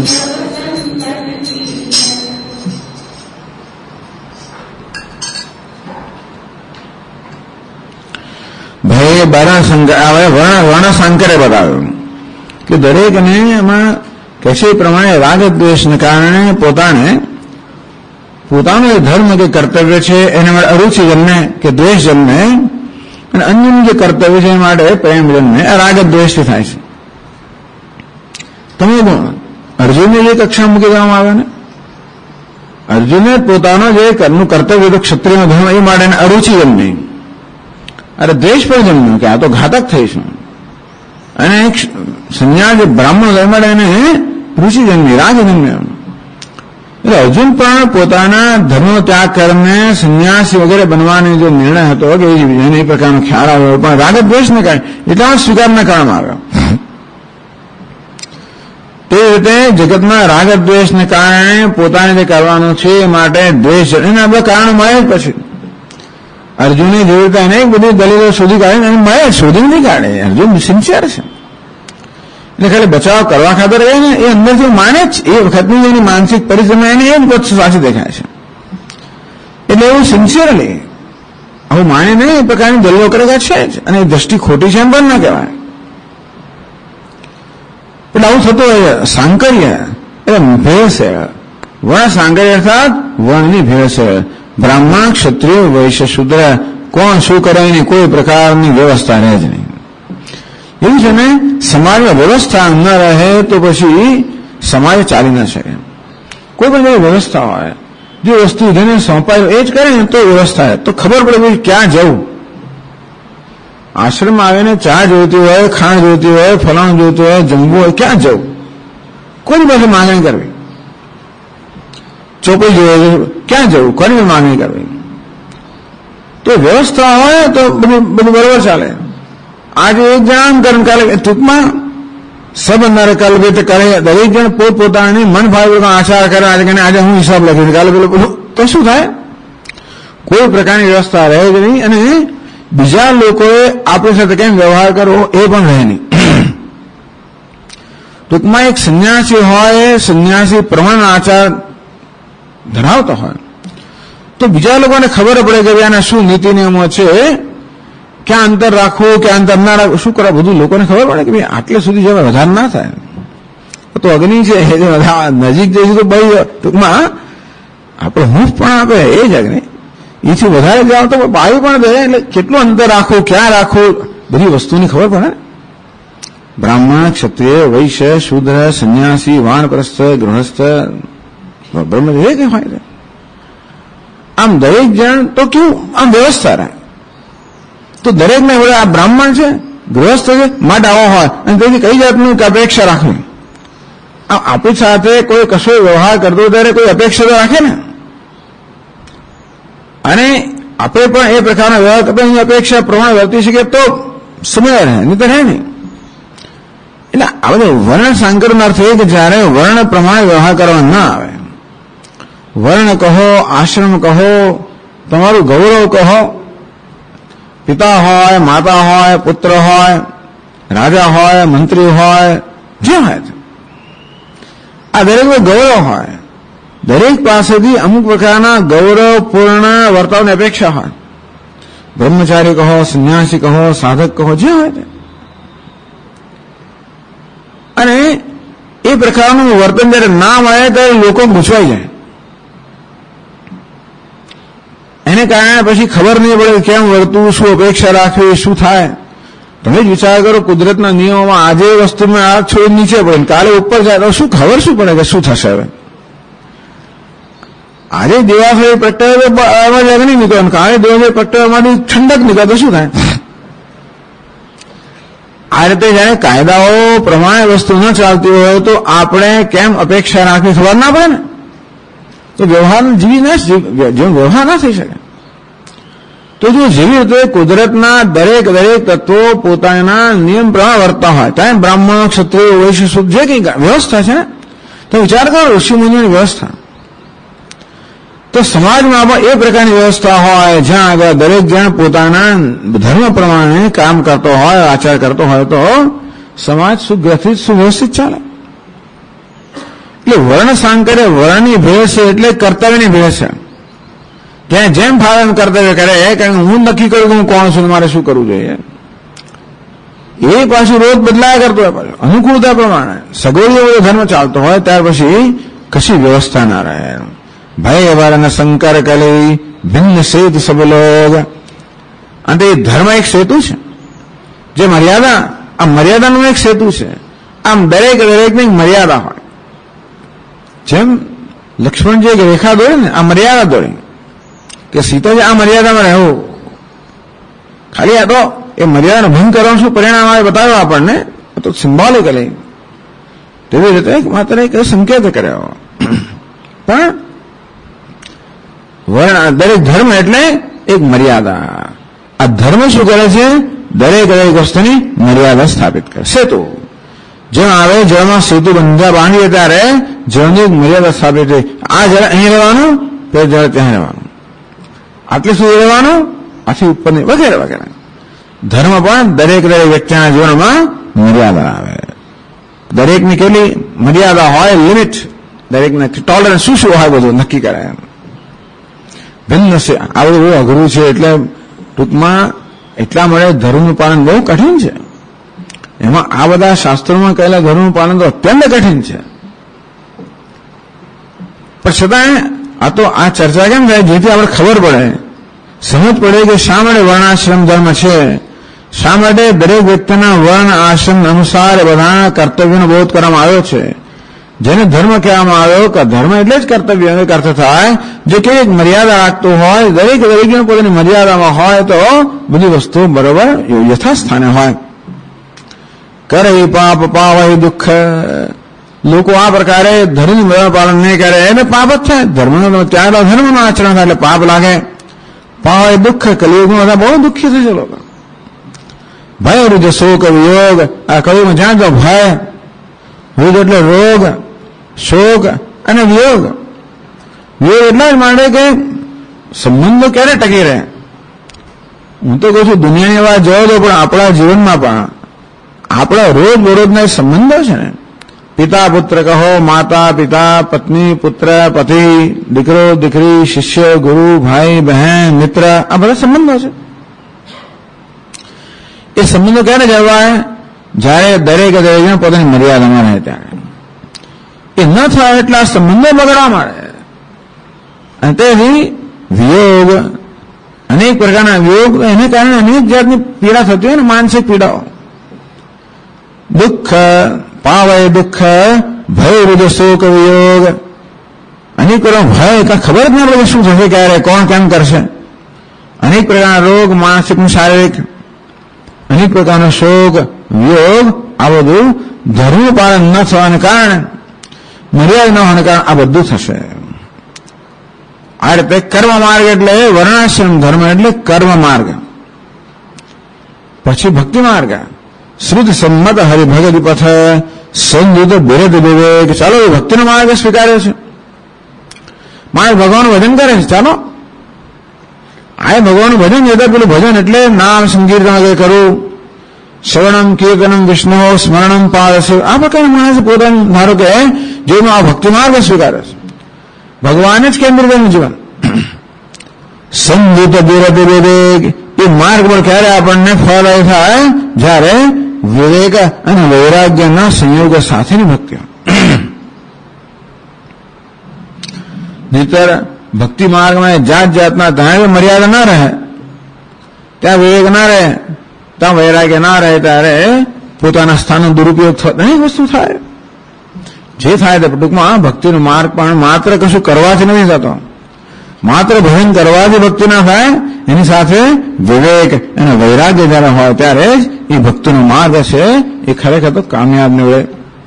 ભય વર્ણશંકરે બતાવ્યું કે દરેકને એમાં કશે પ્રમાણે રાગ દ્વેષને કારણે પોતાનો જે ધર્મ કે કર્તવ્ય છે એના માટે અરુચિ જન્મે કે દ્વેષ જન્મે અને અન્યનું જે કર્તવ્ય છે એ માટે પ્રેમ જન્મે આ રાગ દ્વેષથી થાય છે. તમે અર્જુનને જે કક્ષા મૂકી દેવામાં આવે ને અર્જુને પોતાનો જે કર્મનું કર્તવ્ય તો ક્ષત્રિયનો ધર્મ એ માટે અરુચિ જન્મી અરે દ્વેષ પણ જન્મ્યો કે આ તો ઘાતક થઈશું અને સંન્યાસ બ્રાહ્મણ ધર્મ માટે એને રુચિ જન્મી રાગ જન્મ્યો. એટલે અર્જુન પણ પોતાના ધર્મ ત્યાગ કરીને સંન્યાસી વગેરે બનવાની જો નિર્ણય હતો કે એને એ પ્રકારનો ખ્યાલ આવ્યો, પણ રાગ દ્વેષને કારણે એટલામાં સ્વીકાર ન કરવામાં આવ્યો. તે રીતે જગતમાં રાગ દ્વેષને કારણે પોતાને જે કરવાનું છે એ માટે દ્વેષ એના બધા કારણો મળે જ. પછી અર્જુનની જેવી રીતે એને બધી દલીલો શોધી કાઢે એને મળે, શોધી નહીં કાઢે. અર્જુન સિન્સિયર છે એટલે ખાલી બચાવ કરવા ખાતર રહે ને, એ અંદરથી માને જ. એ વખતની એની માનસિક પરિસ્થિતિમાં એને એ જ વસ્તુ સાચી દેખાય છે. એટલે એવું સિન્સિયરલી આવું માને નહીં, એ પ્રકારની દલીલો કરે છે જ, અને એ દ્રષ્ટિ ખોટી છે એમ પણ ના કહેવાય. એટલે આવું થતું હોય. સાંકર્ય એટલે ભેળસેળ, વર્ણ સાંકર્ય અર્થાત વર્ણની ભેળસેળ. બ્રાહ્મણ, ક્ષત્રિય, વૈશ્ય, શૂદ્ર કોણ શું કરે એની કોઈ પ્રકારની વ્યવસ્થા રહે જ નહીં. એવું છે ને, સમાજમાં વ્યવસ્થા ન રહે તો પછી સમાજ ચાલી ન શકે. કોઈ પણ જગ્યાએ વ્યવસ્થા હોય, જે વસ્તુ જેને સોંપાય એ જ કરે ને તો વ્યવસ્થા તો ખબર પડે ભાઈ ક્યાં જવું. આશ્રમમાં આવીને ચા જોઈતી હોય, ખાંડ જોઈતી હોય, ફલાણ જોઈતું હોય, જમવું હોય, ક્યાં જવું? કોની પાસે માંગણી કરવી? ચોપડી જોઈએ, ક્યાં જવું? કોની માંગણી કરવી? તો વ્યવસ્થા હોય તો બધું બરોબર ચાલે. આજે એક જણ આમ કરે, કાલે ટૂંકમાં સબંધારે કલ્પિત કરે. દરેક જણ પોતપોતાની મન ભાવ આચાર કરે. આજે હું હિસાબ લખીશ, કાલે પેલું તો શું થાય? કોઈ પ્રકારની વ્યવસ્થા રહે જ નહીં, અને બીજા લોકોએ આપણી સાથે કેમ વ્યવહાર કરવો એ પણ રહે નહીં. ટૂંકમાં એક સંન્યાસી હોય, સંન્યાસી પ્રમાણ આચાર ધરાવતો હોય તો બીજા લોકોને ખબર પડે કે આના શું નીતિ નિયમો છે, ક્યાં અંતર રાખવું, ક્યાં અંતર ના રાખવું, શું કરવા, બધું લોકોને ખબર પડે કે ભાઈ આટલે સુધી જવા વધારે ના થાય. તો અગ્નિ છે નજીક જઈશું તો ભાઈ ટૂંકમાં આપણે હૂંફ પણ આપે એ જ અગ્નિ. એથી વધારે જાઓ તો વાયુ પણ દે. એટલે કેટલું અંતર રાખવું, ક્યાં રાખવું, બધી વસ્તુની ખબર પડે. બ્રાહ્મણ, ક્ષત્રિય, વૈશ્ય, શૂદ્ર, સંન્યાસી, વાનપ્રસ્થ, ગૃહસ્થ, બ્રહ્મચારી કઈ હોય છે. આમ દરેક જણ તો કેવું આમ વ્યવસ્થા રહે. તો દરેકને હવે આ બ્રાહ્મણ છે, ગૃહસ્થ છે, માટે આવો હોય અને તેથી કઈ જાતનું અપેક્ષા રાખવી. આપણી સાથે કોઈ કશો વ્યવહાર કરતો ત્યારે કોઈ અપેક્ષા તો રાખે ને, અને આપણે પણ એ પ્રકારના વ્યવહાર કરતા એની અપેક્ષા પ્રમાણે વર્તી શકીએ તો સમય રહે, નહીં તો રહે નહીં. એટલે આ બધું વર્ણ સાંકરનો અર્થ એ કે જયારે વર્ણ પ્રમાણે વ્યવહાર કરવા ના આવે. વર્ણ કહો, આશ્રમ કહો, તમારું ગૌરવ કહો, પિતા હોય, માતા હોય, પુત્ર હોય, રાજા હોય, મંત્રી હોય, જે હોય આ દરેક ગૌરવ હોય. દરેક પાસેથી અમુક પ્રકારના ગૌરવપૂર્ણ વર્તાવની અપેક્ષા હોય. બ્રહ્મચારી કહો, સંન્યાસી કહો, સાધક કહો, જે હોય તે. અને એ પ્રકારનું વર્તન જયારે ના મળે ત્યારે લોકો ગૂંચવાઈ જાય. એને કારણે પછી ખબર નહીં પડે કેમ વર્તવું, શું અપેક્ષા રાખવી, શું થાય. તમે જ વિચાર કરો, કુદરતના નિયમોમાં આજે વસ્તુમાં આ છોડ નીચે પડે, કાલે ઉપર જાય તો શું ખબર શું પડે કે શું થશે. હવે આજે દેવાફળી પ્રગટાવે તો અગ્નિ નીકળે, કાલે દેવાફળી પ્રગટાવવામાંથી ઠંડક નીકળે તો શું થાય. આ રીતે જયારે કાયદાઓ પ્રમાણે વસ્તુ ન ચાલતી હોય તો આપણે કેમ અપેક્ષા રાખવી ખબર ના પડે ને. તો વ્યવહાર વ્યવહાર ના થઈ શકે. તો જો જેવી રીતે કુદરતના દરેક તત્વો પોતાના નિયમ પ્રમાણે વર્તતા હોય, ત્યાં બ્રાહ્મણ, ક્ષત્રિય, વૈશ્ય, શુદ્ધ જે કઈ વ્યવસ્થા છે ને, તો વિચાર કરો ઋષિમુનિઓની વ્યવસ્થા. તો સમાજમાં પણ એ પ્રકારની વ્યવસ્થા હોય જ્યાં આગળ દરેક જણ પોતાના ધર્મ પ્રમાણે કામ કરતો હોય, આચાર કરતો હોય તો સમાજ સુગ્રથિત, સુવ્યવસ્થિત ચાલે. એટલે વર્ણ સાંકર્ય વર્ણની ભેળ છે, એટલે કર્તવ્યની ભેળ છે. ત્યાં જેમ ફાવે એમ કર્તવ્ય કરે, કારણ હું નક્કી કરું કે હું કોણ છું, મારે શું કરવું જોઈએ. એ પાછું રોજ બદલાયા કરતો હોય, પાછું અનુકૂળતા પ્રમાણે સગવડીઓ બધો ધર્મ ચાલતો હોય ત્યાર પછી કશી વ્યવસ્થા ના રહે. ભય વાળાના શંકર કલી ભિન્ન સેતુ સબ લોગ. અને એ ધર્મ એક સેતુ છે, જે મર્યાદા, આ મર્યાદાનું એક સેતુ છે. આમ દરેકની મર્યાદા હોય. જેમ લક્ષ્મણજી એક રેખા દોરી ને, આ મર્યાદા દોરી કે સીતાજી આ મર્યાદામાં રહેવું. ખાલી આ તો એ મર્યાદાનો ભંગ કરવાનું શું પરિણામ આવે બતાવ્યો આપણને, તો સિમ્બોલિકલી તેવી રીતે માત્ર એક સંકેત કર્યો. પણ દરેક ધર્મ એટલે એક મર્યાદા. આ ધર્મ શું કરે છે? દરેક વસ્તુની મર્યાદા સ્થાપિત કરે. સેતુ જેમ આવે જળમાં સેતુ બંધા બાંધીએ ત્યારે જળની એક મર્યાદા સ્થાપિત થઈ. આ જળ અહીં રહેવાનું, તે જળ ત્યાં રહેવાનું, આટલે સુધી રહેવાનું, આથી ઉપરની વગેરે વગેરે. ધર્મ પણ દરેક વ્યક્તિના જીવનમાં મર્યાદા આવે. દરેકની કેટલી મર્યાદા હોય, લિમિટ, દરેકને ટોલરન્સ શું હોય બધું નક્કી કરે. ભિન્ન છે. આ બધું બહુ અઘરું છે. એટલે ટૂંકમાં એટલા મળે ધર્મનું પાલન બહુ કઠિન છે. એમાં આ બધા શાસ્ત્રોમાં કહેલા ધર્મનું પાલન તો અત્યંત કઠિન છે. પણ છતાં આ ચર્ચા કેમ થાય? જેથી આપણે ખબર પડે, સમજ પડે કે શા માટે વર્ણાશ્રમ ધર્મ છે, શા માટે દરેક વ્યક્તિના વર્ણ આશ્રમ અનુસાર બધા કર્તવ્યનો બોધ કરવામાં આવ્યો છે. જેને ધર્મ કહેવામાં આવ્યો કે ધર્મ એટલે જ કર્તવ્ય અર્થ થાય. જે કે એક મર્યાદા રાખતું હોય, દરેક પોતાની મર્યાદામાં હોય તો બધી વસ્તુ બરોબર યથાસ્થાને હોય. કરે પાપ પાવય દુઃખ. લોકો આ પ્રકારે ધર્મનું પાલન નહીં કરે એને પાપ જ થાય. ધર્મનો ત્યાગ, ધર્મનું આચરણ થાય એટલે પાપ લાગે. પાવય દુઃખ. કલિયુગમાં બધા બહુ દુઃખી થશે લોકો. ભય વૃદ્ધ શોક વિયોગ. આ કલિયુગમાં જ્યાં જો ભય, વૃદ્ધ એટલે રોગ, શોક અને વિયોગ. વિયોગ એટલા જ માટે કે સંબંધો ક્યારે ટકી રહે? હું તો કહું છું દુનિયાની વાત જવા દો, પણ આપણા જીવનમાં પણ આપણા રોજ બરોજના સંબંધો છે ને, પિતા પુત્ર કહો, માતા પિતા, પત્ની પુત્ર પતિ, દીકરો દીકરી, શિષ્ય ગુરુ, ભાઈ બહેન, મિત્ર, આ બધા સંબંધો છે. એ સંબંધો ક્યારે જળવાય? જ્યારે દરેક પોતાની મર્યાદામાં રહે ત્યારે. એ ન થાય એટલે આ સંબંધો બગડવા માંડે. અને તેથી વિયોગ, અનેક પ્રકારના વિયોગ, એને કારણે અનેક જાતની પીડા થતી હોય ને, માનસિક પીડાઓ. દુઃખ પાવય દુઃખ. ભય વૃદ્ધ શોક વિયોગ. અનેક પ્રકારનો ભય, કાંઈ ખબર જ ના પડે શું થશે, ક્યારે કોણ કેમ કરશે. અનેક પ્રકારના રોગ, માનસિક શારીરિક, અનેક પ્રકારનો શોક વિયોગ. આ બધું ધર્મ પાલન ન થવાને કારણે, મર્યાદા ન હોવાને કારણે આ બધું થશે. આ રીતે કર્મ માર્ગ એટલે વર્ણાશ્રમ ધર્મ એટલે કર્મ માર્ગ. પછી ભક્તિ માર્ગ. શ્રુત સંમત હરિભગત પથ સંયુત બિરદ વિવેક. ચાલો એ ભક્તિનો માર્ગ સ્વીકાર્યો છે. મારે ભગવાનનું ભજન કરે છે. ચાલો આ ભગવાનનું ભજન, યદા પેલું ભજન એટલે નામ સંકીર્તન કરવું, શ્રવણમ કીર્તનમ વિષ્ણુ સ્મરણમ પાદસે. આ પ્રકારના માણસ પોતાનું ધારો કે જેનું આ ભક્તિ માર્ગ સ્વીકારે છે, ભગવાન જ કેન્દ્રિત એનું જીવન. સંયુત બિરદ વિવેક. એ માર્ગ પર ક્યારે આપણને ફળ થાય? જ્યારે વિવેક અને વૈરાગ્યના સંયોગ સાથેની ભક્તિ. નહીતર ભક્તિ માર્ગમાં જાત જાતના ત્યાં મર્યાદા ના રહે, ત્યાં વિવેક ના રહે, ત્યાં વૈરાગ્ય ના રહે, ત્યારે પોતાના સ્થાનનો દુરુપયોગ અનેક વસ્તુ થાય. જે થાય તે ટૂંકમાં ભક્તિનો માર્ગ પણ માત્ર કશું કરવાથી નથી થતો. માત્ર ભજન કરવાથી ભક્તિ ના થાય, એની સાથે વિવેક અને વૈરાગ્ય જયારે હોય ત્યારે જ એ ભક્તિનો માર્ગ છે એ ખરેખર તો કામયાબ નીવડે.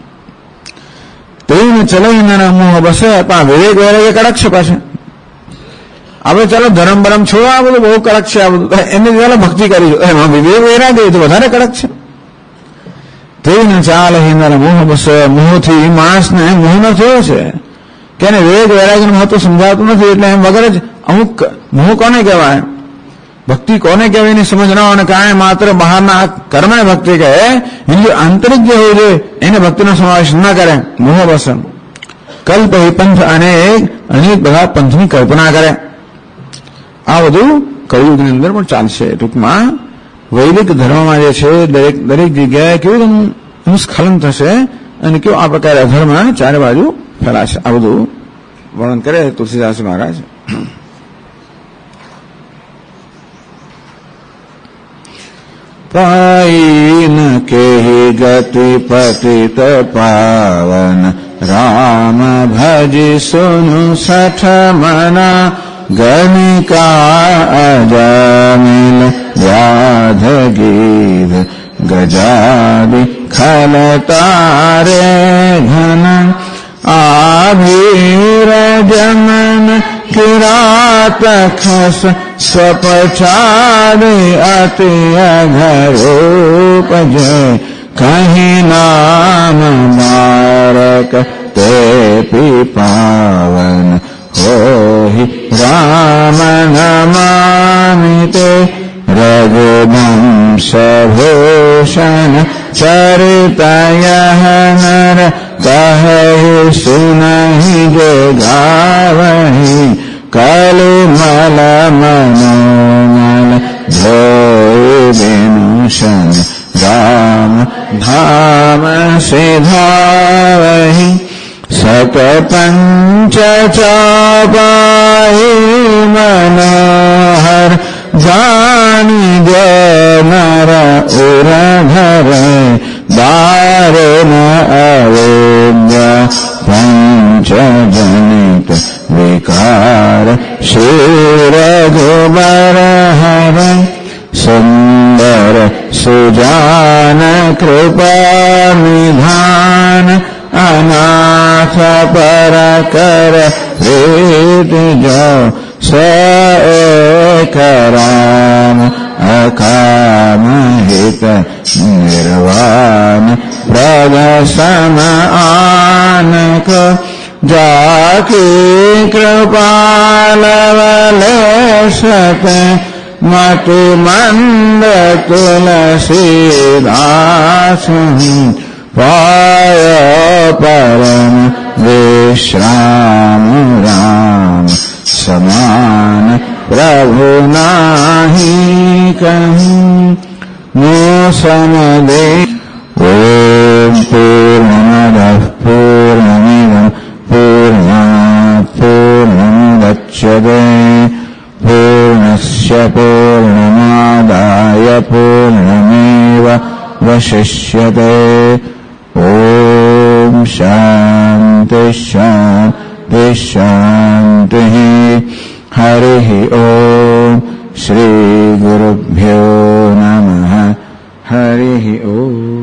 તેને ચલાવીના મોહ બસે. પણ વિવેક વૈરાગ્ય કડક છે પાછા. આપણે ચાલો ધર્મ બરમ છોડો, આ બધું બહુ કડક છે, આ બધું એની ચાલો ભક્તિ કરીશું. એમાં વિવેક વૈરાગ્ય તો વધારે કડક છે. તેને ચાલ હિન્દર મોહ બસે. મોહથી માણસને મોહ ન થયો છે કે એને વિવેક વૈરાગ્યનું મહત્વ સમજાવતું નથી. એટલે એમ વગર જ અમુક મોહ કોને કહેવાય, ભક્તિ કોને કહેવાય એની સમજ ન હોવાને કારણે માત્ર બહારના કર્મ ભક્તિ કહે, એની આંતરિક જે હોય છે એને ભક્તિનો સમાવેશ ન કરે. મોહ બસન કલ્પ પંથ અનેક બધા પંથની કલ્પના કરે. આ બધું કળિયુગની અંદર પણ ચાલશે. ટૂંકમાં વૈદિક ધર્મમાં જે છે દરેક જગ્યાએ કેવું એનું સ્ખલન થશે અને કેવું આ પ્રકારે અધર્મ ચારે બાજુ ફેલાશે. આ બધું વર્ણન કરે તુલસીદાસ મહારાજ. પાઈન કેહી ગતિ પતિત પાવન રામ ભજી સુનુ સઠ મના ગણિકા અજામિલ વ્યાધ ગીધ ગજાદિ ખલ તારે ઘન आभीरजमन किरात खस स्वपछाड़े अति अघरोपजय कहीं नाम मारक ते पावन होहि राम नमामिते रघुवंश भूषण चरितयः नर कहहि सुनहि जो गावहि कलिमल मनोमल धोइ विनुषन राम धाम सिधावहि सत पंच चौपाई मनोहर जानी नर उरधर दारुण अविद्या पंच जनित विकार शिव रघुबर हर सुंदर सुजान कृपा निधान अनाथ पर कर प्रीति जो एक राम अकाम हित निर्वाण प्रद सम आनक जाकी कृपालवलेशत मति मंद तुलसीदास पाय परम विश्राम राम समान प्रभु नाही कहूँ नो समदे ओम पूर्णमदः पूर्णमिदं पूर्णात् पूर्णमुदच्यते पूर्णस्य पूर्णमादाय पूर्णमेवावशिष्यते ओम शांति शांति शांति हरिः ओम श्री गुरुभ्यो नमः हरिः ओम।